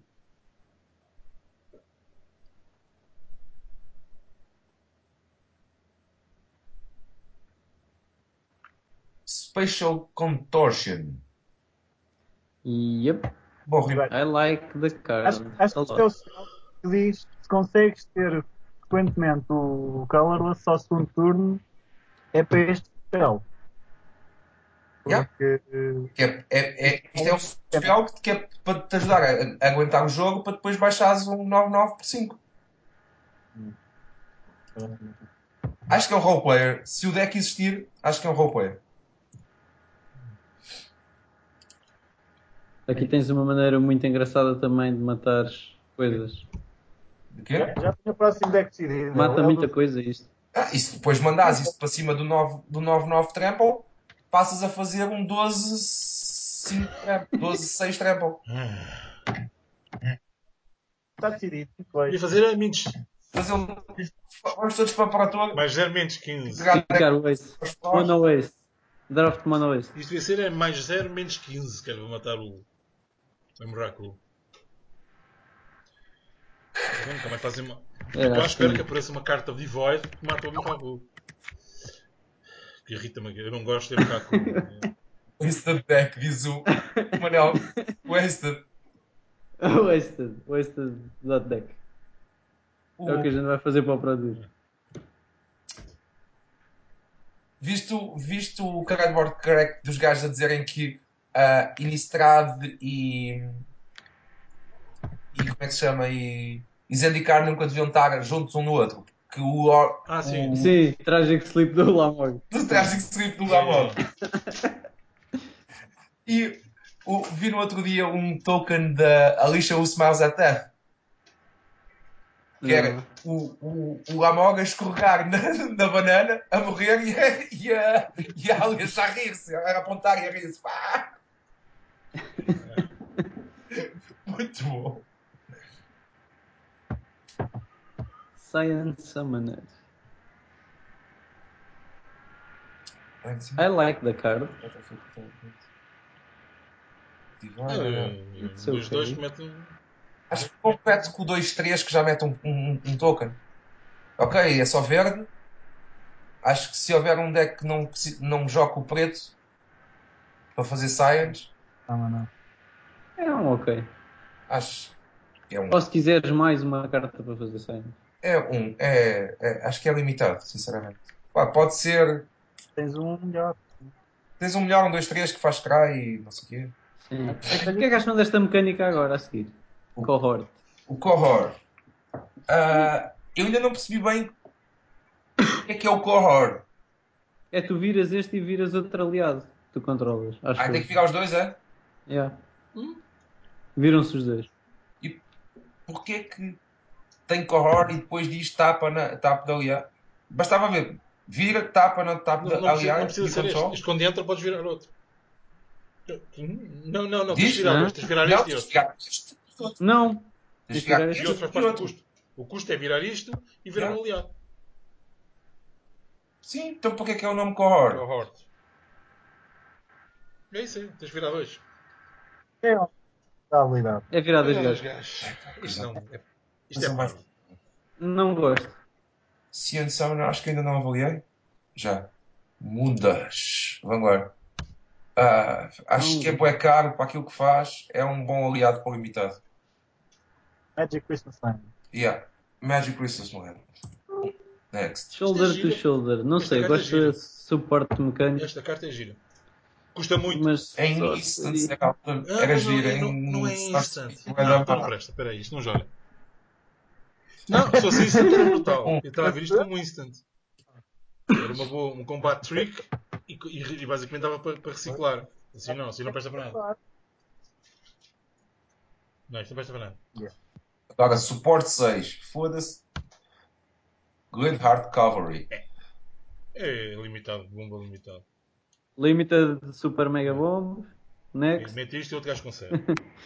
Spatial Contortion. Yep. Bom, Rui, I like the card. Acho, acho que a isto é o lot. spell que diz se consegues ter frequentemente o Colorless ao segundo turno, é para este spell. Yeah. Porque eh, que é, é, é, isto é um spell que, que é para te ajudar a, a aguentar o jogo para depois baixares um nove nove por cinco. Acho que é um roleplayer. Se o deck existir, acho que é um roleplayer. Aqui tens uma maneira muito engraçada também de matar coisas. De quê? já, já tenho o próximo deck decidido. Mata É o muita do- coisa isto. Ah, e se depois mandares isso para cima do nove do nove nove trample, passas a fazer um doze cinco trample, doze seis trample. Está decidido. Muito bem. Ia fazer a menos. Fazer um... Vamos todos para para a torre. Mais zero menos quinze. Pegar Ficar o ace. os prós. Mono ace. Draft mono ace. Isto devia ser é mais zero menos quinze. Que era para matar o. O Miracle. Nunca mais fazem uma. É, Estou à acho espera que que apareça uma carta de Void que mata o Miracle. Que irrita-me. Eu não gosto de ter Miracle. Wasted deck, diz o Manel. Wasted. Wasted. Wasted dot deck. É o que a gente vai fazer para o produto. Visto, visto o cardboard crack dos gajos a dizerem que uh, Innistrad e, e como é que se chama? E, e Zendikar nunca deviam estar juntos um no outro. Que o, or- Ah, sim. o, Sim, Tragic Sleep do Lamog. do Tragic Sleep do Yeah, Lamog. yeah. E o, vi no outro dia um token da Alicia Who Smiles at Death. Que era Não. o, o, o Lamog a escorregar na, na banana, a morrer e a, e a, e a Alicia a rir-se, a apontar e a rir-se. Pá! Muito bom. Science Summoner. I like the card. It's Dois dois okay. que metem. Acho que compete com o dois três que já mete um, um, um token. Ok, é só verde. Acho que se houver um deck que não, não joga o preto para fazer Science, Não, não. É um ok. acho que é um. Ou se quiseres mais uma carta para fazer Science. É um. É, é, acho que é limitado, sinceramente. Pá, pode ser. Tens um melhor. Tens um melhor, um dois três que faz try e não sei o quê. Sim. O que é que acham desta mecânica agora a seguir? O- Cohort. O Cohort. Ah, eu ainda não percebi bem o que é que é o Cohort. É tu viras este e viras outro aliado. Tu controlas. Acho Ah, tem eu. que virar os dois, é? Yeah. Viram-se os dois. E porquê que tem Cohort e depois diz tapa, na, tapa de aliado? Bastava ver. Vira, tapa na tapa Não, de não precisa, não aliado precisa e ser este. control. Este quando entra podes virar outro. Não, não, não. Tens de Diz? virar Hã? dois. Tens de virar Não, este e tens de outro. virar este e outro. Não. Tens Tens de de virar virar E este. o outro faz este e parte do outro. custo. O custo é virar isto e virar Yeah. um aliado. Sim, então porquê que é o nome Cohort? Cohort. É isso aí. Tens de virar dois. É uma habilidade. É virar dois Virar dois gajos. gajos. Isto não. É, isto Mas é não vai- parvo. Não gosto. Cian Summoner, acho que ainda não avaliei. Já. Mudas. Vanguard. Ah, acho Não. que é bué caro para aquilo que faz. É um bom aliado para o limitado. Magic Christmas Time. Yeah. Magic Christmas Land. Next. Shoulder Isto é to gira. shoulder. Não Esta sei, carta é gosto gira. de suporte mecânico. Esta carta é gira. Custa muito. Mas Em só Instance seria- era, Ah, era pois não, gira. é, não, não é Em instant. Starship era Não, então não má. presta. Espera aí, isto não joga. Não, se fosse instant era brutal. Um. Eu estava a ver isto como instant. Era uma boa, um combat trick e, e, e basicamente dava para, para reciclar. Assim não, assim não presta para nada. Não, isto não presta para nada. Agora, suporte seis. Foda-se. Good Heart Cavalry. É limitado, bomba limitado. Limited Super Mega Bomb. E Next. mete isto e outro gajo consegue.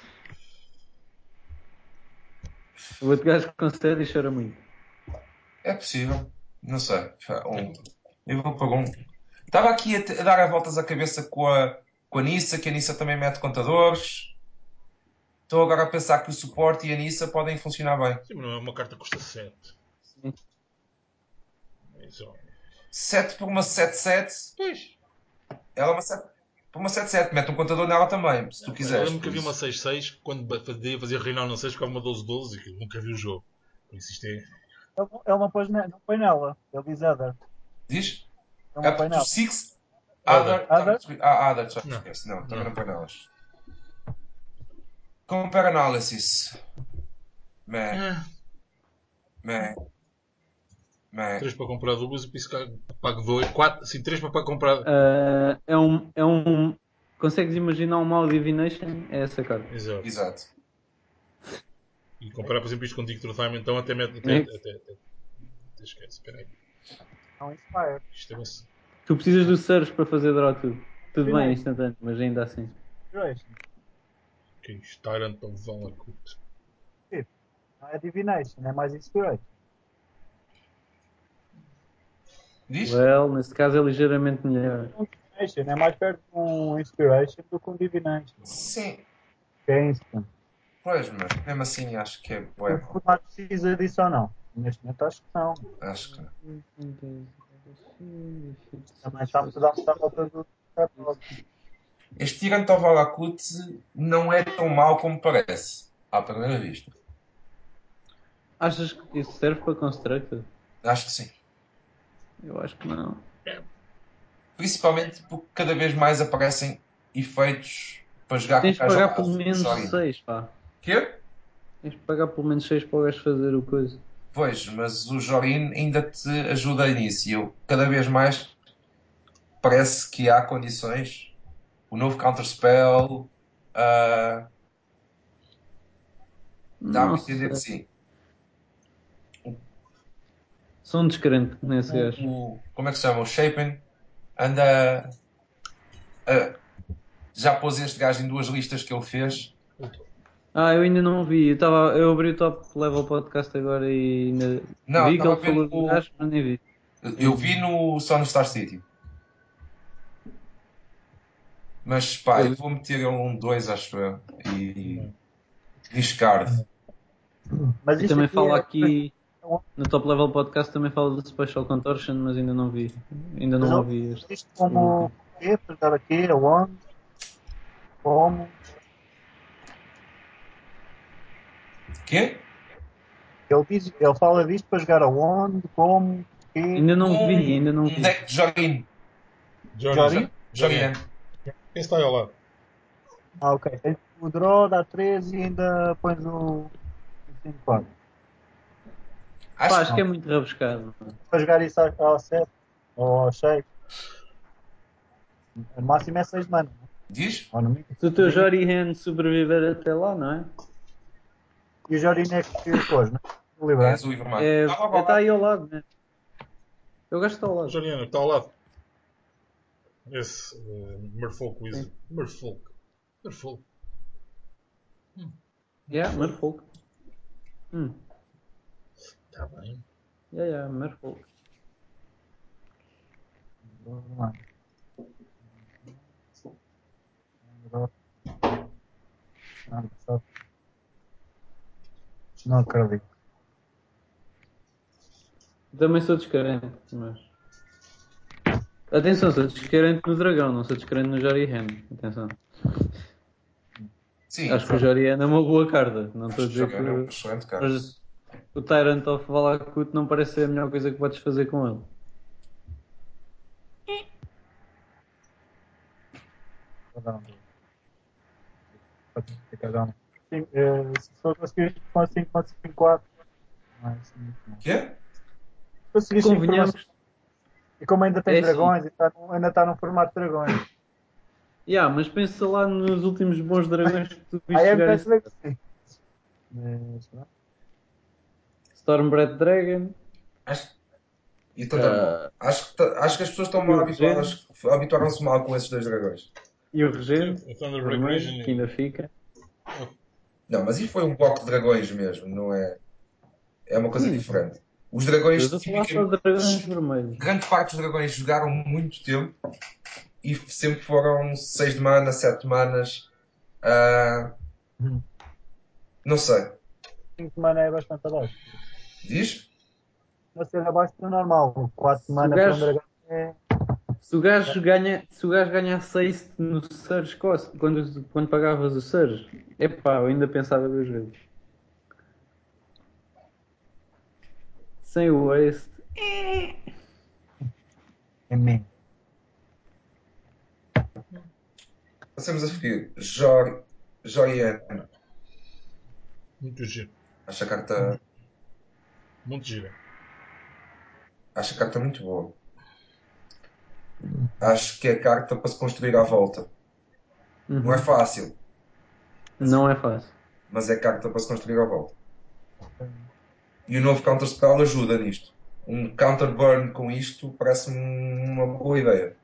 O outro gajo concede e chora muito. É possível. Não sei. Um. Eu vou para um. Estava aqui a, te- a dar a voltas à cabeça com a, com a Nissa, que a Nissa também mete contadores. Estou agora a pensar que o suporte e a Nissa podem funcionar bem. Sim, mas não é uma carta que custa sete. Sim. É só. sete por uma sete sete. Pois. Ela é uma sete por uma sete sete. Mete um contador nela também, se tu Eu quiseres. lembro que por havia uma isso. seis seis quando fazia, fazia reinar não sei ficava uma doze doze e que eu nunca vi o jogo. Por isso isto é. Ele, ele não, pôs ne- não põe nela. Ele diz Other. Diz? Ele não Up põe to nela. six. Other. Other. Other? Ah, other. Já Não. esquece. Não, também Não. não põe nelas. Compare analysis. Meh. Ah, Meh. Meh. três para comprar duas e por isso pago dois. quatro, assim, três para para comprar. Ah, é um. É um. Consegues imaginar um mau Divination? É essa carta. Exato. Exato. E comparar, por exemplo, isto com Dig Through Time, então até mete. Até, Next. até, até, até esquece. Espera aí. Não Inspire. Isto é uma- Tu precisas do Surge para fazer draw tudo. Tudo bem, Divination. instantâneo, mas ainda assim. Inspiration. Que é isto? Tyrant of Valakut. Não é Divination, é mais Inspiration. Diz? Well, nesse caso é ligeiramente melhor. Um Divination é mais perto de um Inspiration do que um Divination. Sim. Que é instant. Pois, mas mesmo assim acho que é bué. O formato precisa disso ou não? Neste momento acho que não. Acho que. Também está tudo à volta do catálogo. Este Tirant of Valakut não é tão mau como parece, à primeira vista. Achas que isso serve para Constructed? Acho que sim. Eu acho que não. Principalmente porque cada vez mais aparecem efeitos para jogar Tens com de o pagar gajo pelo jogado. menos Joguem. seis, pá. Quê? Tens de pagar pelo menos seis para o gajo fazer o coisa. Pois, mas o Jorin ainda te ajuda nisso. E eu, cada vez mais, parece que há condições. O novo Counterspell ah, dá-me a Não entender que sei. sim. Sou um descrente nesse O, gajo. o- como é que se chama? O Shapen anda. a- já pôs este gajo em duas listas que ele fez. Ah, eu ainda não vi. Eu, tava, eu abri o Top Level Podcast agora e ainda Não, vi que estava a ele ver falou do no. gajo, mas nem vi. Eu vi no Sony Star City. Mas pá, Eu eu vou meter ele um dois, acho eu. E. Discard. Mas E isto também aqui fala é. aqui no Top Level Podcast também fala do Special Contortion, mas ainda não vi. Ainda Mas não eu- ouvi este. isto como. O quê? Para jogar aqui, aonde? Como? Quê? Ele, diz, ele fala disto para jogar aonde? Como? Quê? Ainda não Um, vi, ainda não um vi. deck de Jorin. Jorin? Jorin. Quem está aí ao lado? Ah, ok. Tens o draw, dá três e ainda pões o cinco quatro. Pá, Acho que acho que é muito rebuscado. Para jogar isso ao ao sete ou ao seis. O máximo é seis de mana. diz? Ou no mínimo. Se o teu Jorihan sobreviver até lá, não é? E o Jorin é que pôs, não é? O É Librante. azul e vermelho. É, Estava a está falar. aí ao lado, né? Eu gosto está ao lado. Joriana, que está ao lado. Esse uh, Merfolk Wizard. Merfolk. Merfolk. Yeah, Merfolk. Hum. Está bem. Yeah, yeah, Merfolk. Não acredito. Também sou descarente, mas. Atenção, sou descarente no dragão, não sou descarente no Jorihan. Atenção. Sim, Acho que o Jorihan é uma boa carta. Não estou a acho que dizer Jorin é uma que. excelente carta. Mas o Tyrant of Valakut não parece ser a melhor coisa que podes fazer com ele. Vou dar um dois. Pode ficar já um. Sim, eh, se for conseguir com cinco ponto cinquenta e quatro, não é assim muito bom. Quê? Se conseguires informação. Convenhamos. E como ainda tens É assim. dragões, e está no- ainda está no formato de dragões. Yeah, mas pensa lá nos últimos bons dragões que tu viste Aí é jogar melhor esse dizer que sim. Mas, não. Stormbred Dragon. Acho, e Thunderbolt. ah, Acho, que ta- acho que as pessoas estão e mal o Regente. habituadas, habituaram-se mal com esses dois dragões. E o Regente. O Thunderbreak Vermelho, Region. que ainda fica. Não, mas isso foi um bloco de dragões mesmo, não é? É uma coisa Sim. diferente. Os Eu dragões, estou a falar só de dragões vermelhos. grande parte dos dragões jogaram muito tempo e sempre foram seis de mana, sete manas. ah, não sei. cinco mana é bastante abaixo. Diz? Vai ser abaixo do normal. quatro Se o mana para um gajo, dragão é. se o gajo ganha, se o gajo ganha seis no Surge Cost, quando, quando pagavas o Surge, epá, eu ainda pensava duas vezes. Sem o Waste. É menos. Passamos a seguir. Jor, Jorian. Muito giro. Acho a carta, Muito gira. acho a carta muito boa. Acho que é carta para se construir à volta. Não é Uhum. fácil, Não é fácil. mas é carta para se construir à volta. E o novo Counter Spell ajuda nisto. Um Counter Burn com isto parece-me uma boa ideia.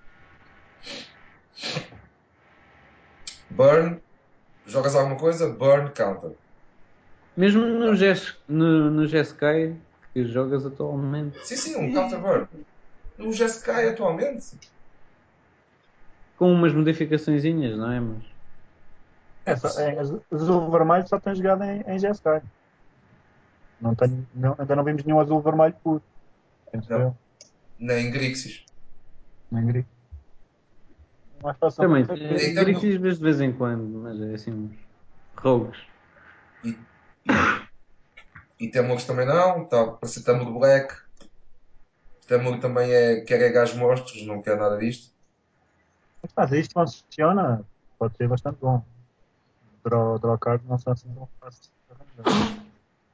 Burn, jogas alguma coisa? Burn, Counter. Mesmo no Jes- no, no Jeskai que jogas atualmente, Sim, sim, um Counter Burn. O Jeskai atualmente. com umas modificaçõezinhas, não é? Mas É só, é, azul vermelho só tem jogado em, em G S K. Não tenho, não, ainda não vimos nenhum azul vermelho puro. Penso Não. eu. Nem Grixis. Nem grito. mais fácil. Também, Então, gritos de vez em quando, mas é assim uns rogues. E, e, e Temur também não, tá, parece Temur Black. Temur também é, quer é gajos monstros, não quer nada disto. Mas isto funciona, pode ser bastante bom. Draw, draw card não são assim tão fáceis de arranjar.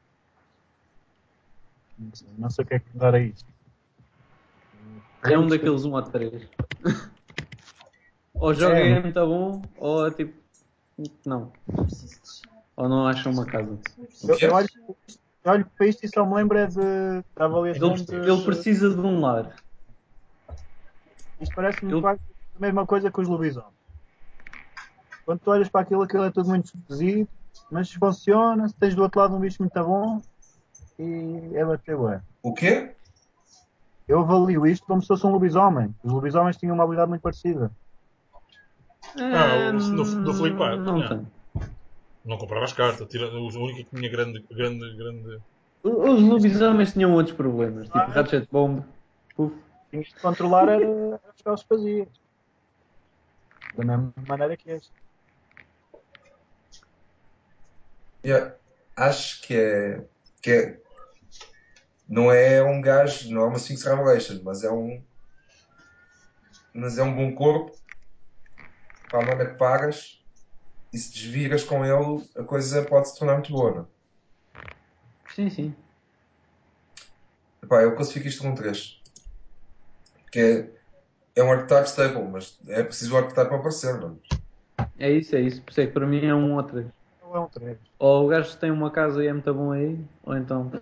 Não sei, não sei o que é que dar a isto. É um daqueles um a três. Ou joga é muito bom, ou é tipo. Não. Ou não acham uma casa. Eu, eu, olho, eu olho para isto e só me lembro é de, da avaliação Ele, de. ele precisa de um lar. Isto parece-me Ele- quase a mesma coisa que os lobisomens. Quando tu olhas para aquilo, aquilo é tudo muito esquisito, mas funciona. Se tens do outro lado um bicho muito bom e é bater ué. O quê? Eu avalio isto como se fosse um lobisomem. Os lobisomens tinham uma habilidade muito parecida. Ah, É, o- no, no flipar. não Não, tem. não comprava as cartas. Tira, o único que tinha grande, grande, grande. Os lobisomens tinham outros problemas, tipo Ratchet Bomb. Puf. Tinhas de controlar era os que eles faziam. Da mesma maneira que este. Yeah. Acho que é, que é. Não é um gajo, não é uma Sphinx Revelation, mas é um. Mas é um bom corpo para a mana que pagas e se desviras com ele, a coisa pode se tornar muito boa. Não? Sim, sim. Epá, eu classifico isto com um três. Que é, é um archetype stable, mas é preciso o archetype para aparecer. Não? É isso, é isso. Por isso é que para mim é um ou três. Não é um três. Ou o gajo tem uma casa e é muito bom aí, ou então.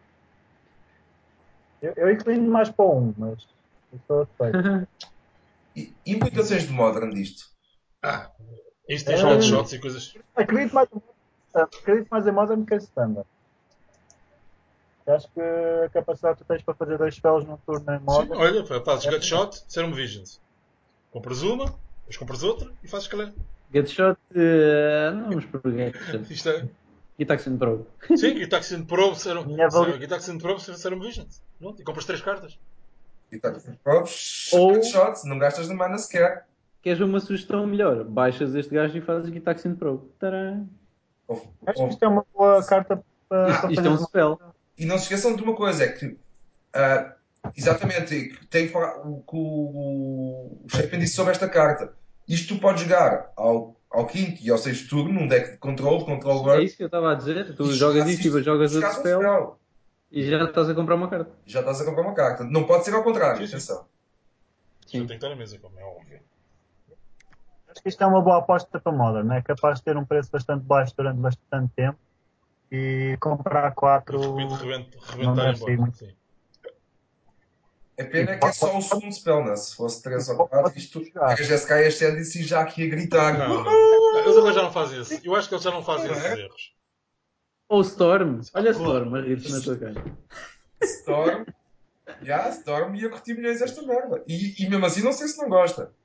Eu, eu inclino mais para um, mas eu sou respeito. E implicações de Modern disto? Ah, isto tem É, shot shots e coisas. acredito mais, acredito mais em Modern que em Standard. Acho que a capacidade que tu tens para fazer dois spells num turno em Sim, Modern olha, fazes é gutshot, Serum Visions. Compras uma, depois compras outra e fazes calhar. Get shot, uh, não vamos por get shot. Isto é. Gitaxian Pro. Sim, Gitaxian Pro, Serum, Minha avalia- Gitaxian Pro, Serum Visions. Pronto, e compras três cartas. E tá com props, Ou- shots, não gastas de mana sequer. Queres uma sugestão melhor? Baixas este gajo e fazes Gitaxian Pro. Tadã! Ou- Acho que ou- isto é uma boa carta para, Ah, para Isto é fazer um spell. E não se esqueçam de uma coisa, é que ah, exatamente, tem que falar o que o, o Shepard disse sobre esta carta. Isto tu podes jogar ao, ao quinto e ao sexto turno, num deck de control, de control É burn, isso que eu estava a dizer. Tu e jogas jogasse isto e isto, jogas outro jogasse um spell spell. e já estás a comprar uma carta. Já estás a comprar uma carta. Não pode ser ao contrário, Sim, sim. atenção. Já Sim. tem que estar na mesa, como é óbvio. Acho que isto é uma boa aposta para Modern, é capaz de ter um preço bastante baixo durante bastante tempo e comprar E quatro de repente rebent- não rebentar deve ser embora. muito. Sim. A pena é que é só o segundo spell, né? Se fosse três ou quatro, isto jogar. era Jessica e Ascendance e já aqui a gritar. Não, não. Não, eles agora já não fazem isso. Eu acho que eles já não fazem Não esses é? erros. Ou Storm. Olha Ah, claro. Storm a rir-se na tua cara. Storm, já, Storm ia curtir milhões esta merda. E, e mesmo assim, não sei se não gosta.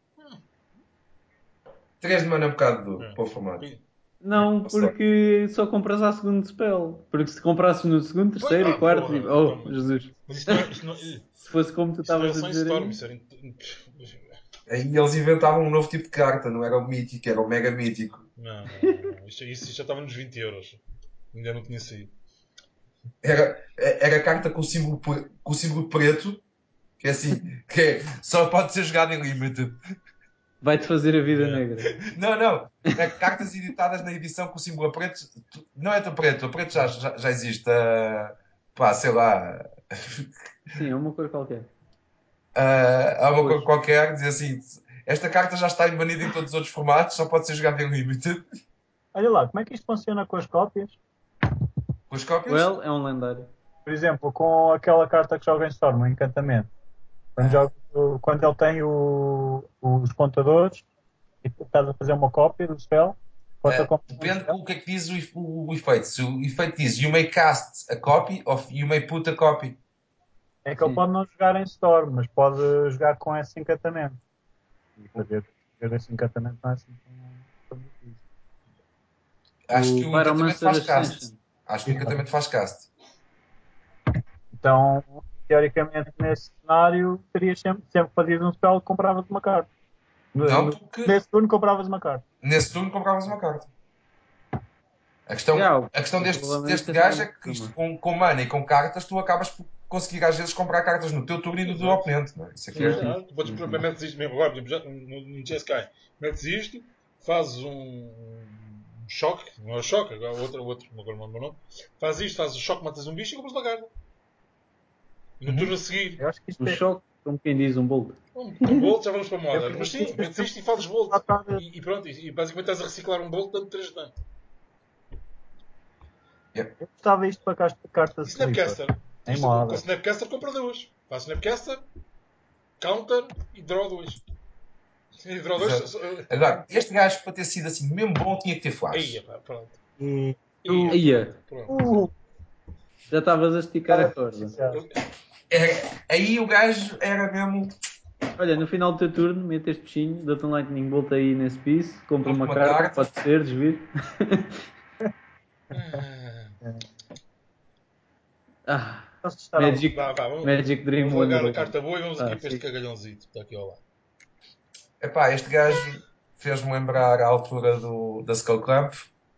três de mana é um bocado duro É. para o formato. Não, porque só compras a segundo spell. Porque se comprasses no segundo, terceiro Ah, e quarto, porra, tipo, oh, então, Jesus. Mas isto não é. Isto não, Se fosse como tu isto não era estavas a só em dizer Storm. aí. Isso era em... Aí eles inventavam um novo tipo de carta, não era o mítico, era o mega mítico. Não, não, não. não. Isto, isto já estava nos vinte euros. Ainda não tinha saído. Era, era a carta com o símbolo, pre- com o símbolo preto, que é assim, que é, só pode ser jogado em limited. Vai-te fazer a vida É. negra. Não, não. É cartas editadas na edição com o símbolo a preto. tu- Não é tão preto, o preto já, já, já existe. ah, pá, sei lá. Sim, é uma cor qualquer. ah, há uma Pois. coisa qualquer, diz assim: esta carta já está banida em todos os outros formatos, só pode ser jogada em limited. Olha lá, como é que isto funciona com as cópias? Com as cópias? Well, é um lendário. Por exemplo, com aquela carta que joga em Storm, o encantamento. Quando, joga- quando ele tem o- os contadores e tu estás a fazer uma cópia do spell, conta Ah, como um depende spell. do que é que diz o, ef- o- o efeito. Se o efeito diz you may cast a copy ou you may put a copy. É que ele Sim. pode não jogar em Storm, mas pode jogar com esse encantamento. E fazer, fazer esse encantamento não é assim tão, tão difícil. Acho que O o encantamento Pyromancer faz cast. Ascension. Acho que o encantamento faz cast. Então, teoricamente, nesse cenário, terias sempre, sempre que fazias um spell, compravas uma carta. No, Não, no- porque nesse turno compravas uma carta. nesse turno compravas uma carta. A questão, Yeah, o- a questão o deste, problema deste disso é gajo é só que uma isto, com, com mana e com cartas tu acabas por conseguir às vezes comprar cartas no teu turno e no do Exato. oponente. Não é? Isso é que Sim, é. sim. Exato. Tu podes, por exemplo, metes isto mesmo agora, por exemplo, já, no, no J S K, metes isto, fazes um, um choque, não é o choque, agora outro, outro, agora não lembro o nome, fazes isto, fazes o choque, matas um bicho e compras uma carta. E no Uhum. turno a seguir, Eu acho que isto Um é. choque, como quem diz um bolt. um, um bolt, já vamos para Modern. Eu- Mas sim, metes isto e fazes bolt. eu- E, e pronto, e, e basicamente estás a reciclar um bolt dando três de dano. Yeah. Eu gostava isto para casta- carta E sleeper. Snapcaster? Em Isto, com, com moda. Snapcaster compra duas. Faz Snapcaster, counter e draw dois. E draw dois. Exato. Agora, este gajo para ter sido assim mesmo bom tinha que ter Aí, flash. pá, pronto. E Aí, tu. Aí, pronto. Uh, já estavas a esticar a corda. É, aí o gajo era mesmo. Olha, no final do teu turno, mete este bichinho, dá-te um lightning bolt aí nesse piso, compra uma, Uma carta, carta. pode ser, desvio. Ah, posso testar Magic, Vá, vá, vamos, Magic Dream vamos largar a Wonderland. carta boa e vamos aqui Ah, para este sim. cagalhãozito que está aqui ao lado. Epá, este gajo fez-me lembrar a altura do, da Skullclamp.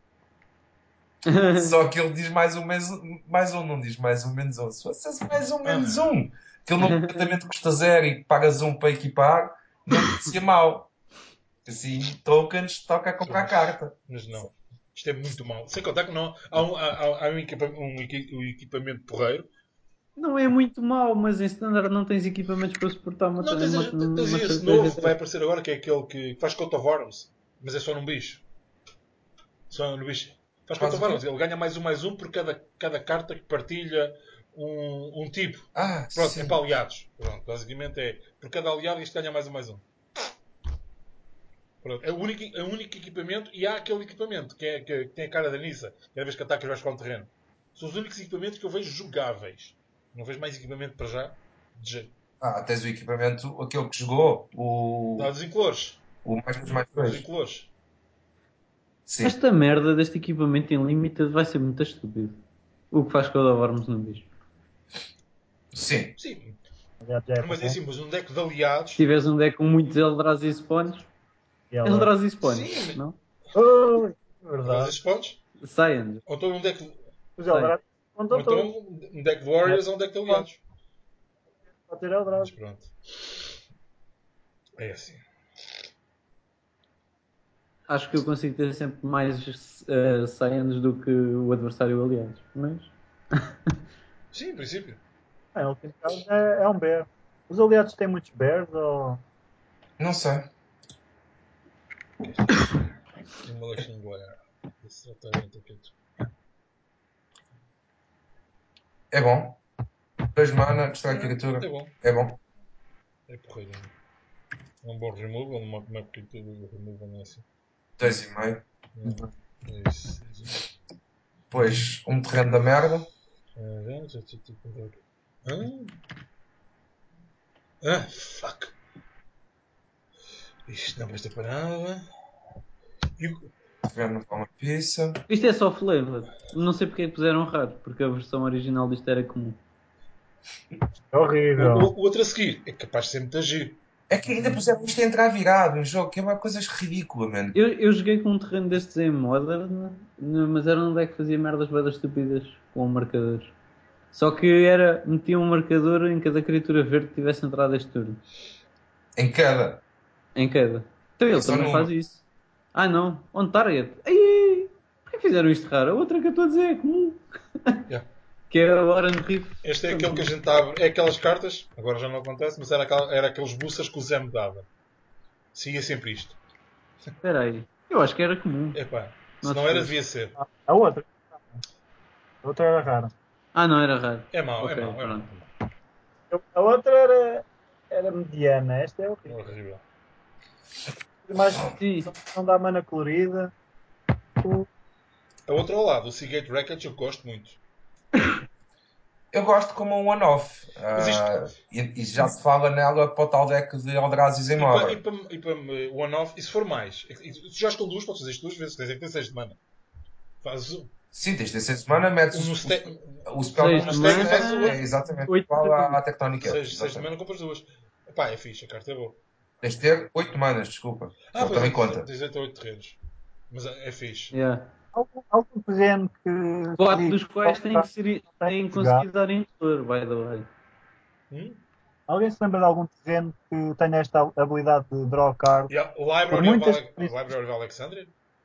Só que ele diz mais um, menos, mais um, não diz mais um, menos um. Se fosse mais um, menos um, que ele não completamente custa zero e pagas um para equipar, não parecia mal. Assim, tokens, toca a comprar carta. Mas não. Isto é muito mau. Sem contar que não. Há um, há, há um, equipa, um, equi- um equipamento porreiro. Não é muito mau, mas em standard não tens equipamentos para suportar uma, Não, tens, uma, tens uma esse estratégia novo que vai dessa. aparecer agora, que é aquele que faz Coat of Arms, mas é só num bicho. Só no bicho. Faz Coat Faz of o quê? Arms. Ele ganha mais um, mais um por cada, cada carta que partilha um, um tipo. Ah, Pronto, sim. é para aliados. Pronto, basicamente é por cada aliado isto ganha mais um, mais um. Pronto, é o único, é o único equipamento e há aquele equipamento que, é, que, que tem a cara da Nissa. Cada vez que atacas vais para o terreno. São os únicos equipamentos que eu vejo jogáveis. Não vejo mais equipamento para já. De jeito. Ah, tens o equipamento, aquele que jogou, o, Dá dos incolores. o mais dois mais Dos dois. incolores. Sim. Esta merda deste equipamento em limited vai ser muito estúpido. O que faz com o Arms no bicho. Sim. Sim. Já, já é Mas é bom. assim, mas um deck de Se aliados. tiveres um deck com muitos Eldrazi spawns, E ela- Eldrazi spawns, Sim. não? Ui, Mas verdade. esses pontos. Saiam. Ou então um deck. Os Sei. Eldrazi Ou contam então todos. um deck de Warriors ou um deck de aliados. Pode ter Mas Eldrazi. pronto. É assim. Acho que eu consigo ter sempre mais uh, Saiyans do que o adversário aliados. Mas. Sim, em princípio. É, no último caso é, é um bear. Os aliados têm muitos bears ou. Não sei. Demolition Glare. Esse exatamente aqui. É bom. dois mana, destrói a É criatura. bom. É bom. É porreiro. É um bom removal, uma, uma criatura de removal não é assim. dois e meio. É, é isso. É isso. Depois, um terreno da merda. Ah, já, já tinha que comprar. Ah? Ah, fuck. Isto não presta para nada. E o- Terreno na forma pizza. Isto é só flavor. Não sei porque é que puseram raro, porque a versão original disto era comum. É o, horrível. o, o outro a seguir é capaz de ser muito agir. É que ainda puseram isto a entrar virado no jogo, que é uma coisa ridícula, mano. Eu, eu joguei com um terreno destes em Modern, mas era um deck que fazia merdas bem estúpidas com marcadores. Só que era, metia um marcador em cada criatura verde que tivesse entrado este turno. Em cada. Em cada. Então ele Só também numa. faz isso. Ah não, on target. Ai, porquê fizeram isto raro? A outra que eu estou a dizer é comum. Yeah. Que é o Oran Riff. Este é aquele que a gente estava. É aquelas cartas, agora já não acontece, mas era, aquela, era aqueles boosters que o Zé me dava. Seguia sempre isto. Espera aí. Eu acho que era comum. Epá, se Nossa, não era, Deus. devia ser. A outra. A outra era rara. Ah não, era raro. É mau, Ok, é mau, é mau. pronto. A outra era, era mediana. Esta é É horrível. horrível. Mais Sim. não dá mana colorida. O- A outra ao lado, o Seagate Wreckage, eu gosto muito. Eu gosto como um one-off. Mas isto- Ah, e, e já se fala nela para o tal deck de Eldrazi's em E para, Modern. e para, e para uh, one-off, e se for mais? E, e, tu já com duas, podes fazer isto duas vezes. Tens é que ter seis de mana. Fazes um Sim, tens de ser semana, metes um no o, step. o, o spell Seis no de step mana, e fazes o é outro. exatamente oito igual de à, mana. à tectónica. Seis, seis de Exatamente. mana compras duas. Epá, é fixe, a carta é boa. Tens de ter oito manas, desculpa. Ah, Ele pois também é, conta. tens até oito terrenos. Mas é, é fixe. Yeah. Algum, algum terreno que. Quatro que dos quais têm que, ser, têm que jogar. conseguir dar em flor, by the way. Hum? Alguém se lembra de algum terreno que tenha esta habilidade de draw card Yeah, por Library, muitas of Ale- expedições Library of Alexandria?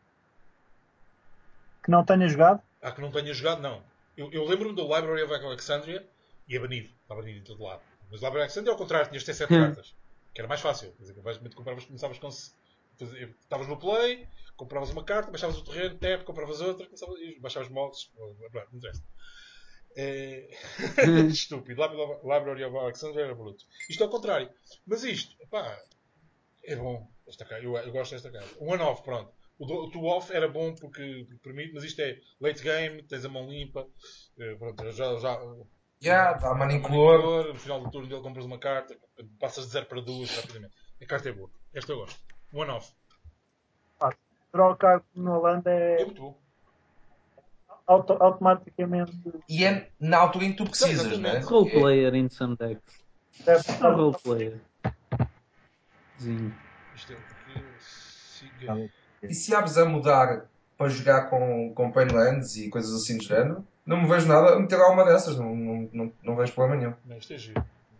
que não tenha jogado? Ah, que não tenha jogado, não. Eu, eu lembro-me do Library of Alexandria e é banido. Está banido em todo lado. Mas o Library of Alexandria, ao contrário, tinhas de ter sete cartas. Que era mais fácil. Quer dizer, basicamente compravas, começavas com. Estavas no play, compravas uma carta, baixavas o terreno, tap, compravas outra, começavas, e baixavas mods. Não interessa. É... Estúpido. Library of Alexandria era bruto. Isto é o contrário. Mas isto, pá, é bom. Esta cara, eu, eu gosto desta cara. Um one off, pronto. O, do, o two off era bom porque, porque permite, mas isto é late game, tens a mão limpa. eh, Pronto, já, já, Já, dá dá mana mana em cor. no final do turno dele compras uma carta, passas de zero para duas rapidamente. A carta é boa. Esta eu gosto. One off. Ah, draw card no Holanda É é muito bom. auto, automaticamente. E é na altura em que tu Sim, precisas, não é? exatamente. Role É- player in some decks. Deve Só estar role player. Zinho. Isto é o que siga. E se abres a mudar para jogar com, com Painlands e coisas assim do género, não me vejo nada a meter lá uma dessas, não, não, não, não vejo problema nenhum. Não, isto é giro.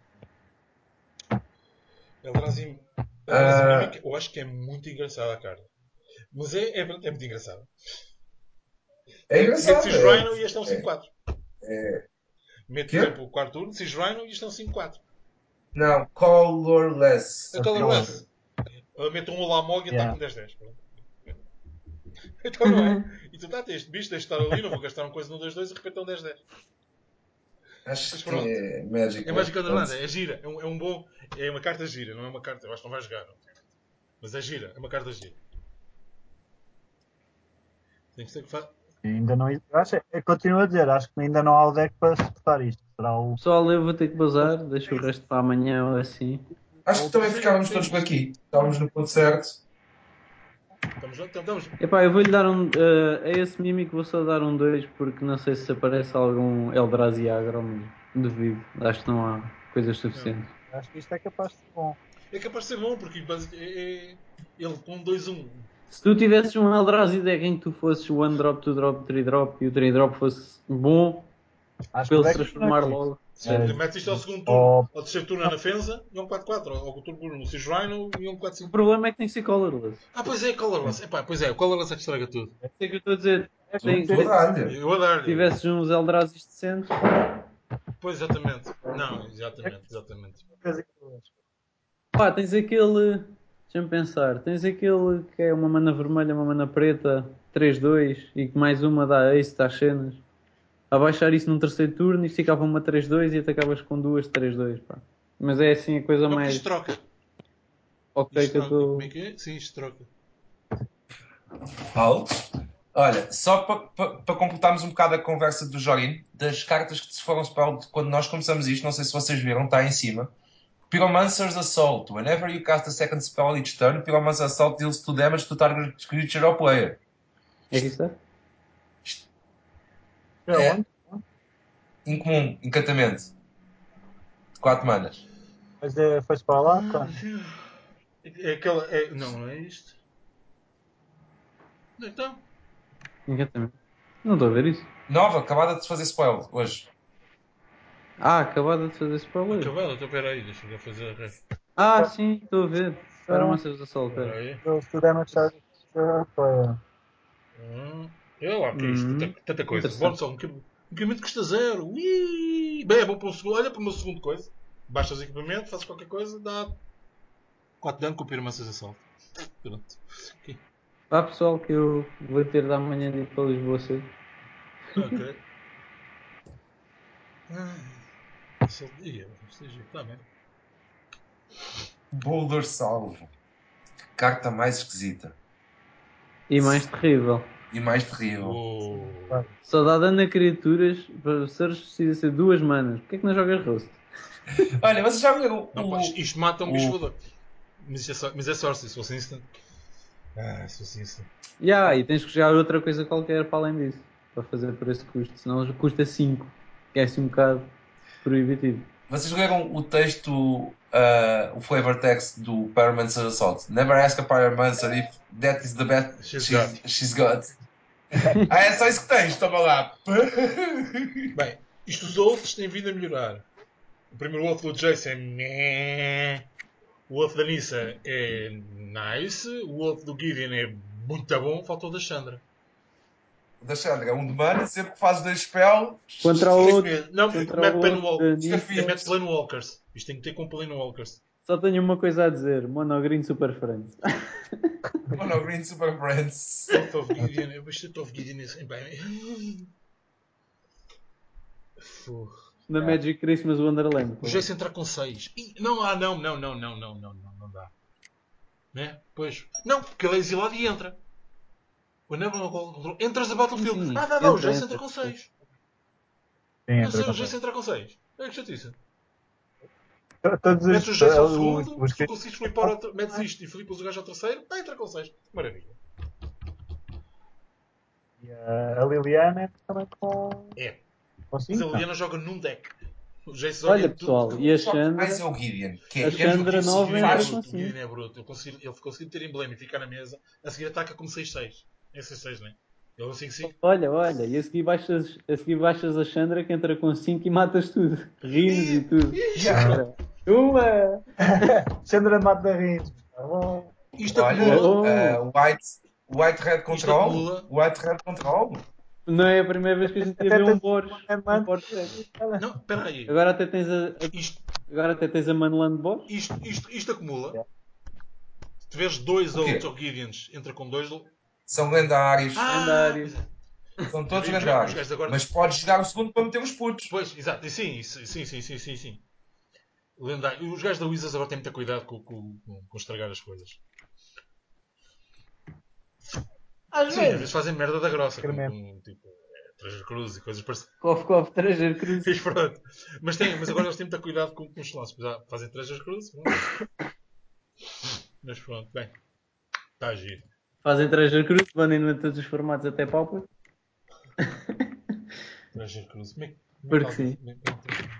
Eldrazi Ah, Mimic, eu acho que é muito engraçada a carta. Mas é, é, é muito engraçado. é Mete engraçado. Siege É, Rhino e este é um cinco quatro. Mete, por quê? exemplo, o quarto turno, Siege Rhino e este é um cinco quatro. Não, colorless. A Colorless. Uh, mete um Olamog e Yeah. ataca um dez dez. Pronto. Então não é? E tu tá, este bicho deixa de estar ali, não vou gastar uma coisa no dois dois e de repente é um dez dez. Acho Mas que pronto. é Magic. É Magic Underland, é gira. É um, é um bom. É uma carta gira, não é uma carta. Eu acho que não vai jogar. Não. Mas é gira, é uma carta gira. Tem que ser que fa... Ainda não, eu acho, eu continuo a dizer, acho que ainda não há o deck para suportar isto. Será o. Pessoal, eu vou ter que bazar. Deixa o resto para amanhã ou assim. Acho que também Sim, ficávamos sim. todos por aqui. Estávamos no ponto certo. Estamos, estamos. Epá, eu vou-lhe dar um. Uh, a esse mímico vou só dar um dois porque não sei se aparece algum Eldrazi agro, mas duvido. Acho que não há coisas suficientes. Acho que isto é capaz de ser bom. É capaz de ser bom, porque basic- é, é, ele com dois um. Se tu tivesses um Eldrazi deck em que tu fosses o one drop, two drop, three drop e o three drop fosse bom Acho para que o ele se deck transformar não é logo. Sim, É, metes isto ao segundo turno, ou- ao terceiro turno é na Fenza e um quatro quatro. Ou ao turno no Siege Rhino e um quatro O cinco. problema é que tem que ser colorless. Ah, pois é, Colorless. Epá, pois é, o Colorless é que estraga tudo. Sei que eu estou a dizer. é Tu, Tem, tu a tem, dar-lhe. Eu a se dar-lhe. tivesses uns Eldrazi decentes. Pois, exatamente. Não, exatamente, exatamente. Pá, tens aquele. Deixa-me pensar. Tens aquele que é uma mana vermelha, uma mana preta, três dois e que mais uma dá ace, dá cenas. A baixar isso num terceiro turno e ficava uma três dois e atacavas com duas três dois. Pá. Mas é assim a coisa Não, porque mais isto troca. ok Isto que eu troca. estou. Como é que é? Sim, isto troca. Paulo? Olha, só para pa, pa completarmos um bocado a conversa do Jorin, das cartas que se foram spelled quando nós começamos isto, não sei se vocês viram, está em cima. Pyromancer's Assault. Whenever you cast a second spell each turn, Pyromancer's Assault deals two damage to target creature or player. É que isso é? É É onde? incomum, encantamento. De quatro manas. Mas é, foi-se para lá? Tá. É aquela. É, não, não é isto. Então. Encantamento. Não estou a ver isso. Nova, acabada de fazer spell hoje. Ah, acabada de fazer spoiler. Acabado, então peraí, deixa eu fazer a ref. Ah, sim, estou a ver. Para Monsters da Sol, pera. Peraí. Eles to damage target player. Hum, eu lá, que é isto? Hum, Tanta, tanta coisa. interessante. Bom, só um equipamento custa zero. Ui! Bem, é bom para um segundo. Olha para uma segunda coisa. Baixas o equipamento, fazes qualquer coisa, dá quatro dano com o Pyromancer's Assault. Pronto. Ok. Vá pessoal que eu vou ter de amanhã de ir para Lisboa cedo. Ok. Assault dia, esteja, está bem. Boulder Salvo. Carta mais esquisita. E mais terrível. E mais terrível. Oh. Só dá dano a criaturas, para seres precisa ser duas manas. Porquê é que não jogas rosto? Olha, vocês já viram Não, o... pá, isto mata um o- bicho voador. Mas isso é, só, mas é sorte, se fosse instant. Ah, se fosse instant. E ah, e tens que jogar outra coisa qualquer para além disso. Para fazer por esse custo. Senão custa cinco. Que é assim um bocado proibitivo. Vocês leram o texto uh, o flavor text do Pyromancer Assault. Never ask a Pyromancer if that is the best She's she's, got. she's got. Ah, é só isso que tens, toma lá. Bem, isto os oaths têm vindo a melhorar. O primeiro oath do Jason é meh. O oath da Nissa é nice. O oath do Gideon é muito bom. Faltou o da Chandra. O da Chandra é um de mana, sempre que fazes dois spell. Contra o outro. Não, Contra mete o Planewalkers. outro. Isto mete Planewalkers. Isto tem que ter com Planewalkers. Só tenho uma coisa a dizer. Monogreen Super Friends. Mono Green Super Friends. Oath of Gideon. Eu acho que o Oath of Gideon é bem. Na Magic Christmas Wonderland. O Jason entra com seis. Não, ah, não, não, não, não, não, não, não, não dá. Né? Pois. Não, porque ele é exilado e entra. Entras a Battlefield. Sim, Ah, não, não, o entra, Jason entra entra. com seis. Sim, Não entra sei, com o Jason entra com seis. É que chatice. to- Todos Metes o os, Jason ao os, segundo, os, se tu consegues flipar, outro, metes isto e flipas o gajo ao terceiro, ah, entra com seis. Maravilha. e a, a Liliana entra também com, É. com Mas a cinco. Liliana joga num deck. O Jason joga Olha em pessoal, tudo. e a Só que mais é Chandra? o Gideon. Que é, A é Chandra o nova O entra faz- com Gideon é cinco. bruto. O Gideon é bruto. Ele conseguiu, ele conseguiu ter emblema e ficar na mesa. A seguir ataca como seis seis. É seis seis, não é? Ele é um cinco cinco. Olha, olha, e a seguir baixas a, seguir baixas a Chandra que entra com cinco e matas tudo. Rines e tudo. Yeah. Uma! Chandra mata Rins. Tá bom. Isto Olha, acumula. uh, White, White Red Isto Control. acumula. White Red Control. Não é a primeira vez que a gente ia Até ver um tens Boros. uma Um man- Boros desse. Não, espera aí. Agora até tens a, a- Isto, agora até tens a Manland Boros. isto, isto, isto acumula. Se tiveres dois O quê? outros Gideons, entra com dois. São lendários. Ah, Lendário. pois é. São todos Os gajos lendários. agora- Mas podes jogar o segundo para meter os putos. Pois, exato. Sim, sim, sim, sim, sim, sim, sim. Lendário. Os gajos da Wizards agora têm muito cuidado com, com, com, com estragar as coisas. Às Sim, às vezes vezes. fazem merda da grossa. Com, Experimento. com tipo, é, Treasure Cruise e coisas parecidas. Cof, cof, Treasure Cruise. Mas pronto. Mas, tem, mas agora eles têm muito cuidado com, com os lances. Pois, ah, fazem Treasure Cruise. Mas pronto, bem. Está a giro. Fazem Treasure Cruise, bandem em todos os formatos até Pauper. Treasure Cruise. Como é que. Como é Porque que sim. alguém- como é que-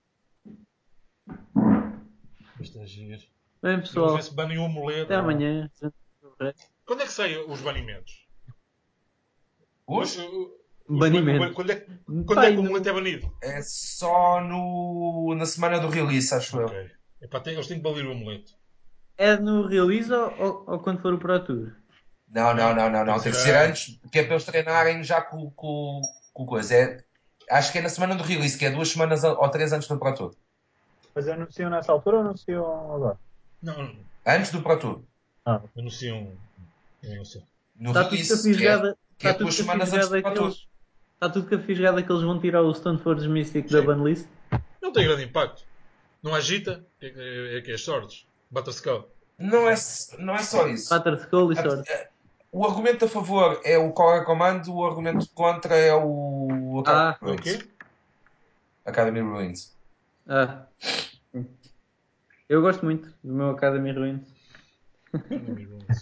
Mas está a giro. Bem Vamos pessoal, ver se banem o amuleto. até amanhã. Quando é que saem os banimentos? Os? Mas, uh, os Banimento. ban- Quando é, que- quando Pai, é que o não- amuleto é banido? É só no, na semana do release, acho eu. Ok. Epá, tem- eles têm que balir o amuleto. É no release ou, ou, ou quando for o Pro Tour? Não, não, não, não, Tem não. que Tem que ser ser antes. antes, que é para eles treinarem já com, com, com coisa. É, acho que é na semana do release, que é duas semanas an- ou três antes do Pro Tour. Mas anunciam nessa altura ou anunciam agora? Não, Antes do Pro Tour. Ah, anunciam. Eu não sei. No Está tudo release, que é, cafisgado. que é Está tudo duas semanas antes cafisgado do Pro Tour. aqueles. Está tudo cafisgado que eles vão tirar o Stoneforge Mystic da Sim. banlist. Não tem grande impacto. Não agita. É, é, é que é shorts. Butterscotch. Não é, não é só isso. Pater Skull e A- Sword. a- O argumento a favor é o Core Command, o argumento contra é o Academy Ah. É o Ruins. quê? Academy Ruins. Ah. Sim. Eu gosto muito do meu Academy Ruins. Enemy Runes.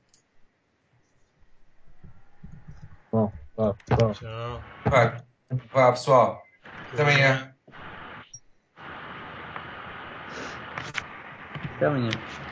bom, vá, pessoal. Tchau. Vai, vá pessoal. Até amanhã. Até amanhã.